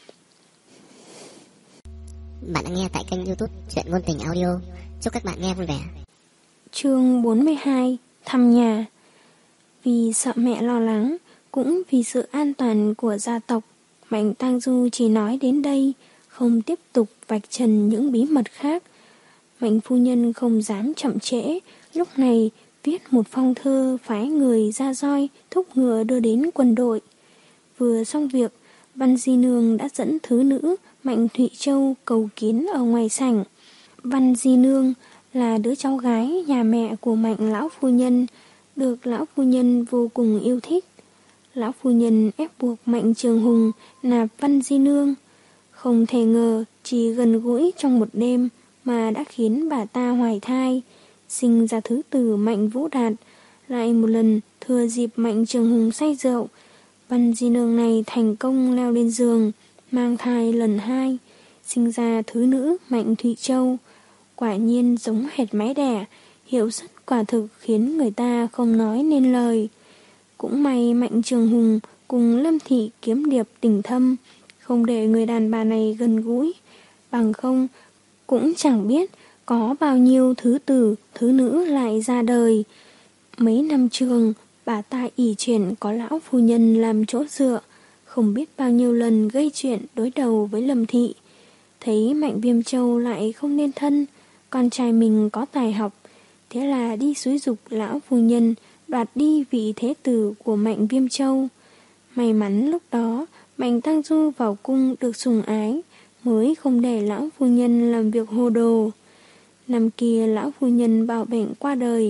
Bạn đã nghe tại kênh YouTube Chuyện Ngôn Tình Audio. Chúc các bạn nghe vui vẻ. Chương bốn mươi hai. Thăm nhà. Vì sợ mẹ lo lắng, cũng vì sự an toàn của gia tộc, Mạnh Tăng Du chỉ nói đến đây, không tiếp tục vạch trần những bí mật khác. Mạnh phu nhân không dám chậm trễ, lúc này viết một phong thư phái người ra roi thúc ngựa đưa đến quân đội. Vừa xong việc, Văn Di Nương đã dẫn thứ nữ Mạnh Thụy Châu cầu kiến ở ngoài sảnh. Văn Di Nương là đứa cháu gái nhà mẹ của Mạnh lão phu nhân, được lão phu nhân vô cùng yêu thích. Lão phu nhân ép buộc Mạnh Trường Hùng nạp Văn Di Nương. Không thể ngờ chỉ gần gũi trong một đêm mà đã khiến bà ta hoài thai, sinh ra thứ tử Mạnh Vũ Đạt. Lại một lần thừa dịp Mạnh Trường Hùng say rượu, Văn Di Nương này thành công leo lên giường, mang thai lần hai, sinh ra thứ nữ Mạnh Thụy Châu. Quả nhiên giống hệt máy đẻ, hiệu suất quả thực khiến người ta không nói nên lời. Cũng may Mạnh Trường Hùng cùng Lâm Thị kiếm điệp tình thâm, không để người đàn bà này gần gũi, bằng không cũng chẳng biết có bao nhiêu thứ tử, thứ nữ lại ra đời. Mấy năm trường, bà ta ỷ chuyện có lão phu nhân làm chỗ dựa, không biết bao nhiêu lần gây chuyện đối đầu với Lâm Thị. Thấy Mạnh Viêm Châu lại không nên thân, con trai mình có tài học, thế là đi xúi giục lão phu nhân đoạt đi vị thế tử của Mạnh Viêm Châu. May mắn lúc đó Mạnh Tăng Du vào cung được sủng ái, mới không để lão phu nhân làm việc hồ đồ. Năm kia lão phu nhân bạo bệnh qua đời,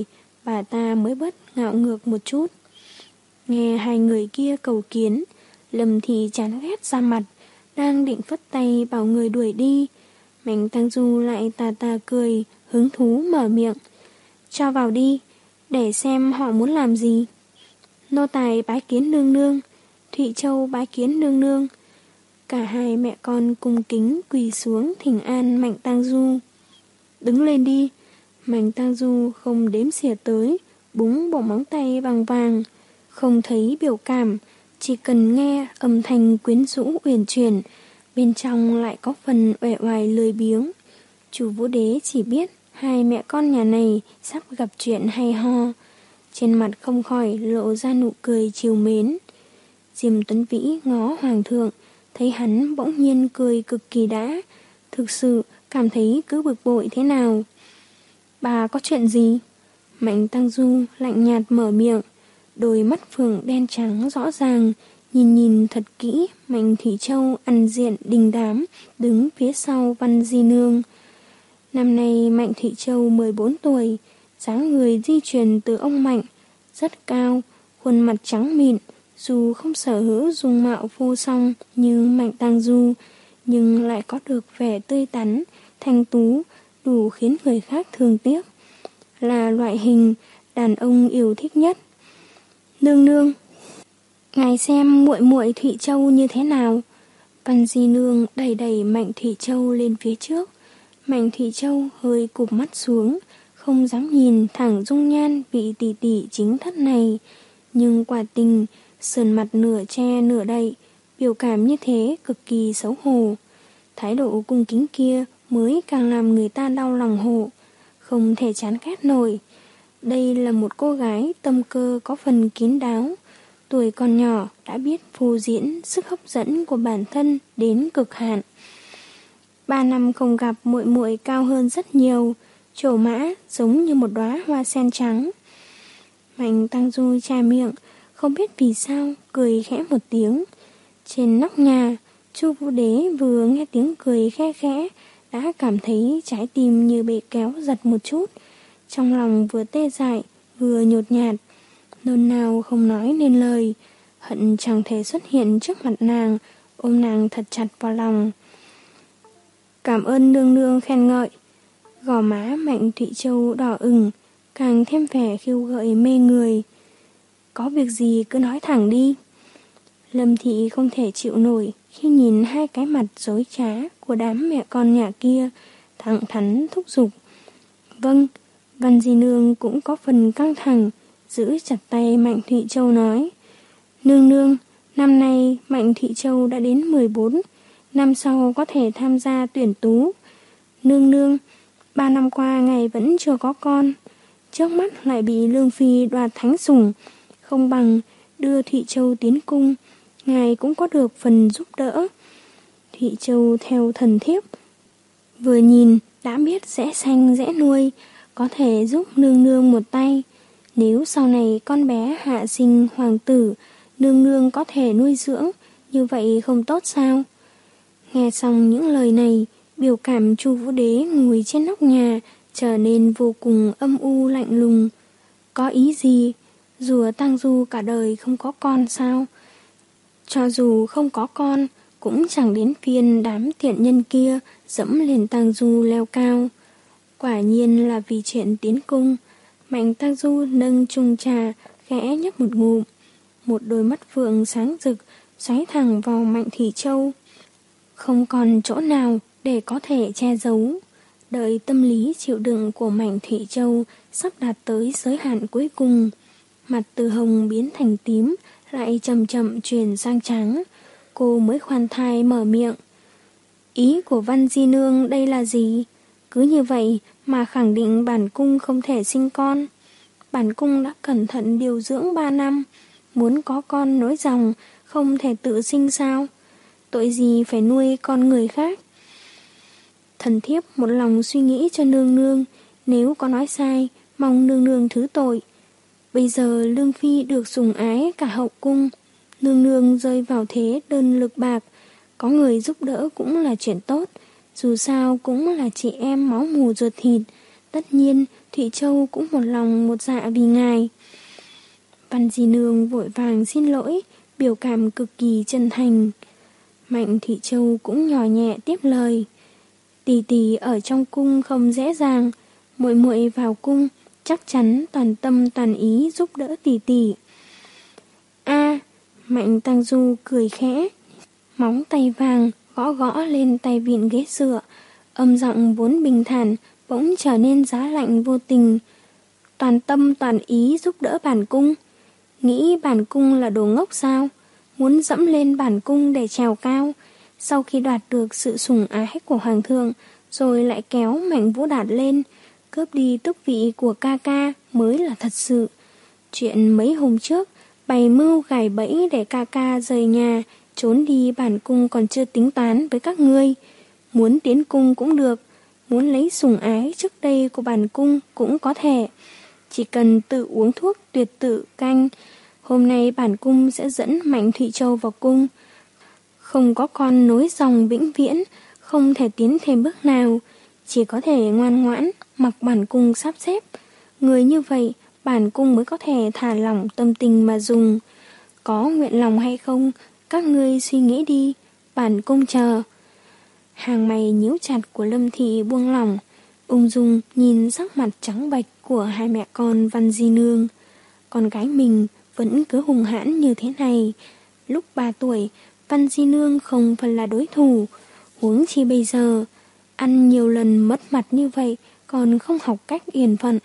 bà ta mới bớt ngạo ngược một chút. Nghe hai người kia cầu kiến, Lâm Thị chán ghét ra mặt, đang định phất tay bảo người đuổi đi. Mạnh Tăng Du lại tà tà cười, hứng thú mở miệng. Cho vào đi, để xem họ muốn làm gì. Nô tài bái kiến nương nương, Thụy Châu bái kiến nương nương. Cả hai mẹ con cung kính quỳ xuống thỉnh an Mạnh Tăng Du. Đứng lên đi. Mạnh Tăng Du không đếm xỉa tới, búng bộ móng tay vàng vàng, không thấy biểu cảm, chỉ cần nghe âm thanh quyến rũ uyển chuyển, bên trong lại có phần uể oải lười biếng. Chủ Vũ Đế chỉ biết hai mẹ con nhà này sắp gặp chuyện hay ho, trên mặt không khỏi lộ ra nụ cười trìu mến. Diêm Tuấn Vĩ ngó hoàng thượng, thấy hắn bỗng nhiên cười cực kỳ đã, thực sự cảm thấy cứ bực bội thế nào. Bà có chuyện gì? Mạnh Tăng Du lạnh nhạt mở miệng, đôi mắt phượng đen trắng rõ ràng, nhìn nhìn thật kỹ Mạnh Thủy Châu ăn diện đình đám, đứng phía sau Văn Di Nương. Năm nay Mạnh Thủy Châu mười bốn tuổi, dáng người di truyền từ ông Mạnh, rất cao, khuôn mặt trắng mịn, dù không sở hữu dung mạo vô song như Mạnh Tăng Du, nhưng lại có được vẻ tươi tắn, thanh tú, đủ khiến người khác thương tiếc. Là loại hình đàn ông yêu thích nhất. Nương nương, ngài xem muội muội Thụy Châu như thế nào? Văn Di Nương đẩy đẩy Mạnh Thủy Châu lên phía trước. Mạnh Thủy Châu hơi cụp mắt xuống, không dám nhìn thẳng dung nhan vị tỷ tỷ chính thất này, nhưng quả tình sườn mặt nửa che nửa đậy, biểu cảm như thế cực kỳ xấu hổ. Thái độ cung kính kia mới càng làm người ta đau lòng hộ, không thể chán ghét nổi. Đây là một cô gái tâm cơ có phần kín đáo, tuổi còn nhỏ đã biết phô diễn sức hấp dẫn của bản thân đến cực hạn. Ba năm không gặp, muội muội cao hơn rất nhiều, trổ mã giống như một đóa hoa sen trắng. Mạnh Tăng Du chà miệng, không biết vì sao cười khẽ một tiếng. Trên nóc nhà, Chu Vũ Đế vừa nghe tiếng cười khe khẽ đã cảm thấy trái tim như bị kéo giật một chút, trong lòng vừa tê dại vừa nhột nhạt, nôn nao không nói nên lời, hận chẳng thể xuất hiện trước mặt nàng, ôm nàng thật chặt vào lòng. Cảm ơn nương nương khen ngợi. Gò má Mạnh Thụy Châu đỏ ửng, càng thêm vẻ khiêu gợi mê người. Có việc gì cứ nói thẳng đi. Lâm Thị không thể chịu nổi khi nhìn hai cái mặt dối trá của đám mẹ con nhà kia, thẳng thắn thúc giục. Vâng. Văn Di Nương cũng có phần căng thẳng, giữ chặt tay Mạnh Thụy Châu nói. Nương nương, năm nay Mạnh Thụy Châu đã đến mười bốn, năm sau có thể tham gia tuyển tú. Nương nương, ba năm qua ngài vẫn chưa có con, trước mắt lại bị Lương Phi đoạt thánh sủng, không bằng đưa Thụy Châu tiến cung, ngài cũng có được phần giúp đỡ. Thụy Châu theo thần thiếp, vừa nhìn đã biết dễ sanh dễ nuôi, có thể giúp nương nương một tay. Nếu sau này con bé hạ sinh hoàng tử, nương nương có thể nuôi dưỡng, như vậy không tốt sao? Nghe xong những lời này, biểu cảm Chu Vũ Đế ngồi trên nóc nhà trở nên vô cùng âm u lạnh lùng. Có ý gì? Rùa Tăng Du cả đời không có con sao? Cho dù không có con, cũng chẳng đến phiên đám thiện nhân kia dẫm lên Tăng Du leo cao. Quả nhiên là vì chuyện tiến cung. Mạnh Tăng Du nâng chung trà, khẽ nhấp một ngụm. Một đôi mắt phượng sáng rực xoáy thẳng vào Mạnh Thủy Châu. Không còn chỗ nào để có thể che giấu. Đợi tâm lý chịu đựng của Mạnh Thủy Châu sắp đạt tới giới hạn cuối cùng, mặt từ hồng biến thành tím, lại chậm chậm chuyển sang trắng, cô mới khoan thai mở miệng. Ý của Văn Di Nương đây là gì? Cứ như vậy mà khẳng định bản cung không thể sinh con. Bản cung đã cẩn thận điều dưỡng ba năm, muốn có con nối dòng, không thể tự sinh sao? Tội gì phải nuôi con người khác? Thần thiếp một lòng suy nghĩ cho nương nương, nếu có nói sai, mong nương nương thứ tội. Bây giờ Lương Phi được sủng ái cả hậu cung, nương nương rơi vào thế đơn lực bạc, có người giúp đỡ cũng là chuyện tốt, dù sao cũng là chị em máu mù ruột thịt, Tất nhiên, Thụy Châu cũng một lòng một dạ vì ngài. Văn Di Nương vội vàng xin lỗi, biểu cảm cực kỳ chân thành. Mạnh Thụy Châu cũng nhỏ nhẹ tiếp lời. Tỷ tỷ ở trong cung không dễ dàng, muội muội vào cung chắc chắn toàn tâm toàn ý giúp đỡ tỷ tỷ. A, Mạnh Tăng Du cười khẽ, móng tay vàng gõ gõ lên tay vịn ghế dựa, âm giọng vốn bình thản bỗng trở nên giá lạnh vô tình. Toàn tâm toàn ý giúp đỡ bản cung. Nghĩ bản cung là đồ ngốc sao? Muốn dẫm lên bản cung để trèo cao. Sau khi đoạt được sự sủng ái của hoàng thượng, rồi lại kéo Mạnh Vũ Đạt lên, cướp đi tước vị của ca ca mới là thật sự. Chuyện mấy hôm trước, bày mưu gài bẫy để ca ca rời nhà, trốn đi bản cung còn chưa tính toán với các ngươi. Muốn tiến cung cũng được, muốn lấy sủng ái trước đây của bản cung cũng có thể. Chỉ cần tự uống thuốc tuyệt tự canh, hôm nay bản cung sẽ dẫn Mạnh Thụy Châu vào cung. Không có con nối dòng vĩnh viễn, không thể tiến thêm bước nào, chỉ có thể ngoan ngoãn, mặc bản cung sắp xếp. Người như vậy, bản cung mới có thể thả lỏng tâm tình mà dùng. Có nguyện lòng hay không, các ngươi suy nghĩ đi, bản cung chờ. Hàng mày nhíu chặt của Lâm Thị buông lỏng, ung dung nhìn sắc mặt trắng bệch của hai mẹ con Văn Di Nương. Con gái mình vẫn cứ hung hãn như thế này. Lúc ba tuổi, Văn Di Nương không phải là đối thủ, huống chi bây giờ. Ăn nhiều lần mất mặt như vậy, còn không học cách yên phận.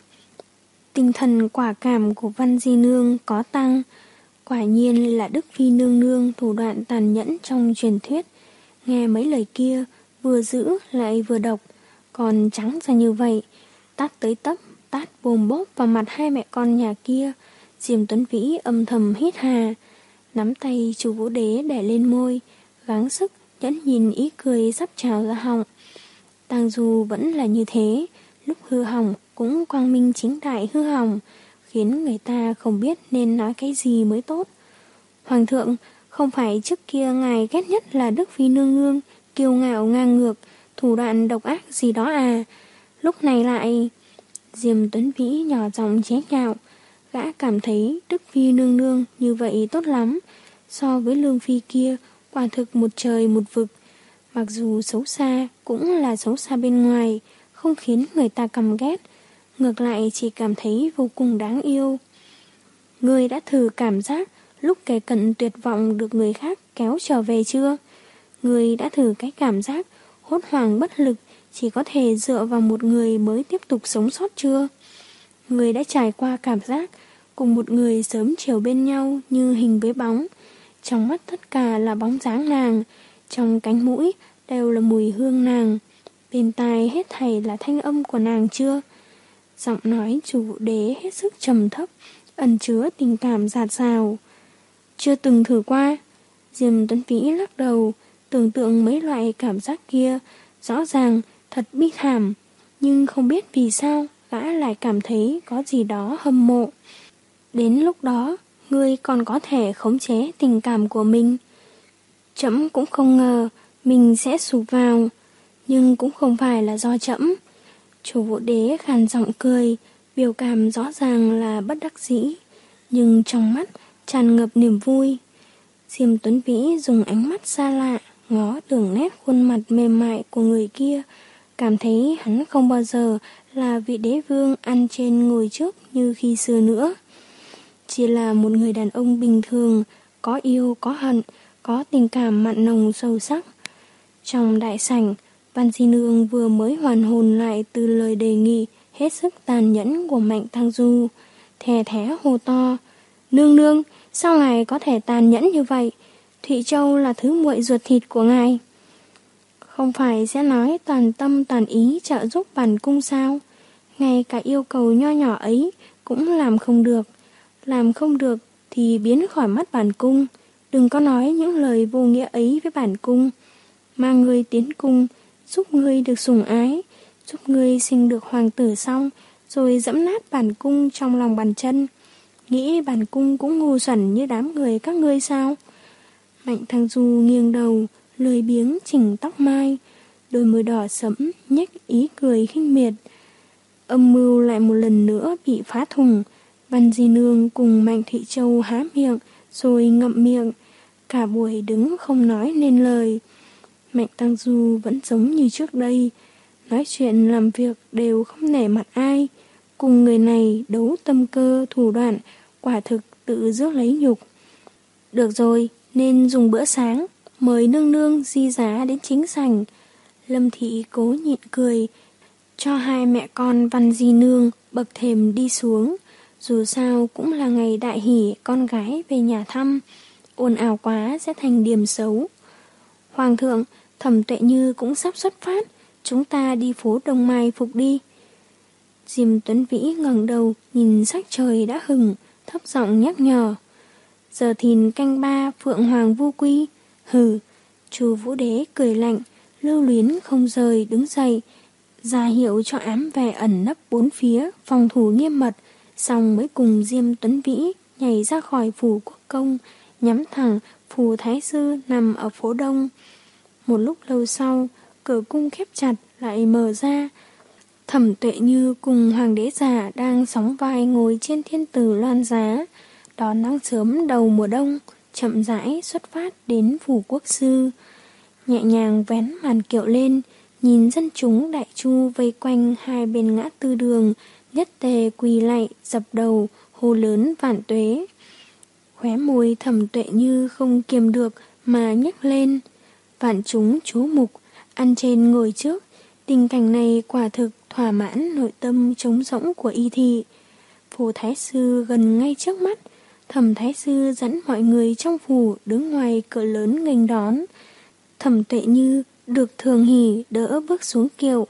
Tinh thần quả cảm của Văn Di Nương có tăng. Quả nhiên là Đức Phi nương nương thủ đoạn tàn nhẫn trong truyền thuyết. Nghe mấy lời kia, vừa dữ lại vừa độc, còn trắng ra như vậy. Tát tới tấp, tát bồm bốp vào mặt hai mẹ con nhà kia. Diêm Tuấn Vĩ âm thầm hít hà, nắm tay chú Vũ Đế để lên môi, gắng sức nhẫn nhìn ý cười sắp trào ra họng. Tang Du vẫn là như thế, lúc hư hỏng cũng quang minh chính đại hư hỏng, khiến người ta không biết nên nói cái gì mới tốt. Hoàng thượng, không phải trước kia ngài ghét nhất là Đức Phi nương nương, kiêu ngạo ngang ngược, thủ đoạn độc ác gì đó à? Lúc này lại... Diêm Tuấn Vĩ nhỏ giọng chế nhạo, gã cảm thấy Đức Phi nương nương như vậy tốt lắm, so với Lương Phi kia, quả thực một trời một vực. Mặc dù xấu xa, cũng là xấu xa bên ngoài, không khiến người ta căm ghét, ngược lại chỉ cảm thấy vô cùng đáng yêu. Ngươi đã thử cảm giác lúc kề cận tuyệt vọng được người khác kéo trở về chưa? Ngươi đã thử cái cảm giác hốt hoảng bất lực, chỉ có thể dựa vào một người mới tiếp tục sống sót chưa? Ngươi đã trải qua cảm giác cùng một người sớm chiều bên nhau như hình với bóng, trong mắt tất cả là bóng dáng nàng, trong cánh mũi đều là mùi hương nàng, bên tai hết thảy là thanh âm của nàng chưa? Giọng nói chủ Vũ Đế hết sức trầm thấp, ẩn chứa tình cảm dạt dào. Chưa từng thử qua. Diêm Tuấn Vĩ lắc đầu, tưởng tượng mấy loại cảm giác kia, rõ ràng thật bi thảm, nhưng không biết vì sao gã lại cảm thấy có gì đó hâm mộ. Đến lúc đó, ngươi còn có thể khống chế tình cảm của mình. Trẫm cũng không ngờ mình sẽ sụp vào, nhưng cũng không phải là do trẫm. Chủ Vũ Đế khàn giọng cười, biểu cảm rõ ràng là bất đắc dĩ, nhưng trong mắt tràn ngập niềm vui. Diêm Tuấn Vĩ dùng ánh mắt xa lạ ngó đường nét khuôn mặt mềm mại của người kia, cảm thấy hắn không bao giờ là vị đế vương ăn trên ngồi trước như khi xưa nữa. Chỉ là một người đàn ông bình thường, có yêu, có hận, có tình cảm mặn nồng sâu sắc. Trong đại sảnh, Văn Di Nương vừa mới hoàn hồn lại từ lời đề nghị hết sức tàn nhẫn của Mạnh Tăng Du, thè thé hô to: Nương nương, sao ngài có thể tàn nhẫn như vậy? Thụy Châu là thứ muội ruột thịt của ngài. Không phải sẽ nói toàn tâm toàn ý trợ giúp bản cung sao? Ngay cả yêu cầu nho nhỏ ấy cũng làm không được. Làm không được thì biến khỏi mắt bản cung. Đừng có nói những lời vô nghĩa ấy với bản cung. Mang ngươi tiến cung, giúp ngươi được sủng ái, giúp ngươi sinh được hoàng tử xong, rồi dẫm nát bản cung trong lòng bàn chân. Nghĩ bản cung cũng ngu xuẩn như đám người các ngươi sao? Mạnh Thăng Du nghiêng đầu, lười biếng chỉnh tóc mai, đôi môi đỏ sẫm nhếch ý cười khinh miệt. Âm mưu lại một lần nữa bị phá thủng. Văn Di Nương cùng Mạnh Thị Châu há miệng rồi ngậm miệng, cả buổi đứng không nói nên lời. Mạnh Tăng Du vẫn giống như trước đây, nói chuyện làm việc đều không nể mặt ai, cùng người này đấu tâm cơ thủ đoạn, quả thực tự rước lấy nhục. Được rồi, nên dùng bữa sáng, mời nương nương Di Giá đến chính sảnh. Lâm Thị cố nhịn cười, cho hai mẹ con Văn Di Nương bậc thềm đi xuống. Dù sao cũng là ngày đại hỷ con gái về nhà thăm, ồn ào quá sẽ thành điểm xấu. Hoàng thượng, Thẩm Tuệ Như cũng sắp xuất phát, chúng ta đi phố Đông Mai phục đi. Diêm Tuấn Vĩ ngẩng đầu nhìn sắc trời đã hừng, thấp giọng nhắc nhở. Giờ thìn canh ba Phượng Hoàng Vu Quy. Hừ. Chu Vũ Đế cười lạnh, lưu luyến không rời đứng dậy, ra hiệu cho ám vệ ẩn nấp bốn phía, phòng thủ nghiêm mật, xong mới cùng Diêm Tuấn Vĩ nhảy ra khỏi phủ quốc công, nhắm thẳng phủ thái sư nằm ở phố Đông. Một lúc lâu sau, cửa cung khép chặt lại mở ra. Thẩm Tuệ Như cùng hoàng đế già đang sóng vai ngồi trên thiên tử loan giá, đón nắng sớm đầu mùa đông, chậm rãi xuất phát đến phủ quốc sư. Nhẹ nhàng vén màn kiệu lên, nhìn dân chúng đại chu vây quanh hai bên ngã tư đường, nhất tề quỳ lạy dập đầu hô lớn vạn tuế. Khóe môi Thẩm Tuệ Như không kiềm được mà nhếch lên. Vạn chúng chú mục, ăn trên ngồi trước, tình cảnh này quả thực thỏa mãn nội tâm trống rỗng của y thị. Phủ thái sư gần ngay trước mắt, Thẩm thái sư dẫn mọi người trong phủ đứng ngoài cửa lớn nghênh đón. Thẩm Tuệ Như được thường hỉ đỡ bước xuống kiệu,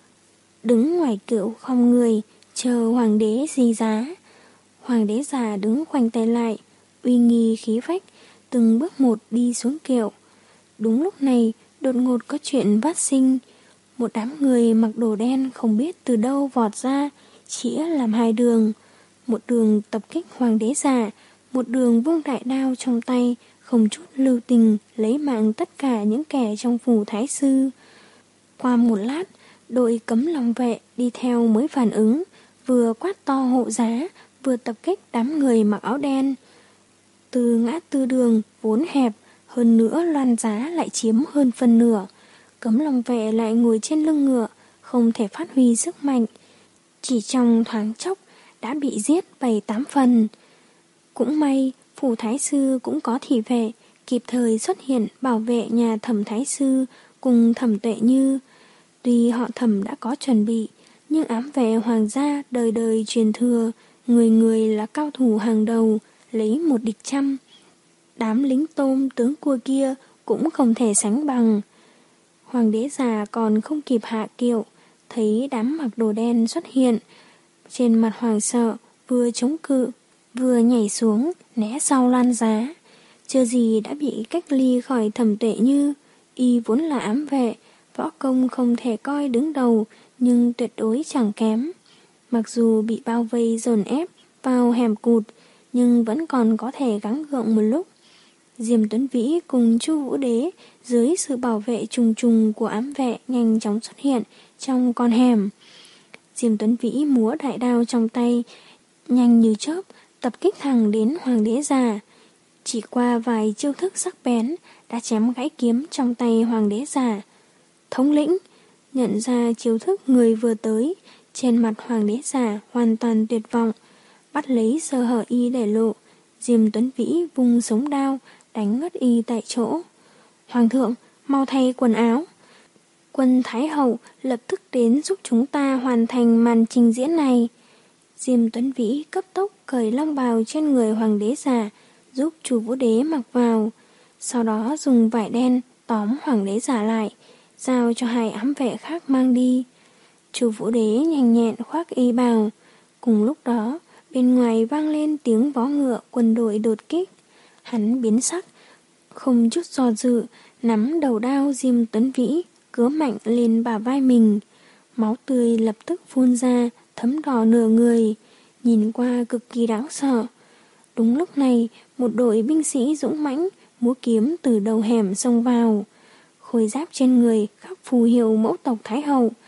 đứng ngoài kiệu không người chờ hoàng đế Di Giá. Hoàng đế già đứng khoanh tay lại, uy nghi khí phách, từng bước một đi xuống kiệu. Đúng lúc này, đột ngột có chuyện phát sinh. Một đám người mặc đồ đen không biết từ đâu vọt ra, chĩa làm hai đường. Một đường tập kích hoàng đế già, một đường vung đại đao trong tay, không chút lưu tình lấy mạng tất cả những kẻ trong phủ thái sư. Qua một lát, đội cấm lòng vệ đi theo mới phản ứng, vừa quát to hộ giá, vừa tập kích đám người mặc áo đen. Từ ngã tư đường vốn hẹp, hơn nữa loan giá lại chiếm hơn phân nửa. Cấm lòng vệ lại ngồi trên lưng ngựa, không thể phát huy sức mạnh. Chỉ trong thoáng chốc đã bị giết bảy tám phần. Cũng may, phủ thái sư cũng có thị vệ, kịp thời xuất hiện bảo vệ nhà Thẩm thái sư cùng Thẩm Tuệ Như. Tuy họ Thẩm đã có chuẩn bị, nhưng ám vệ hoàng gia đời đời truyền thừa, người người là cao thủ hàng đầu, lấy một địch trăm. Đám lính tôm tướng cua kia cũng không thể sánh bằng. Hoàng đế già còn không kịp hạ kiệu, thấy đám mặc đồ đen xuất hiện. Trên mặt hoàng sợ, vừa chống cự, vừa nhảy xuống, né sau lan giá. Chưa gì đã bị cách ly khỏi Thẩm Tuệ Như. Y vốn là ám vệ, võ công không thể coi đứng đầu, nhưng tuyệt đối chẳng kém. Mặc dù bị bao vây dồn ép vào hẻm cụt, nhưng vẫn còn có thể gắng gượng một lúc. Diêm Tuấn Vĩ cùng Chu Vũ Đế dưới sự bảo vệ trùng trùng của ám vệ nhanh chóng xuất hiện trong con hẻm. Diêm Tuấn Vĩ múa đại đao trong tay, nhanh như chớp, tập kích thẳng đến hoàng đế già. Chỉ qua vài chiêu thức sắc bén đã chém gãy kiếm trong tay hoàng đế già. Thống lĩnh, nhận ra chiêu thức người vừa tới, trên mặt hoàng đế già hoàn toàn tuyệt vọng, bắt lấy sơ hở y để lộ. Diêm Tuấn Vĩ vung sống đao, đánh ngất y tại chỗ. Hoàng thượng, mau thay quần áo. Quân Thái Hậu lập tức đến giúp chúng ta hoàn thành màn trình diễn này. Diêm Tuấn Vĩ cấp tốc cởi long bào trên người hoàng đế già, giúp Chu Vũ Đế mặc vào. Sau đó dùng vải đen tóm hoàng đế già lại, giao cho hai ám vệ khác mang đi. Chu Vũ Đế nhanh nhẹn khoác y bào. Cùng lúc đó, bên ngoài vang lên tiếng vó ngựa quân đội đột kích. Hắn biến sắc, không chút do dự, nắm đầu đao Diêm Tuấn Vĩ, cứa mạnh lên bả vai mình. Máu tươi lập tức phun ra, thấm đỏ nửa người, nhìn qua cực kỳ đáng sợ. Đúng lúc này, một đội binh sĩ dũng mãnh, múa kiếm từ đầu hẻm xông vào. Khôi giáp trên người khắc phù hiệu mẫu tộc Thái Hậu.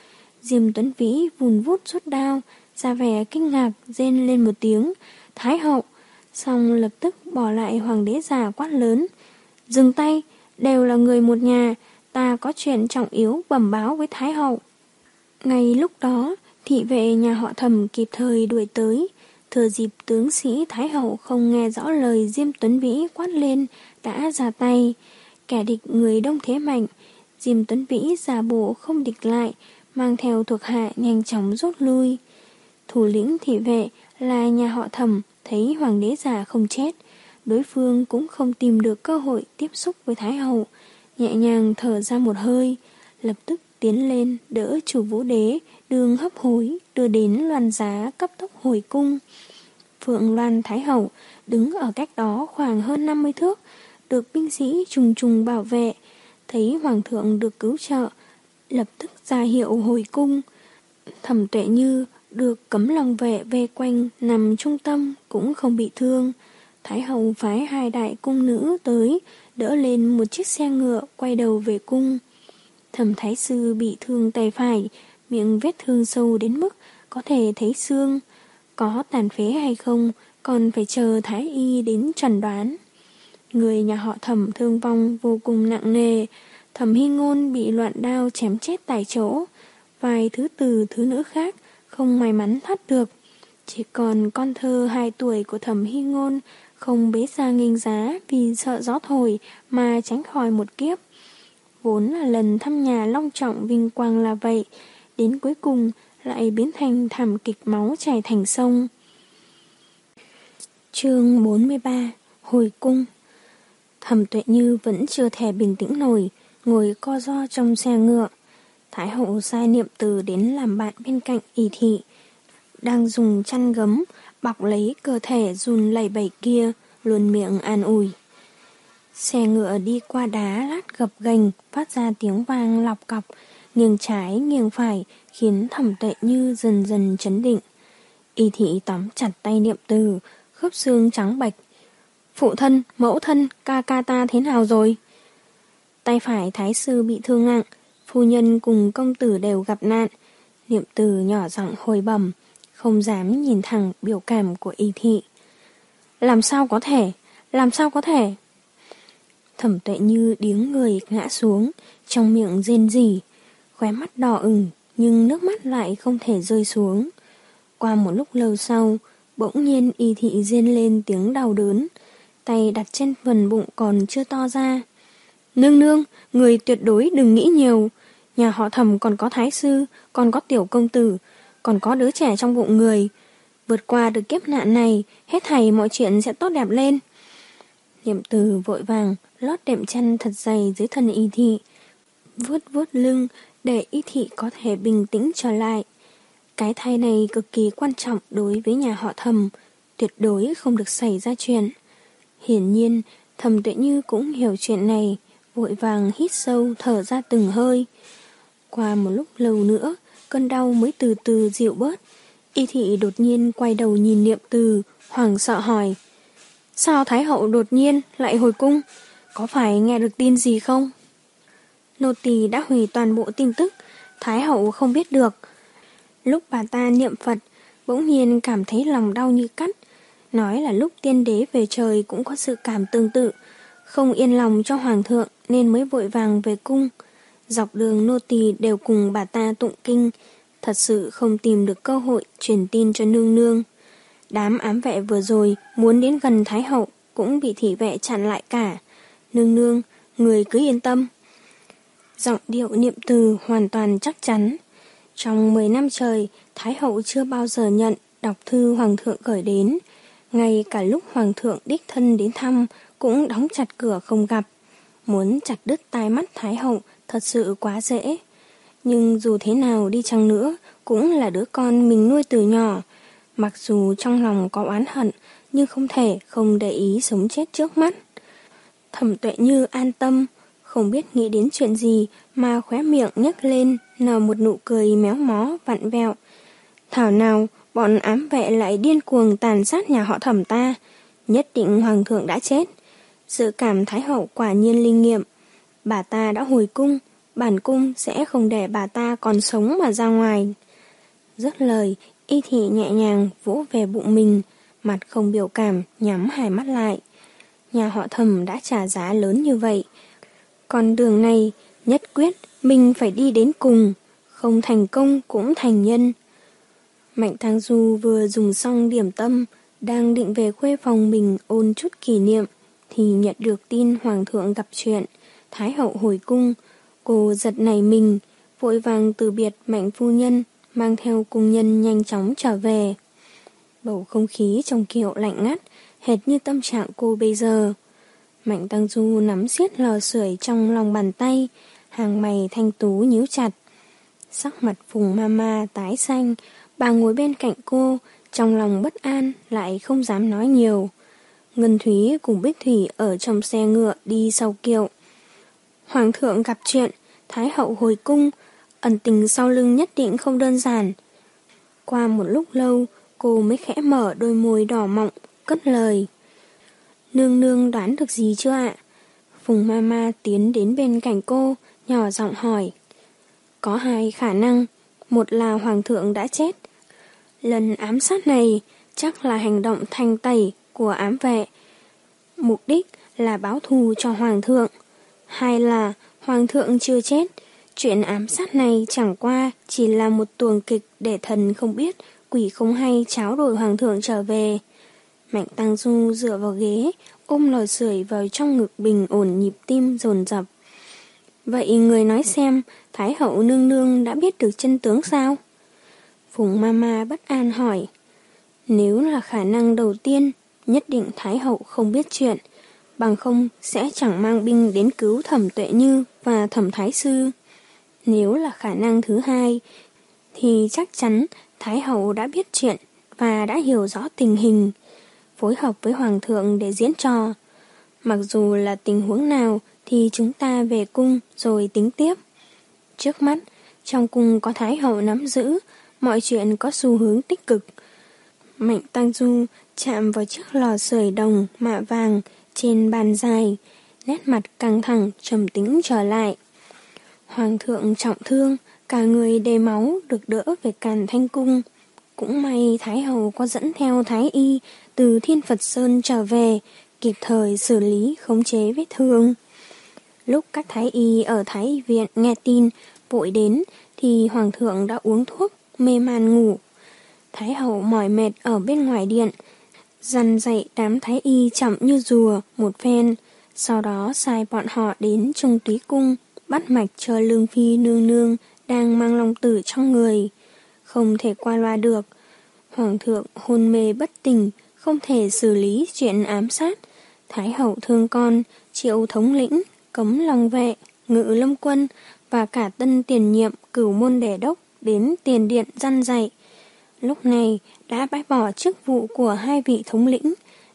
Diêm Tuấn Vĩ vùn vút rút đao, ra vẻ kinh ngạc rên lên một tiếng, Thái hậu, xong lập tức bỏ lại hoàng đế già quát lớn. Dừng tay, đều là người một nhà, ta có chuyện trọng yếu bẩm báo với Thái hậu. Ngay lúc đó, thị vệ nhà họ Thẩm kịp thời đuổi tới, thừa dịp tướng sĩ Thái hậu không nghe rõ lời Diêm Tuấn Vĩ quát lên, đã ra tay. Kẻ địch người đông thế mạnh, Diêm Tuấn Vĩ giả bộ không địch lại, mang theo thuộc hạ nhanh chóng rút lui. Thủ lĩnh thị vệ là nhà họ Thẩm thấy hoàng đế già không chết, đối phương cũng không tìm được cơ hội tiếp xúc với Thái hậu, nhẹ nhàng thở ra một hơi, lập tức tiến lên đỡ chủ Vũ Đế đường hấp hối đưa đến Loan Giá cấp tốc hồi cung. Phượng Loan Thái hậu đứng ở cách đó khoảng hơn năm mươi thước, được binh sĩ trùng trùng bảo vệ, thấy hoàng thượng được cứu trợ, lập tức ra hiệu hồi cung. Thẩm Tuệ Như được cấm lòng vệ vây quanh nằm trung tâm cũng không bị thương. Thái hậu phái hai đại cung nữ tới, đỡ lên một chiếc xe ngựa quay đầu về cung. Thẩm Thái sư bị thương tay phải, miệng vết thương sâu đến mức có thể thấy xương. Có tàn phế hay không còn phải chờ Thái y đến chẩn đoán. Người nhà họ Thẩm thương vong vô cùng nặng nề. Thẩm Hy Ngôn bị loạn đao chém chết tại chỗ. Vài thứ từ thứ nữ khác không may mắn thoát được. Chỉ còn con thơ hai tuổi của Thẩm Hy Ngôn không bế ra nghênh giá vì sợ gió thổi mà tránh khỏi một kiếp. Vốn là lần thăm nhà long trọng vinh quang là vậy, đến cuối cùng lại biến thành thảm kịch máu chảy thành sông. Chương bốn mươi ba. Hồi cung. Thẩm Tuệ Như vẫn chưa thể bình tĩnh nổi, ngồi co ro trong xe ngựa. Thái hậu sai Niệm Từ đến làm bạn bên cạnh Y thị, đang dùng chăn gấm bọc lấy cơ thể run lẩy bẩy kia, luôn miệng an ủi. Xe ngựa đi qua đá lát gập ghềnh, phát ra tiếng vang lọc cọc, nghiêng trái nghiêng phải, khiến Thẩm Tuệ Như dần dần chấn định. Y thị tóm chặt tay Niệm Từ, khớp xương trắng bệch. Phụ thân, mẫu thân, ca ca ta thế nào rồi? Tay phải thái sư bị thương nặng, phu nhân cùng công tử đều gặp nạn. Niệm Từ nhỏ giọng hồi bẩm, không dám nhìn thẳng biểu cảm của Y thị. Làm sao có thể? Làm sao có thể? Thẩm Tuệ Như điếng người ngã xuống, trong miệng rên rỉ, khóe mắt đỏ ửng nhưng nước mắt lại không thể rơi xuống. Qua một lúc lâu sau, bỗng nhiên Y thị rên lên tiếng đau đớn, tay đặt trên phần bụng còn chưa to ra. Nương nương, người tuyệt đối đừng nghĩ nhiều. Nhà họ Thẩm còn có thái sư, còn có tiểu công tử, còn có đứa trẻ trong bụng người. Vượt qua được kiếp nạn này, hết thảy mọi chuyện sẽ tốt đẹp lên. Niệm Từ vội vàng lót đệm chăn thật dày dưới thân Y thị, vuốt vuốt lưng để Y thị có thể bình tĩnh trở lại. Cái thai này cực kỳ quan trọng đối với nhà họ Thẩm, tuyệt đối không được xảy ra chuyện. Hiển nhiên, Thẩm Tuệ Như cũng hiểu chuyện này, vội vàng hít sâu thở ra từng hơi. Qua một lúc lâu nữa, cơn đau mới từ từ dịu bớt. Y thị đột nhiên quay đầu nhìn Niệm Từ, hoảng sợ hỏi. Sao Thái hậu đột nhiên lại hồi cung? Có phải nghe được tin gì không? Nô tỳ đã hủy toàn bộ tin tức, Thái hậu không biết được. Lúc bà ta niệm Phật, bỗng nhiên cảm thấy lòng đau như cắt. Nói là lúc tiên đế về trời cũng có sự cảm tương tự, không yên lòng cho hoàng thượng nên mới vội vàng về cung. Dọc đường nô tỳ đều cùng bà ta tụng kinh, thật sự không tìm được cơ hội truyền tin cho nương nương. Đám ám vệ vừa rồi muốn đến gần Thái hậu cũng bị thị vệ chặn lại cả. Nương nương, người cứ yên tâm. Giọng điệu Niệm Từ hoàn toàn chắc chắn. Trong mười năm trời, Thái hậu chưa bao giờ nhận đọc thư hoàng thượng gửi đến. Ngay cả lúc hoàng thượng đích thân đến thăm cũng đóng chặt cửa không gặp. Muốn chặt đứt tai mắt Thái hậu thật sự quá dễ. Nhưng dù thế nào đi chăng nữa cũng là đứa con mình nuôi từ nhỏ. Mặc dù trong lòng có oán hận nhưng không thể không để ý sống chết trước mắt. Thẩm Tuệ Như an tâm, không biết nghĩ đến chuyện gì mà khóe miệng nhếch lên nở một nụ cười méo mó vặn vẹo. Thảo nào bọn ám vệ lại điên cuồng tàn sát nhà họ Thẩm ta, nhất định hoàng thượng đã chết. Dự cảm Thái hậu quả nhiên linh nghiệm, bà ta đã hồi cung, bản cung sẽ không để bà ta còn sống mà ra ngoài. Dứt lời, Y Thị nhẹ nhàng vỗ về bụng mình, mặt không biểu cảm, nhắm hai mắt lại. Nhà họ Thẩm đã trả giá lớn như vậy, con đường này nhất quyết mình phải đi đến cùng, không thành công cũng thành nhân. Mạnh Tang Du vừa dùng xong điểm tâm, đang định về khuê phòng mình ôn chút kỷ niệm, thì nhận được tin Hoàng thượng gặp chuyện, Thái hậu hồi cung. Cô giật nảy mình, vội vàng từ biệt Mạnh phu nhân, mang theo cung nhân nhanh chóng trở về. Bầu không khí trong kiệu lạnh ngắt, hệt như tâm trạng cô bây giờ. Mạnh Tang Du nắm siết lò sưởi trong lòng bàn tay, hàng mày thanh tú nhíu chặt. Sắc mặt Phùng Mama tái xanh, bà ngồi bên cạnh cô, trong lòng bất an lại không dám nói nhiều. Ngân Thúy cùng Bích Thủy ở trong xe ngựa đi sau kiệu. Hoàng thượng gặp chuyện, Thái hậu hồi cung, ẩn tình sau lưng nhất định không đơn giản. Qua một lúc lâu, cô mới khẽ mở đôi môi đỏ mọng, cất lời. Nương nương đoán được gì chưa ạ? Phùng Mama tiến đến bên cạnh cô, nhỏ giọng hỏi. Có hai khả năng, một là Hoàng thượng đã chết. Lần ám sát này chắc là hành động thanh tẩy của ám vệ. Mục đích là báo thù cho Hoàng thượng. Hai là Hoàng thượng chưa chết. Chuyện ám sát này chẳng qua chỉ là một tuồng kịch để thần không biết, quỷ không hay tráo đổi Hoàng thượng trở về. Mạnh Tang Du dựa vào ghế, ôm lò sưởi vào trong ngực bình ổn nhịp tim dồn dập. Vậy người nói xem, Thái hậu nương nương đã biết được chân tướng sao? Phùng Mama bất an hỏi. Nếu là khả năng đầu tiên, nhất định Thái hậu không biết chuyện, bằng không sẽ chẳng mang binh đến cứu Thẩm Tuệ Như và Thẩm Thái Sư. Nếu là khả năng thứ hai, thì chắc chắn Thái hậu đã biết chuyện và đã hiểu rõ tình hình, phối hợp với Hoàng thượng để diễn trò. Mặc dù là tình huống nào thì chúng ta về cung rồi tính tiếp. Trước mắt, trong cung có Thái hậu nắm giữ, mọi chuyện có xu hướng tích cực. Mạnh Tang Du chạm vào chiếc lò sưởi đồng mạ vàng trên bàn dài, nét mặt căng thẳng trầm tĩnh trở lại. Hoàng thượng trọng thương, cả người đầy máu được đỡ về Càn Thanh Cung. Cũng may Thái hậu có dẫn theo Thái y từ Thiên Phật Sơn trở về, kịp thời xử lý khống chế vết thương. Lúc các Thái y ở Thái y viện nghe tin vội đến thì Hoàng thượng đã uống thuốc mê man ngủ. Thái hậu mỏi mệt ở bên ngoài điện, dằn dạy đám Thái y chậm như rùa một phen, sau đó sai bọn họ đến Trung Túy Cung bắt mạch cho Lương Phi nương nương đang mang long tử trong người. Không thể qua loa được. Hoàng thượng hôn mê bất tỉnh, không thể xử lý chuyện ám sát. Thái hậu thương con, triệu thống lĩnh, cấm lòng vệ, ngự lâm quân và cả tân tiền nhiệm cửu môn đề đốc đến tiền điện răn dạy. Lúc này đã bãi bỏ chức vụ của hai vị thống lĩnh,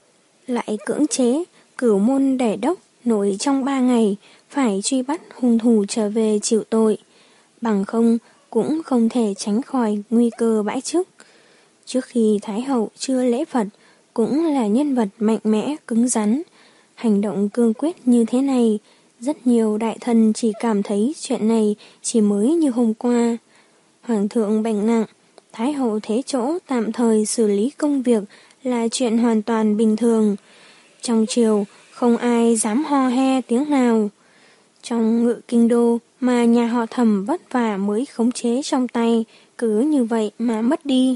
lại cưỡng chế cửu môn đề đốc nổi trong ba ngày phải truy bắt hung thủ trở về chịu tội, bằng không cũng không thể tránh khỏi nguy cơ bãi chức. Trước khi Thái hậu chưa lễ Phật, cũng là nhân vật mạnh mẽ cứng rắn. Hành động cương quyết như thế này, rất nhiều đại thần chỉ cảm thấy chuyện này chỉ mới như hôm qua. Hoàng thượng bệnh nặng, Thái hậu thế chỗ tạm thời xử lý công việc là chuyện hoàn toàn bình thường. Trong triều không ai dám ho he tiếng nào. Trong ngự kinh đô mà nhà họ Thẩm vất vả mới khống chế trong tay, cứ như vậy mà mất đi.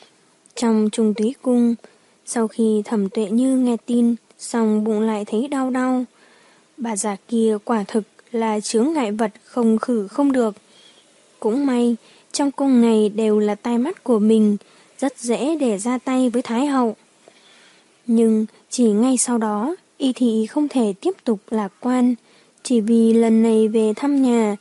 Trong Trung Túy Cung, sau khi Thẩm Tuệ Như nghe tin, xong bụng lại thấy đau đau. Bà già kia quả thực là chướng ngại vật không khử không được. Cũng may, trong cung này đều là tai mắt của mình, rất dễ để ra tay với Thái hậu. Nhưng chỉ ngay sau đó, Y Thị không thể tiếp tục lạc quan, chỉ vì lần này về thăm nhà,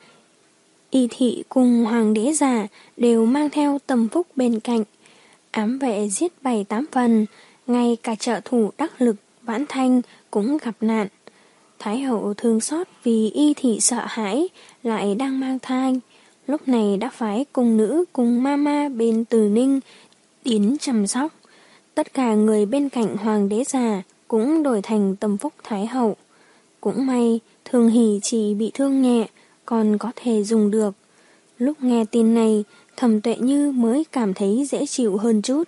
Y Thị cùng Hoàng đế già đều mang theo Tâm Phúc bên cạnh. Ám vệ giết bảy tám phần, ngay cả trợ thủ đắc lực Vãn Thanh cũng gặp nạn. Thái hậu thương xót vì Y Thị sợ hãi, lại đang mang thai. Lúc này đã phái cung nữ cùng mama bên Từ Ninh đến chăm sóc. Tất cả người bên cạnh Hoàng đế già cũng đổi thành Tâm Phúc Thái hậu. Cũng may, Thường Hỷ chỉ bị thương nhẹ, còn có thể dùng được. Lúc nghe tin này, Thẩm Tuệ Như mới cảm thấy dễ chịu hơn chút.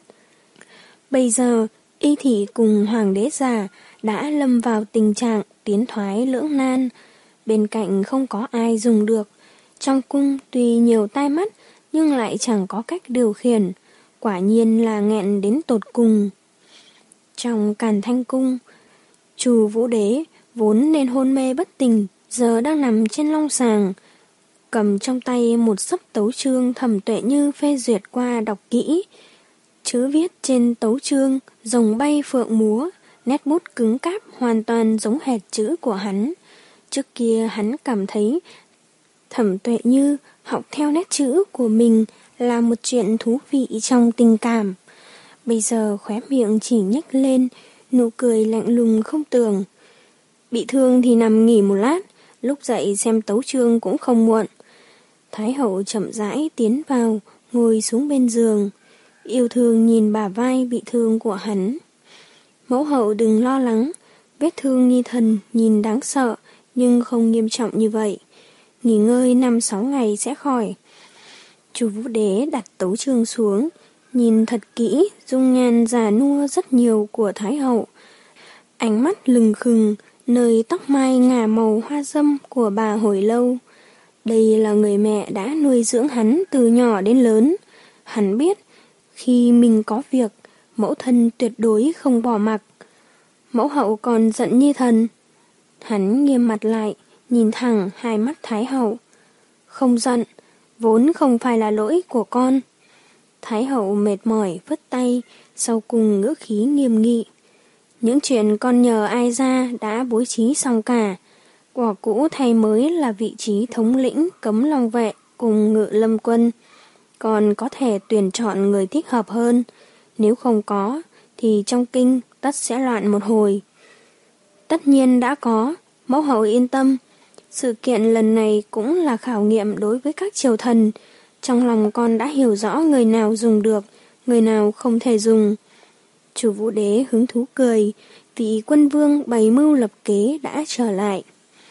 Bây giờ, Y Thị cùng Hoàng đế già đã lâm vào tình trạng tiến thoái lưỡng nan, bên cạnh không có ai dùng được. Trong cung tuy nhiều tai mắt nhưng lại chẳng có cách điều khiển, quả nhiên là nghẹn đến tột cùng. Trong Càn Thanh cung, Chu Vũ Đế vốn nên hôn mê bất tỉnh, giờ đang nằm trên long sàng, cầm trong tay một xấp tấu chương Thẩm Tuệ Như phê duyệt qua đọc kỹ. Chữ viết trên tấu chương rồng bay phượng múa, nét bút cứng cáp hoàn toàn giống hệt chữ của hắn. Trước kia hắn cảm thấy Thẩm Tuệ Như học theo nét chữ của mình là một chuyện thú vị trong tình cảm. Bây giờ khóe miệng chỉ nhếch lên, nụ cười lạnh lùng không tưởng. Bị thương thì nằm nghỉ một lát, lúc dậy xem tấu chương cũng không muộn. Thái hậu chậm rãi tiến vào, ngồi xuống bên giường, yêu thương nhìn bả vai bị thương của hắn. Mẫu hậu đừng lo lắng, vết thương nhi thần nhìn đáng sợ nhưng không nghiêm trọng như vậy. Nghỉ ngơi năm sáu ngày sẽ khỏi. Chu Vũ Đế đặt tấu chương xuống, nhìn thật kỹ dung nhan già nua rất nhiều của Thái hậu. Ánh mắt lừng khừng, nơi tóc mai ngả màu hoa dâm của bà hồi lâu. Đây là người mẹ đã nuôi dưỡng hắn từ nhỏ đến lớn. Hắn biết, khi mình có việc, mẫu thân tuyệt đối không bỏ mặc. Mẫu hậu còn giận nhi thần. Hắn nghiêm mặt lại, nhìn thẳng hai mắt Thái hậu. Không giận, vốn không phải là lỗi của con. Thái hậu mệt mỏi vứt tay, sau cùng ngữ khí nghiêm nghị. Những chuyện con nhờ ai ra đã bố trí xong cả. Quả cũ thay mới là vị trí thống lĩnh cấm long vệ cùng ngự lâm quân. Còn có thể tuyển chọn người thích hợp hơn. Nếu không có, thì trong kinh tất sẽ loạn một hồi. Tất nhiên đã có, mẫu hậu yên tâm. Sự kiện lần này cũng là khảo nghiệm đối với các triều thần. Trong lòng con đã hiểu rõ người nào dùng được, người nào không thể dùng. Chu Vũ Đế hứng thú cười, vị quân vương bày mưu lập kế đã trở lại.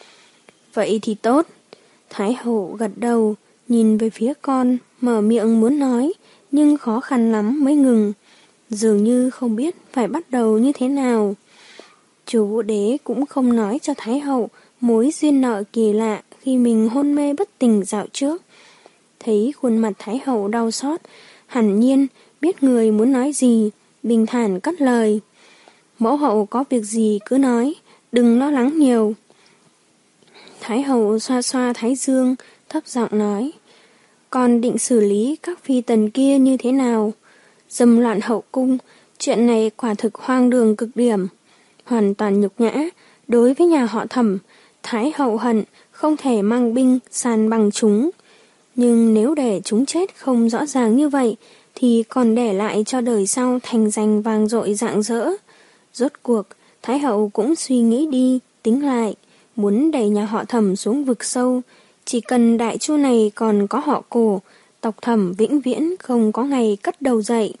Vậy thì tốt. Thái hậu gật đầu, nhìn về phía con, mở miệng muốn nói, nhưng khó khăn lắm mới ngừng. Dường như không biết phải bắt đầu như thế nào. Chu Vũ Đế cũng không nói cho Thái hậu mối duyên nợ kỳ lạ khi mình hôn mê bất tỉnh dạo trước. Thấy khuôn mặt Thái hậu đau xót, hẳn nhiên biết người muốn nói gì, bình thản cất lời. Mẫu hậu có việc gì cứ nói, đừng lo lắng nhiều. Thái hậu xoa xoa thái dương, thấp giọng nói. Con định xử lý các phi tần kia như thế nào? Dâm loạn hậu cung, chuyện này quả thực hoang đường cực điểm. Hoàn toàn nhục nhã, đối với nhà họ Thẩm, Thái hậu hận không thể mang binh san bằng chúng. Nhưng nếu để chúng chết không rõ ràng như vậy, thì còn để lại cho đời sau thành danh vang dội rạng rỡ. Rốt cuộc, Thái hậu cũng suy nghĩ đi, tính lại, muốn đẩy nhà họ Thẩm xuống vực sâu. Chỉ cần đại chu này còn có họ Cổ, tộc Thẩm vĩnh viễn không có ngày cất đầu dậy.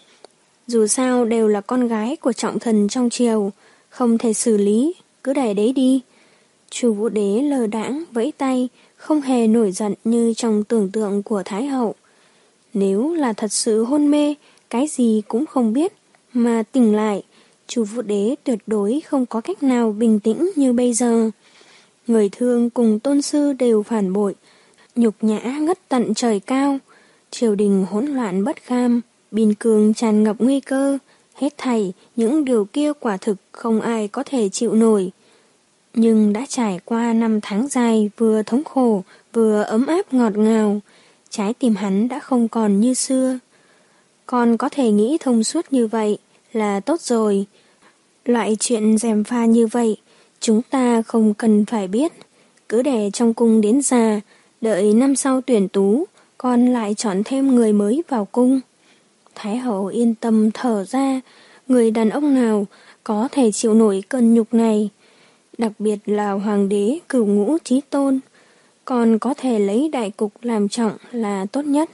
Dù sao đều là con gái của trọng thần trong triều, không thể xử lý, cứ để đấy đi. Chu Vũ Đế lờ đãng vẫy tay, không hề nổi giận như trong tưởng tượng của Thái hậu. Nếu là thật sự hôn mê, cái gì cũng không biết, mà tỉnh lại, Chu Vũ Đế tuyệt đối không có cách nào bình tĩnh như bây giờ. Người thương cùng tôn sư đều phản bội, nhục nhã ngất tận trời cao, triều đình hỗn loạn bất kham, biên cương tràn ngập nguy cơ, hết thảy những điều kia quả thực không ai có thể chịu nổi. Nhưng đã trải qua năm tháng dài vừa thống khổ vừa ấm áp ngọt ngào, trái tim hắn đã không còn như xưa. Con có thể nghĩ thông suốt như vậy là tốt rồi. Loại chuyện gièm pha như vậy chúng ta không cần phải biết. Cứ để trong cung đến già, đợi năm sau tuyển tú, con lại chọn thêm người mới vào cung. Thái hậu yên tâm thở ra, người đàn ông nào có thể chịu nổi cơn nhục này. Đặc biệt là hoàng đế cửu ngũ chí tôn, còn có thể lấy đại cục làm trọng là tốt nhất.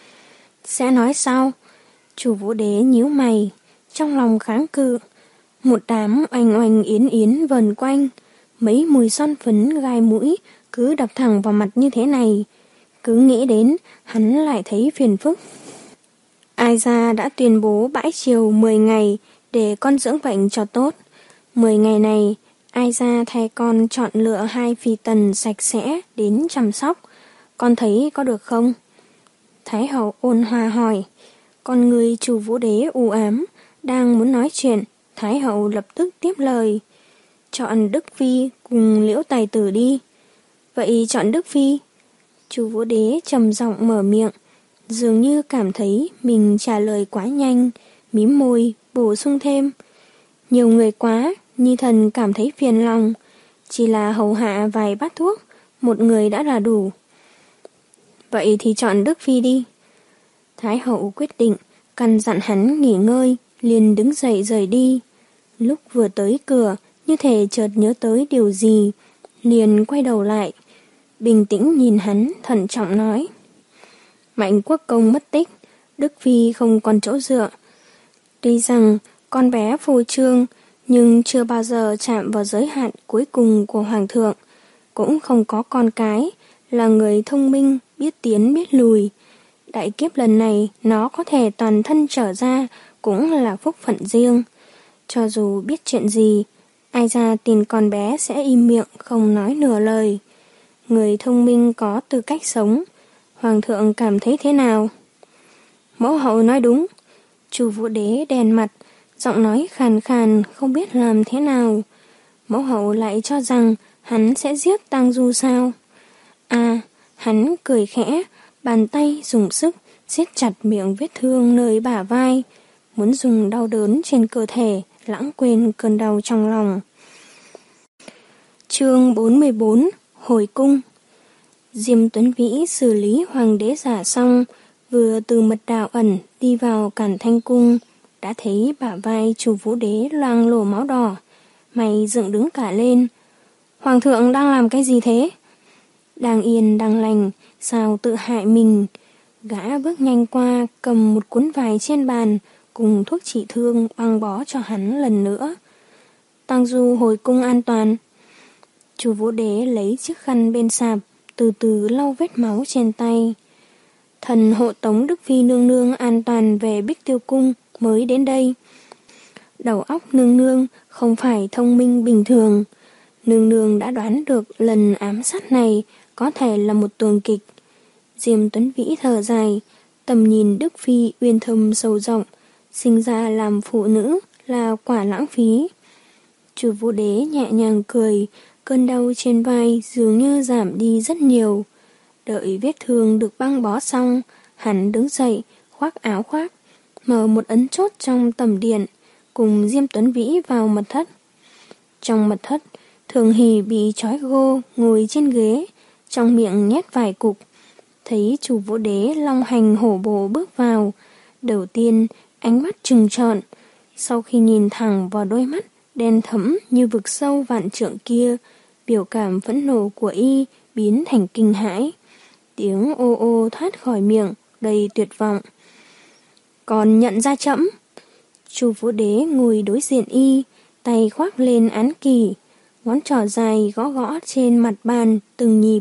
Sẽ nói sao? Chu Vũ Đế nhíu mày, trong lòng kháng cự. Một đám oanh oanh yến yến vần quanh, mấy mùi son phấn gai mũi cứ đập thẳng vào mặt như thế này. Cứ nghĩ đến, hắn lại thấy phiền phức. Ai ra đã tuyên bố bãi triều mười ngày để con dưỡng bệnh cho tốt. mười ngày này, ai ra thay con chọn lựa hai phi tần sạch sẽ đến chăm sóc. Con thấy có được không? Thái hậu ôn hòa hỏi. Con người Chu Vũ Đế u ám, đang muốn nói chuyện, Thái hậu lập tức tiếp lời. Chọn Đức Phi cùng Liễu Tài Tử đi. Vậy chọn Đức Phi? Chu Vũ Đế trầm giọng mở miệng, dường như cảm thấy mình trả lời quá nhanh, mím môi, bổ sung thêm. Nhiều người quá, Nhi thần cảm thấy phiền lòng, chỉ là hầu hạ vài bát thuốc, một người đã là đủ. Vậy thì chọn Đức Phi đi. Thái hậu quyết định, căn dặn hắn nghỉ ngơi, liền đứng dậy rời đi. Lúc vừa tới cửa, như thể chợt nhớ tới điều gì, liền quay đầu lại, bình tĩnh nhìn hắn, thận trọng nói. Mạnh Quốc Công mất tích, Đức Phi không còn chỗ dựa. Tuy rằng con bé phô trương, nhưng chưa bao giờ chạm vào giới hạn cuối cùng của Hoàng thượng, cũng không có con cái, là người thông minh, biết tiến biết lùi. Đại kiếp lần này nó có thể toàn thân trở ra cũng là phúc phận riêng. Cho dù biết chuyện gì, ai ra tin con bé sẽ im miệng không nói nửa lời. Người thông minh có tư cách sống. Hoàng thượng cảm thấy thế nào? Mẫu hậu nói đúng. Chu Vũ Đế đèn mặt, giọng nói khàn khàn không biết làm thế nào. Mẫu hậu lại cho rằng hắn sẽ giết Tang Du sao? À, hắn cười khẽ, bàn tay dùng sức siết chặt miệng vết thương nơi bả vai, muốn dùng đau đớn trên cơ thể lãng quên cơn đau trong lòng. Chương bốn mươi bốn. Hồi cung. Diêm Tuấn Vĩ xử lý hoàng đế giả xong, vừa từ mật đạo ẩn đi vào Càn Thanh cung, đã thấy bả vai Chu Vũ Đế loang lổ máu đỏ, mày dựng đứng cả lên. Hoàng thượng đang làm cái gì thế? Đang yên đang lành, sao tự hại mình? Gã bước nhanh qua, cầm một cuốn vải trên bàn cùng thuốc trị thương băng bó cho hắn lần nữa. Tang Du hồi cung an toàn. Chu Vũ Đế lấy chiếc khăn bên sạp, từ từ lau vết máu trên tay. Thần hộ tống Đức Phi nương nương an toàn về Bích Tiêu cung mới đến đây. Đầu óc nương nương không phải thông minh bình thường. Nương nương đã đoán được lần ám sát này có thể là một tuồng kịch. Diêm Tuấn Vĩ thở dài, tầm nhìn Đức Phi uyên thâm sâu rộng, sinh ra làm phụ nữ là quả lãng phí. Chu Vũ Đế nhẹ nhàng cười, cơn đau trên vai dường như giảm đi rất nhiều. Đợi vết thương được băng bó xong, hắn đứng dậy, khoác áo khoác, mở một ấn chốt trong tầm điện, cùng Diêm Tuấn Vĩ vào mật thất. Trong mật thất, Thường Hỷ bị trói gô ngồi trên ghế, trong miệng nhét vài cục. Thấy Chu Vũ Đế long hành hổ bộ bước vào, đầu tiên ánh mắt trừng trợn, sau khi nhìn thẳng vào đôi mắt đen thẫm như vực sâu vạn trượng kia, biểu cảm phẫn nộ của y biến thành kinh hãi. Tiếng ô ô thoát khỏi miệng, đầy tuyệt vọng. Còn nhận ra chậm? Chu Vũ Đế ngồi đối diện y, tay khoác lên án kỷ, ngón trỏ dài gõ gõ trên mặt bàn từng nhịp.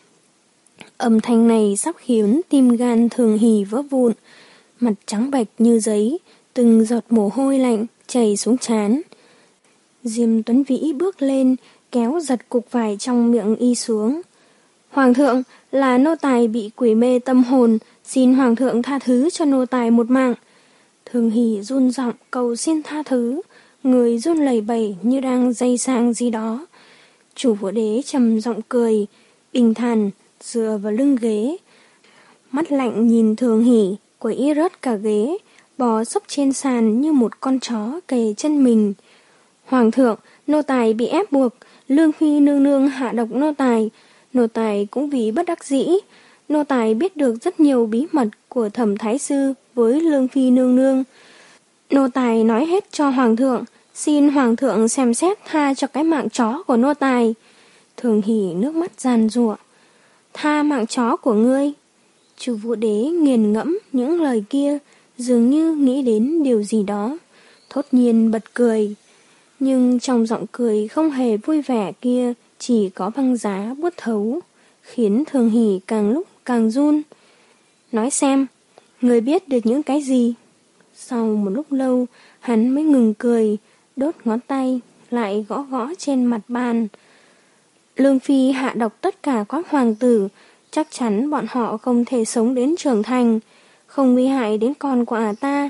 Âm thanh này sắp khiến tim gan Thường Hỷ vỡ vụn, mặt trắng bệch như giấy, từng giọt mồ hôi lạnh chảy xuống trán. Diêm Tuấn Vĩ bước lên, kéo giật cục vải trong miệng y xuống. Hoàng thượng, là nô tài bị quỷ mê tâm hồn, xin hoàng thượng tha thứ cho nô tài một mạng. Thường Hỷ run giọng cầu xin tha thứ, người run lẩy bẩy như đang dây sang gì đó. Chu Vũ Đế trầm giọng cười, bình thản dựa vào lưng ghế, mắt lạnh nhìn Thường Hỷ quẫy rớt cả ghế, bò sấp trên sàn như một con chó kề chân mình. Hoàng thượng, nô tài bị ép buộc, Lương Phi nương nương hạ độc nô tài, nô tài cũng vì bất đắc dĩ. Nô tài biết được rất nhiều bí mật của Thẩm Thái sư với Lương Phi nương nương. Nô tài nói hết cho hoàng thượng, xin hoàng thượng xem xét tha cho cái mạng chó của nô tài. Thường Hỷ nước mắt giàn giụa. Tha mạng chó của ngươi? Chu Vũ Đế nghiền ngẫm những lời kia, dường như nghĩ đến điều gì đó, thốt nhiên bật cười. Nhưng trong giọng cười không hề vui vẻ kia chỉ có băng giá buốt thấu, khiến Thường Hỷ càng lúc càng run. Nói xem, người biết được những cái gì? Sau một lúc lâu, hắn mới ngừng cười, đốt ngón tay, lại gõ gõ trên mặt bàn. Lương Phi hạ độc tất cả các hoàng tử, chắc chắn bọn họ không thể sống đến trưởng thành, không nguy hại đến con của ả ta.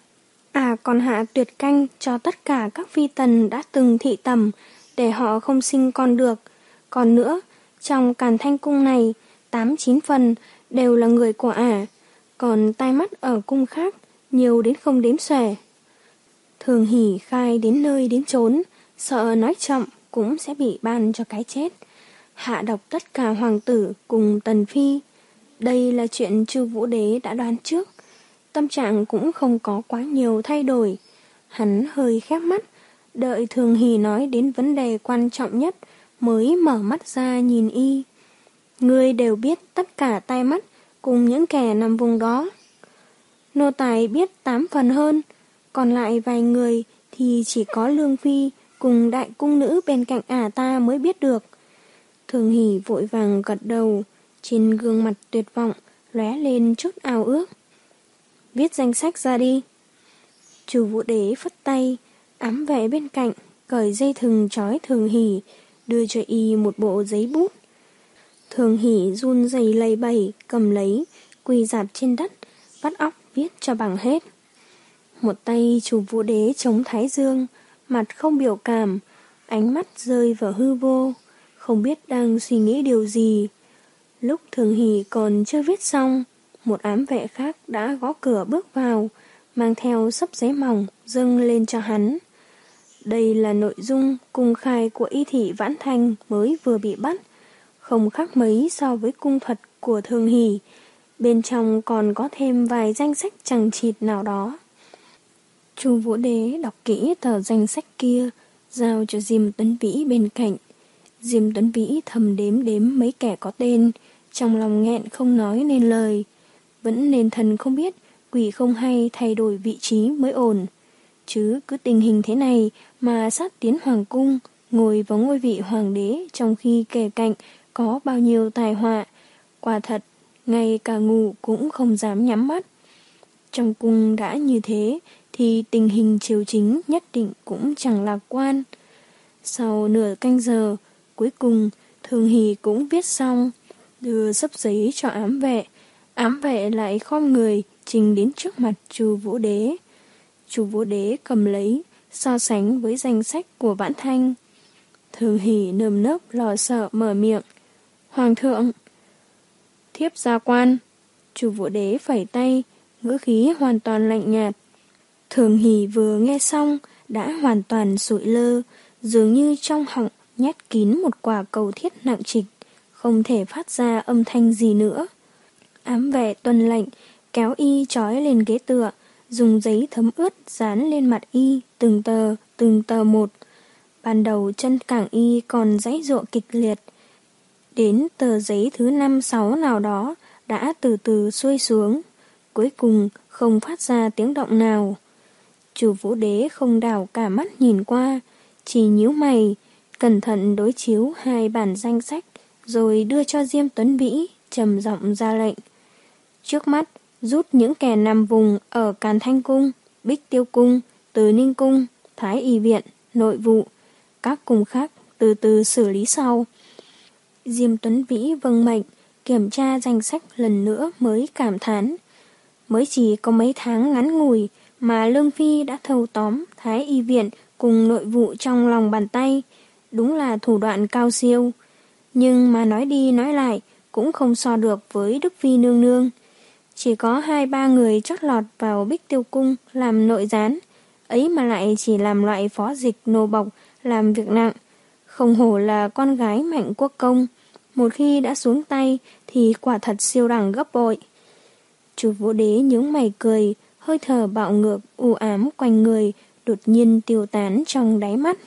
À còn hạ tuyệt canh cho tất cả các phi tần đã từng thị tẩm, để họ không sinh con được. Còn nữa, trong Càn Thanh cung này, tám chín phần đều là người của ả, còn tai mắt ở cung khác, nhiều đến không đếm xuể. Thường Hỷ khai đến nơi đến chốn, sợ nói chậm cũng sẽ bị ban cho cái chết. Hạ độc tất cả hoàng tử cùng tần phi. Đây là chuyện Chu Vũ Đế đã đoán trước. Tâm trạng cũng không có quá nhiều thay đổi. Hắn hơi khép mắt, đợi Thường Hỷ nói đến vấn đề quan trọng nhất mới mở mắt ra nhìn y. Ngươi đều biết tất cả tai mắt cùng những kẻ nằm vùng đó. Nô tài biết tám phần hơn, còn lại vài người thì chỉ có Lương Phi cùng đại cung nữ bên cạnh ả ta mới biết được. Thường Hỷ vội vàng gật đầu, trên gương mặt tuyệt vọng lóe lên chút ao ước. Viết danh sách ra đi. Chu Vũ Đế phất tay, ám vệ bên cạnh cởi dây thừng trói Thường Hỷ, đưa cho y một bộ giấy bút. Thường Hỷ run rẩy lầy bẩy cầm lấy, quỳ rạp trên đất, vắt óc viết cho bằng hết. Một tay Chu Vũ Đế chống thái dương, mặt không biểu cảm, ánh mắt rơi vào hư vô, không biết đang suy nghĩ điều gì. Lúc Thường Hỷ còn chưa viết xong, một ám vệ khác đã gõ cửa bước vào, mang theo xấp giấy mỏng dâng lên cho hắn. Đây là nội dung cung khai của y thị Vãn Thanh mới vừa bị bắt, không khác mấy so với cung thuật của Thường Hỷ. Bên trong còn có thêm vài danh sách chằng chịt nào đó. Chu Vũ Đế đọc kỹ tờ danh sách kia, giao cho Diêm Tuấn Vĩ bên cạnh. Diêm Tuấn Vĩ thầm đếm đếm mấy kẻ có tên, trong lòng nghẹn không nói nên lời. Vẫn nên thần không biết, quỷ không hay thay đổi vị trí mới ổn. Chứ cứ tình hình thế này mà sát tiến hoàng cung, ngồi vào ngôi vị hoàng đế trong khi kề cạnh có bao nhiêu tai họa. Quả thật, ngay cả ngủ cũng không dám nhắm mắt. Trong cung đã như thế, thì tình hình triều chính nhất định cũng chẳng lạc quan. Sau nửa canh giờ, cuối cùng Thường Hỷ cũng viết xong, đưa xấp giấy cho ám vệ. Ám vệ lại khom người trình đến trước mặt Chu Vũ Đế. Chu Vũ Đế cầm lấy, so sánh với danh sách của Vãn Thanh. Thường Hỷ nơm nớp lo sợ mở miệng. Hoàng thượng! Thiếp gia quan! Chu Vũ Đế phẩy tay, ngữ khí hoàn toàn lạnh nhạt. Thường Hỷ vừa nghe xong đã hoàn toàn sụi lơ, dường như trong họng nhét kín một quả cầu thiết nặng trịch, không thể phát ra âm thanh gì nữa. Ám vệ tuân lệnh, kéo y trói lên ghế tựa, dùng giấy thấm ướt dán lên mặt y từng tờ, từng tờ một. Ban đầu chân cẳng y còn giãy giụa kịch liệt. Đến tờ giấy thứ năm sáu nào đó đã từ từ xuôi xuống, cuối cùng không phát ra tiếng động nào. Chu Vũ Đế không đảo cả mắt nhìn qua, chỉ nhíu mày, cẩn thận đối chiếu hai bản danh sách, rồi đưa cho Diêm Tuấn Vĩ, trầm giọng ra lệnh. Trước mắt, rút những kẻ nằm vùng ở Càn Thanh Cung, Bích Tiêu Cung, Từ Ninh Cung, Thái Y Viện, Nội vụ, các cung khác từ từ xử lý sau. Diêm Tuấn Vĩ vâng mệnh, kiểm tra danh sách lần nữa mới cảm thán. Mới chỉ có mấy tháng ngắn ngủi mà Lương Phi đã thâu tóm Thái Y Viện cùng Nội vụ trong lòng bàn tay, đúng là thủ đoạn cao siêu. Nhưng mà nói đi nói lại cũng không so được với Đức Phi nương nương. Chỉ có hai ba người chót lọt vào Bích Tiêu Cung làm nội gián, ấy mà lại chỉ làm loại phó dịch nô bộc làm việc nặng. Không hổ là con gái Mạnh Quốc Công, một khi đã xuống tay thì quả thật siêu đẳng gấp bội. Chu Vũ Đế nhướng mày cười, hơi thở bạo ngược u ám quanh người đột nhiên tiêu tán trong đáy mắt.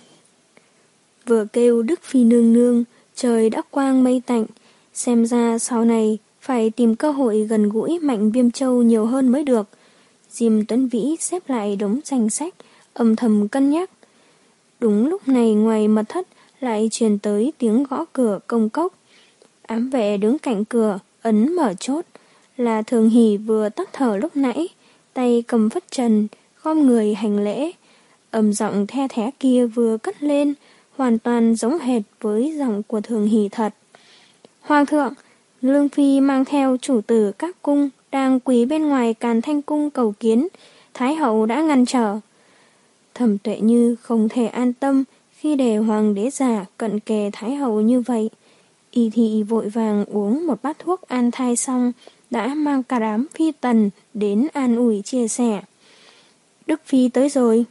Vừa kêu Đức Phi nương nương, trời đã quang mây tạnh, xem ra sau này phải tìm cơ hội gần gũi Mạnh Viêm Châu nhiều hơn mới được. Diêm Tuấn Vĩ xếp lại đống danh sách, âm thầm cân nhắc. Đúng lúc này ngoài mật thất lại truyền tới tiếng gõ cửa công cốc. Ám vệ đứng cạnh cửa, ấn mở chốt, là Thường Hỷ vừa tắt thở lúc nãy, tay cầm phất trần, khom người hành lễ. Âm giọng the thé kia vừa cất lên, hoàn toàn giống hệt với giọng của Thường Hỷ thật. Hoàng thượng, Lương Phi mang theo chủ tử các cung đang quỳ bên ngoài Càn Thanh cung cầu kiến, Thái hậu đã ngăn trở. Thẩm Tuệ Như không thể an tâm khi để hoàng đế già cận kề Thái hậu như vậy. Y thị vội vàng uống một bát thuốc an thai xong, đã mang cả đám phi tần đến an ủi chia sẻ. Đức Phi tới rồi.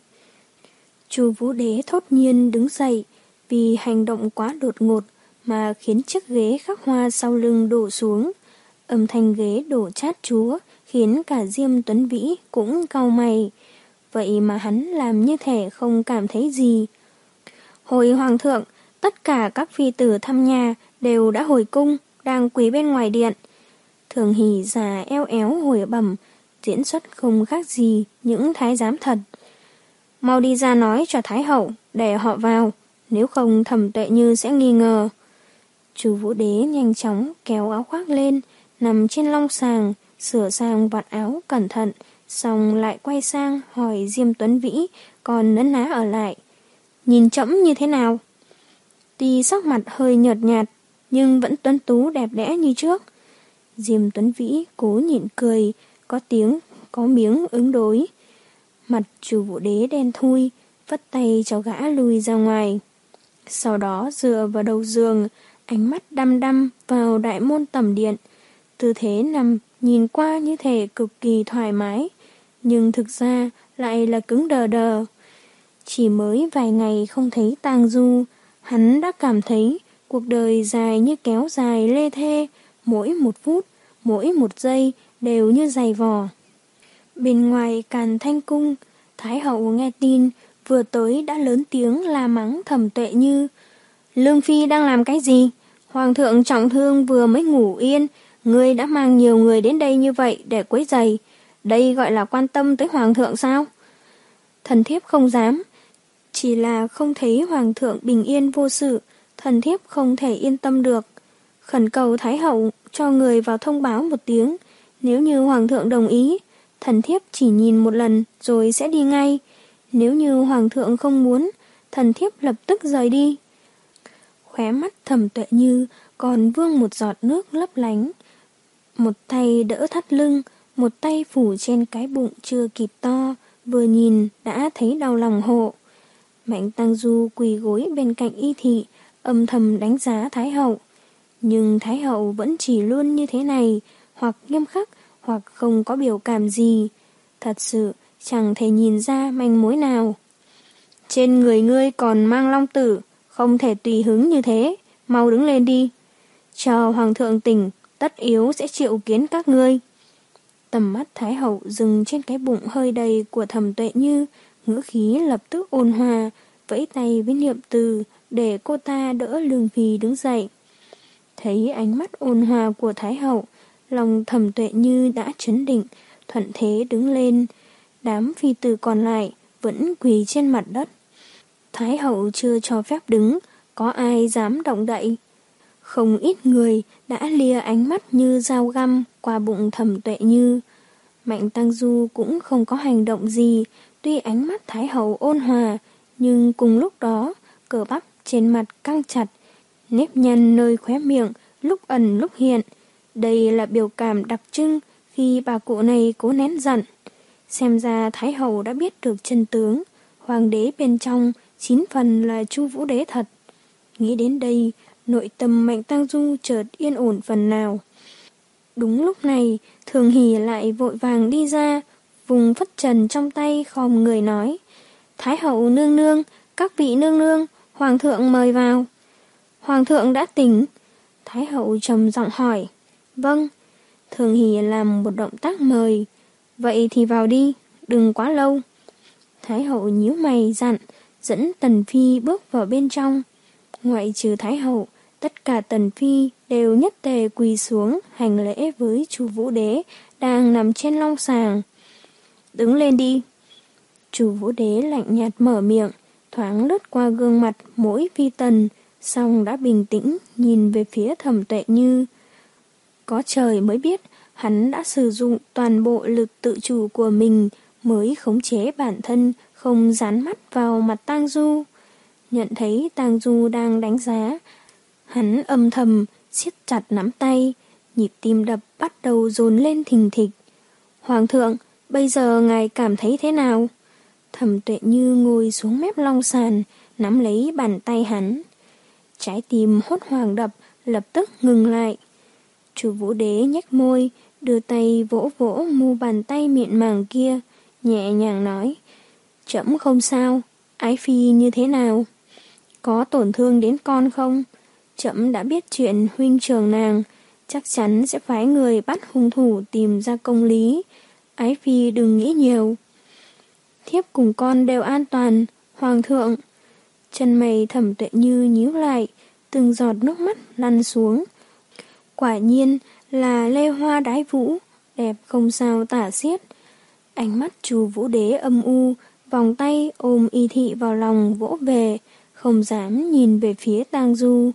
Chu Vũ Đế thốt nhiên đứng dậy, vì hành động quá đột ngột mà khiến chiếc ghế khắc hoa sau lưng đổ xuống. Âm thanh ghế đổ chát chúa khiến cả Diêm Tuấn Vĩ cũng cau mày. Vậy mà hắn làm như thể không cảm thấy gì. Hồi hoàng thượng, tất cả các phi tử thăm nhà đều đã hồi cung, đang quỳ bên ngoài điện. Thường Hỷ già eo éo hồi bẩm, diễn xuất không khác gì những thái giám thật. Mau đi ra nói cho Thái hậu để họ vào, nếu không Thẩm Tuệ Như sẽ nghi ngờ. Chu Vũ Đế nhanh chóng kéo áo khoác lên, nằm trên long sàng, sửa sang vạt áo cẩn thận, xong lại quay sang hỏi Diêm Tuấn Vĩ còn nấn ná ở lại. Nhìn trẫm như thế nào? Tuy sắc mặt hơi nhợt nhạt, nhưng vẫn tuấn tú đẹp đẽ như trước. Diêm Tuấn Vĩ cố nhịn cười, có tiếng, có miếng ứng đối. Mặt Chu Vũ Đế đen thui, vất tay cho gã lùi ra ngoài. Sau đó dựa vào đầu giường, ánh mắt đăm đăm vào đại môn tẩm điện. Tư thế nằm nhìn qua như thể cực kỳ thoải mái, nhưng thực ra lại là cứng đờ đờ. Chỉ mới vài ngày không thấy tang du, hắn đã cảm thấy cuộc đời dài như kéo dài lê thê, mỗi một phút, mỗi một giây đều như giày vò. Bên ngoài Càn Thanh cung, Thái hậu nghe tin, vừa tới đã lớn tiếng la mắng Thẩm Tuệ Như. Lương Phi đang làm cái gì? Hoàng thượng trọng thương vừa mới ngủ yên, ngươi đã mang nhiều người đến đây như vậy để quấy rầy. Đây gọi là quan tâm tới Hoàng thượng sao? Thần thiếp không dám. Chỉ là không thấy Hoàng thượng bình yên vô sự, thần thiếp không thể yên tâm được. Khẩn cầu Thái hậu cho người vào thông báo một tiếng. Nếu như Hoàng thượng đồng ý, thần thiếp chỉ nhìn một lần rồi sẽ đi ngay. Nếu như Hoàng thượng không muốn, thần thiếp lập tức rời đi. Khóe mắt Thẩm Tuệ Như còn vương một giọt nước lấp lánh. Một tay đỡ thắt lưng, một tay phủ trên cái bụng chưa kịp to, vừa nhìn đã thấy đau lòng hộ. Mạnh Tăng Du quỳ gối bên cạnh y thị, âm thầm đánh giá Thái hậu. Nhưng Thái hậu vẫn chỉ luôn như thế này, hoặc nghiêm khắc, hoặc không có biểu cảm gì. Thật sự chẳng thể nhìn ra manh mối nào. Trên người ngươi còn mang long tử, không thể tùy hứng như thế, mau đứng lên đi. Chờ Hoàng thượng tỉnh, tất yếu sẽ triệu kiến các ngươi. Tầm mắt Thái hậu dừng trên cái bụng hơi đầy của Thẩm Tuệ Như, ngữ khí lập tức ôn hòa, vẫy tay với Niệm Từ để cô ta đỡ Lương Phi đứng dậy. Thấy ánh mắt ôn hòa của Thái hậu, lòng Thẩm Tuệ Như đã chấn định, thuận thế đứng lên. Đám phi tử còn lại vẫn quỳ trên mặt đất. Thái hậu chưa cho phép đứng, có ai dám động đậy. Không ít người đã lia ánh mắt như dao găm qua bụng Thẩm Tuệ Như. Mạnh Tăng Du cũng không có hành động gì, tuy ánh mắt Thái hậu ôn hòa, nhưng cùng lúc đó, cơ bắp trên mặt căng chặt, nếp nhăn nơi khóe miệng lúc ẩn lúc hiện. Đây là biểu cảm đặc trưng khi bà cụ này cố nén giận. Xem ra Thái hậu đã biết được chân tướng, hoàng đế bên trong chín phần là Chu Vũ Đế thật. Nghĩ đến đây, nội tâm Mạnh Tăng Du chợt yên ổn phần nào. Đúng lúc này, Thường Hỷ lại vội vàng đi ra, vùng phất trần trong tay khom người nói. Thái hậu nương nương, các vị nương nương, Hoàng thượng mời vào. Hoàng thượng đã tỉnh. Thái hậu trầm giọng hỏi. Vâng. Thường Hỷ làm một động tác mời. Vậy thì vào đi, đừng quá lâu. Thái hậu nhíu mày dặn, dẫn Tần Phi bước vào bên trong. Ngoại trừ Thái hậu, tất cả Tần Phi đều nhất tề quỳ xuống hành lễ với Chu Vũ Đế đang nằm trên long sàng. Đứng lên đi. Chu Vũ Đế lạnh nhạt mở miệng, thoáng lướt qua gương mặt mỗi phi tần, xong đã bình tĩnh nhìn về phía Thẩm Tuệ Như. Có trời mới biết hắn đã sử dụng toàn bộ lực tự chủ của mình mới khống chế bản thân không dán mắt vào mặt Tang Du. Nhận thấy Tang Du đang đánh giá, hắn âm thầm siết chặt nắm tay, nhịp tim đập bắt đầu dồn lên thình thịch. Hoàng thượng, bây giờ ngài cảm thấy thế nào? Thẩm Tuệ Như ngồi xuống mép long sàn, nắm lấy bàn tay hắn. Trái tim hốt hoảng đập, lập tức ngừng lại. Chu Vũ Đế nhếch môi, đưa tay vỗ vỗ mu bàn tay mịn màng kia, nhẹ nhàng nói, trẫm không sao, ái phi như thế nào? Có tổn thương đến con không? Trẫm đã biết chuyện huynh trưởng nàng, chắc chắn sẽ phái người bắt hung thủ tìm ra công lý. Ái phi đừng nghĩ nhiều. Thiếp cùng con đều an toàn, Hoàng thượng. Chân mày Thẩm Tuệ Như nhíu lại, từng giọt nước mắt lăn xuống. Quả nhiên là lê hoa đái vũ, đẹp không sao tả xiết. Ánh mắt Chu Vũ Đế âm u, vòng tay ôm Y Thị vào lòng vỗ về, không dám nhìn về phía Tang Du.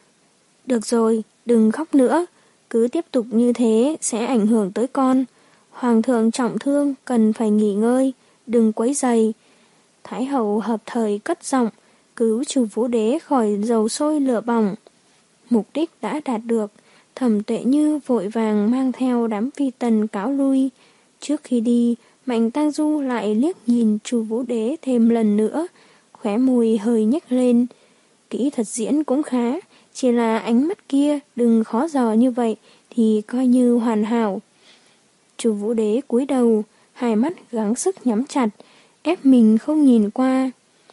Được rồi, đừng khóc nữa, cứ tiếp tục như thế sẽ ảnh hưởng tới con. Hoàng thượng trọng thương cần phải nghỉ ngơi, đừng quấy rầy. Thái hậu hợp thời cất giọng, cứu Chu Vũ Đế khỏi dầu sôi lửa bỏng. Mục đích đã đạt được, Thẩm Tuệ Như vội vàng mang theo đám phi tần cáo lui. Trước khi đi, Mạnh Tang Du lại liếc nhìn Chu Vũ Đế thêm lần nữa, khóe môi hơi nhếch lên. Kỹ thuật diễn cũng khá, chỉ là ánh mắt kia đừng khó dò như vậy thì coi như hoàn hảo. Chu Vũ Đế cúi đầu, hai mắt gắng sức nhắm chặt, ép mình không nhìn qua.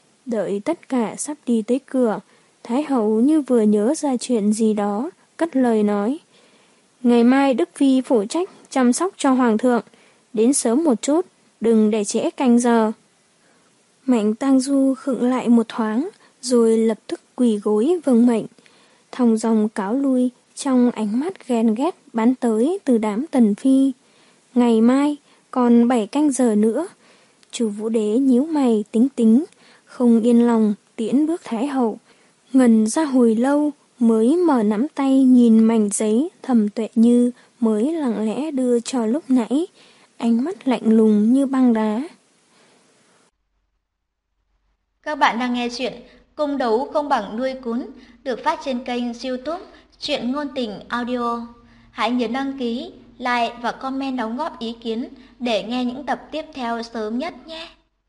Đợi tất cả sắp đi tới cửa, Thái hậu như vừa nhớ ra chuyện gì đó, cất lời nói. Ngày mai Đức Phi phụ trách chăm sóc cho Hoàng thượng, đến sớm một chút, đừng để trễ canh giờ. Mạnh Tang Du khựng lại một thoáng, rồi lập tức quỳ gối vâng mệnh. Thong dong cáo lui, trong ánh mắt ghen ghét bắn tới từ đám tần phi. Ngày mai, còn bảy canh giờ nữa. Chu Vũ Đế nhíu mày tính tính, không yên lòng tiễn bước Thái hậu. Ngần ra hồi lâu mới mở nắm tay nhìn mảnh giấy Thẩm Tuệ Như mới lặng lẽ đưa cho lúc nãy, ánh mắt lạnh lùng như băng đá. Các bạn đang nghe chuyện Cung đấu không bằng đuôi cún, được phát trên kênh YouTube Truyện Ngôn Tình Audio. Hãy nhớ đăng ký, like và comment đóng góp ý kiến để nghe những tập tiếp theo sớm nhất nhé.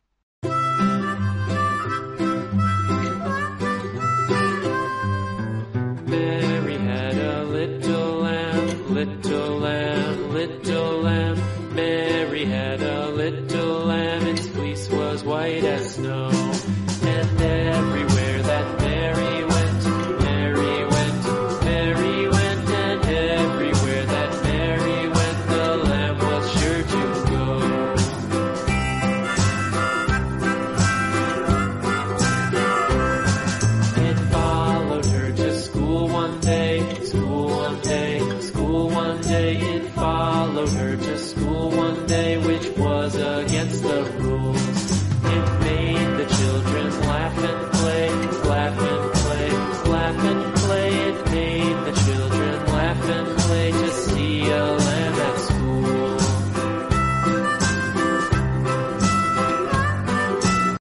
Mary had a little lamb, little lamb, little lamb. Mary had a little lamb, its fleece was white as snow. And everywhere that Mary went, Mary went, Mary went, and everywhere that Mary went, the lamb was sure to go. It followed her to school one day, school one day, school one day. It followed her to school one day, which was against the rules.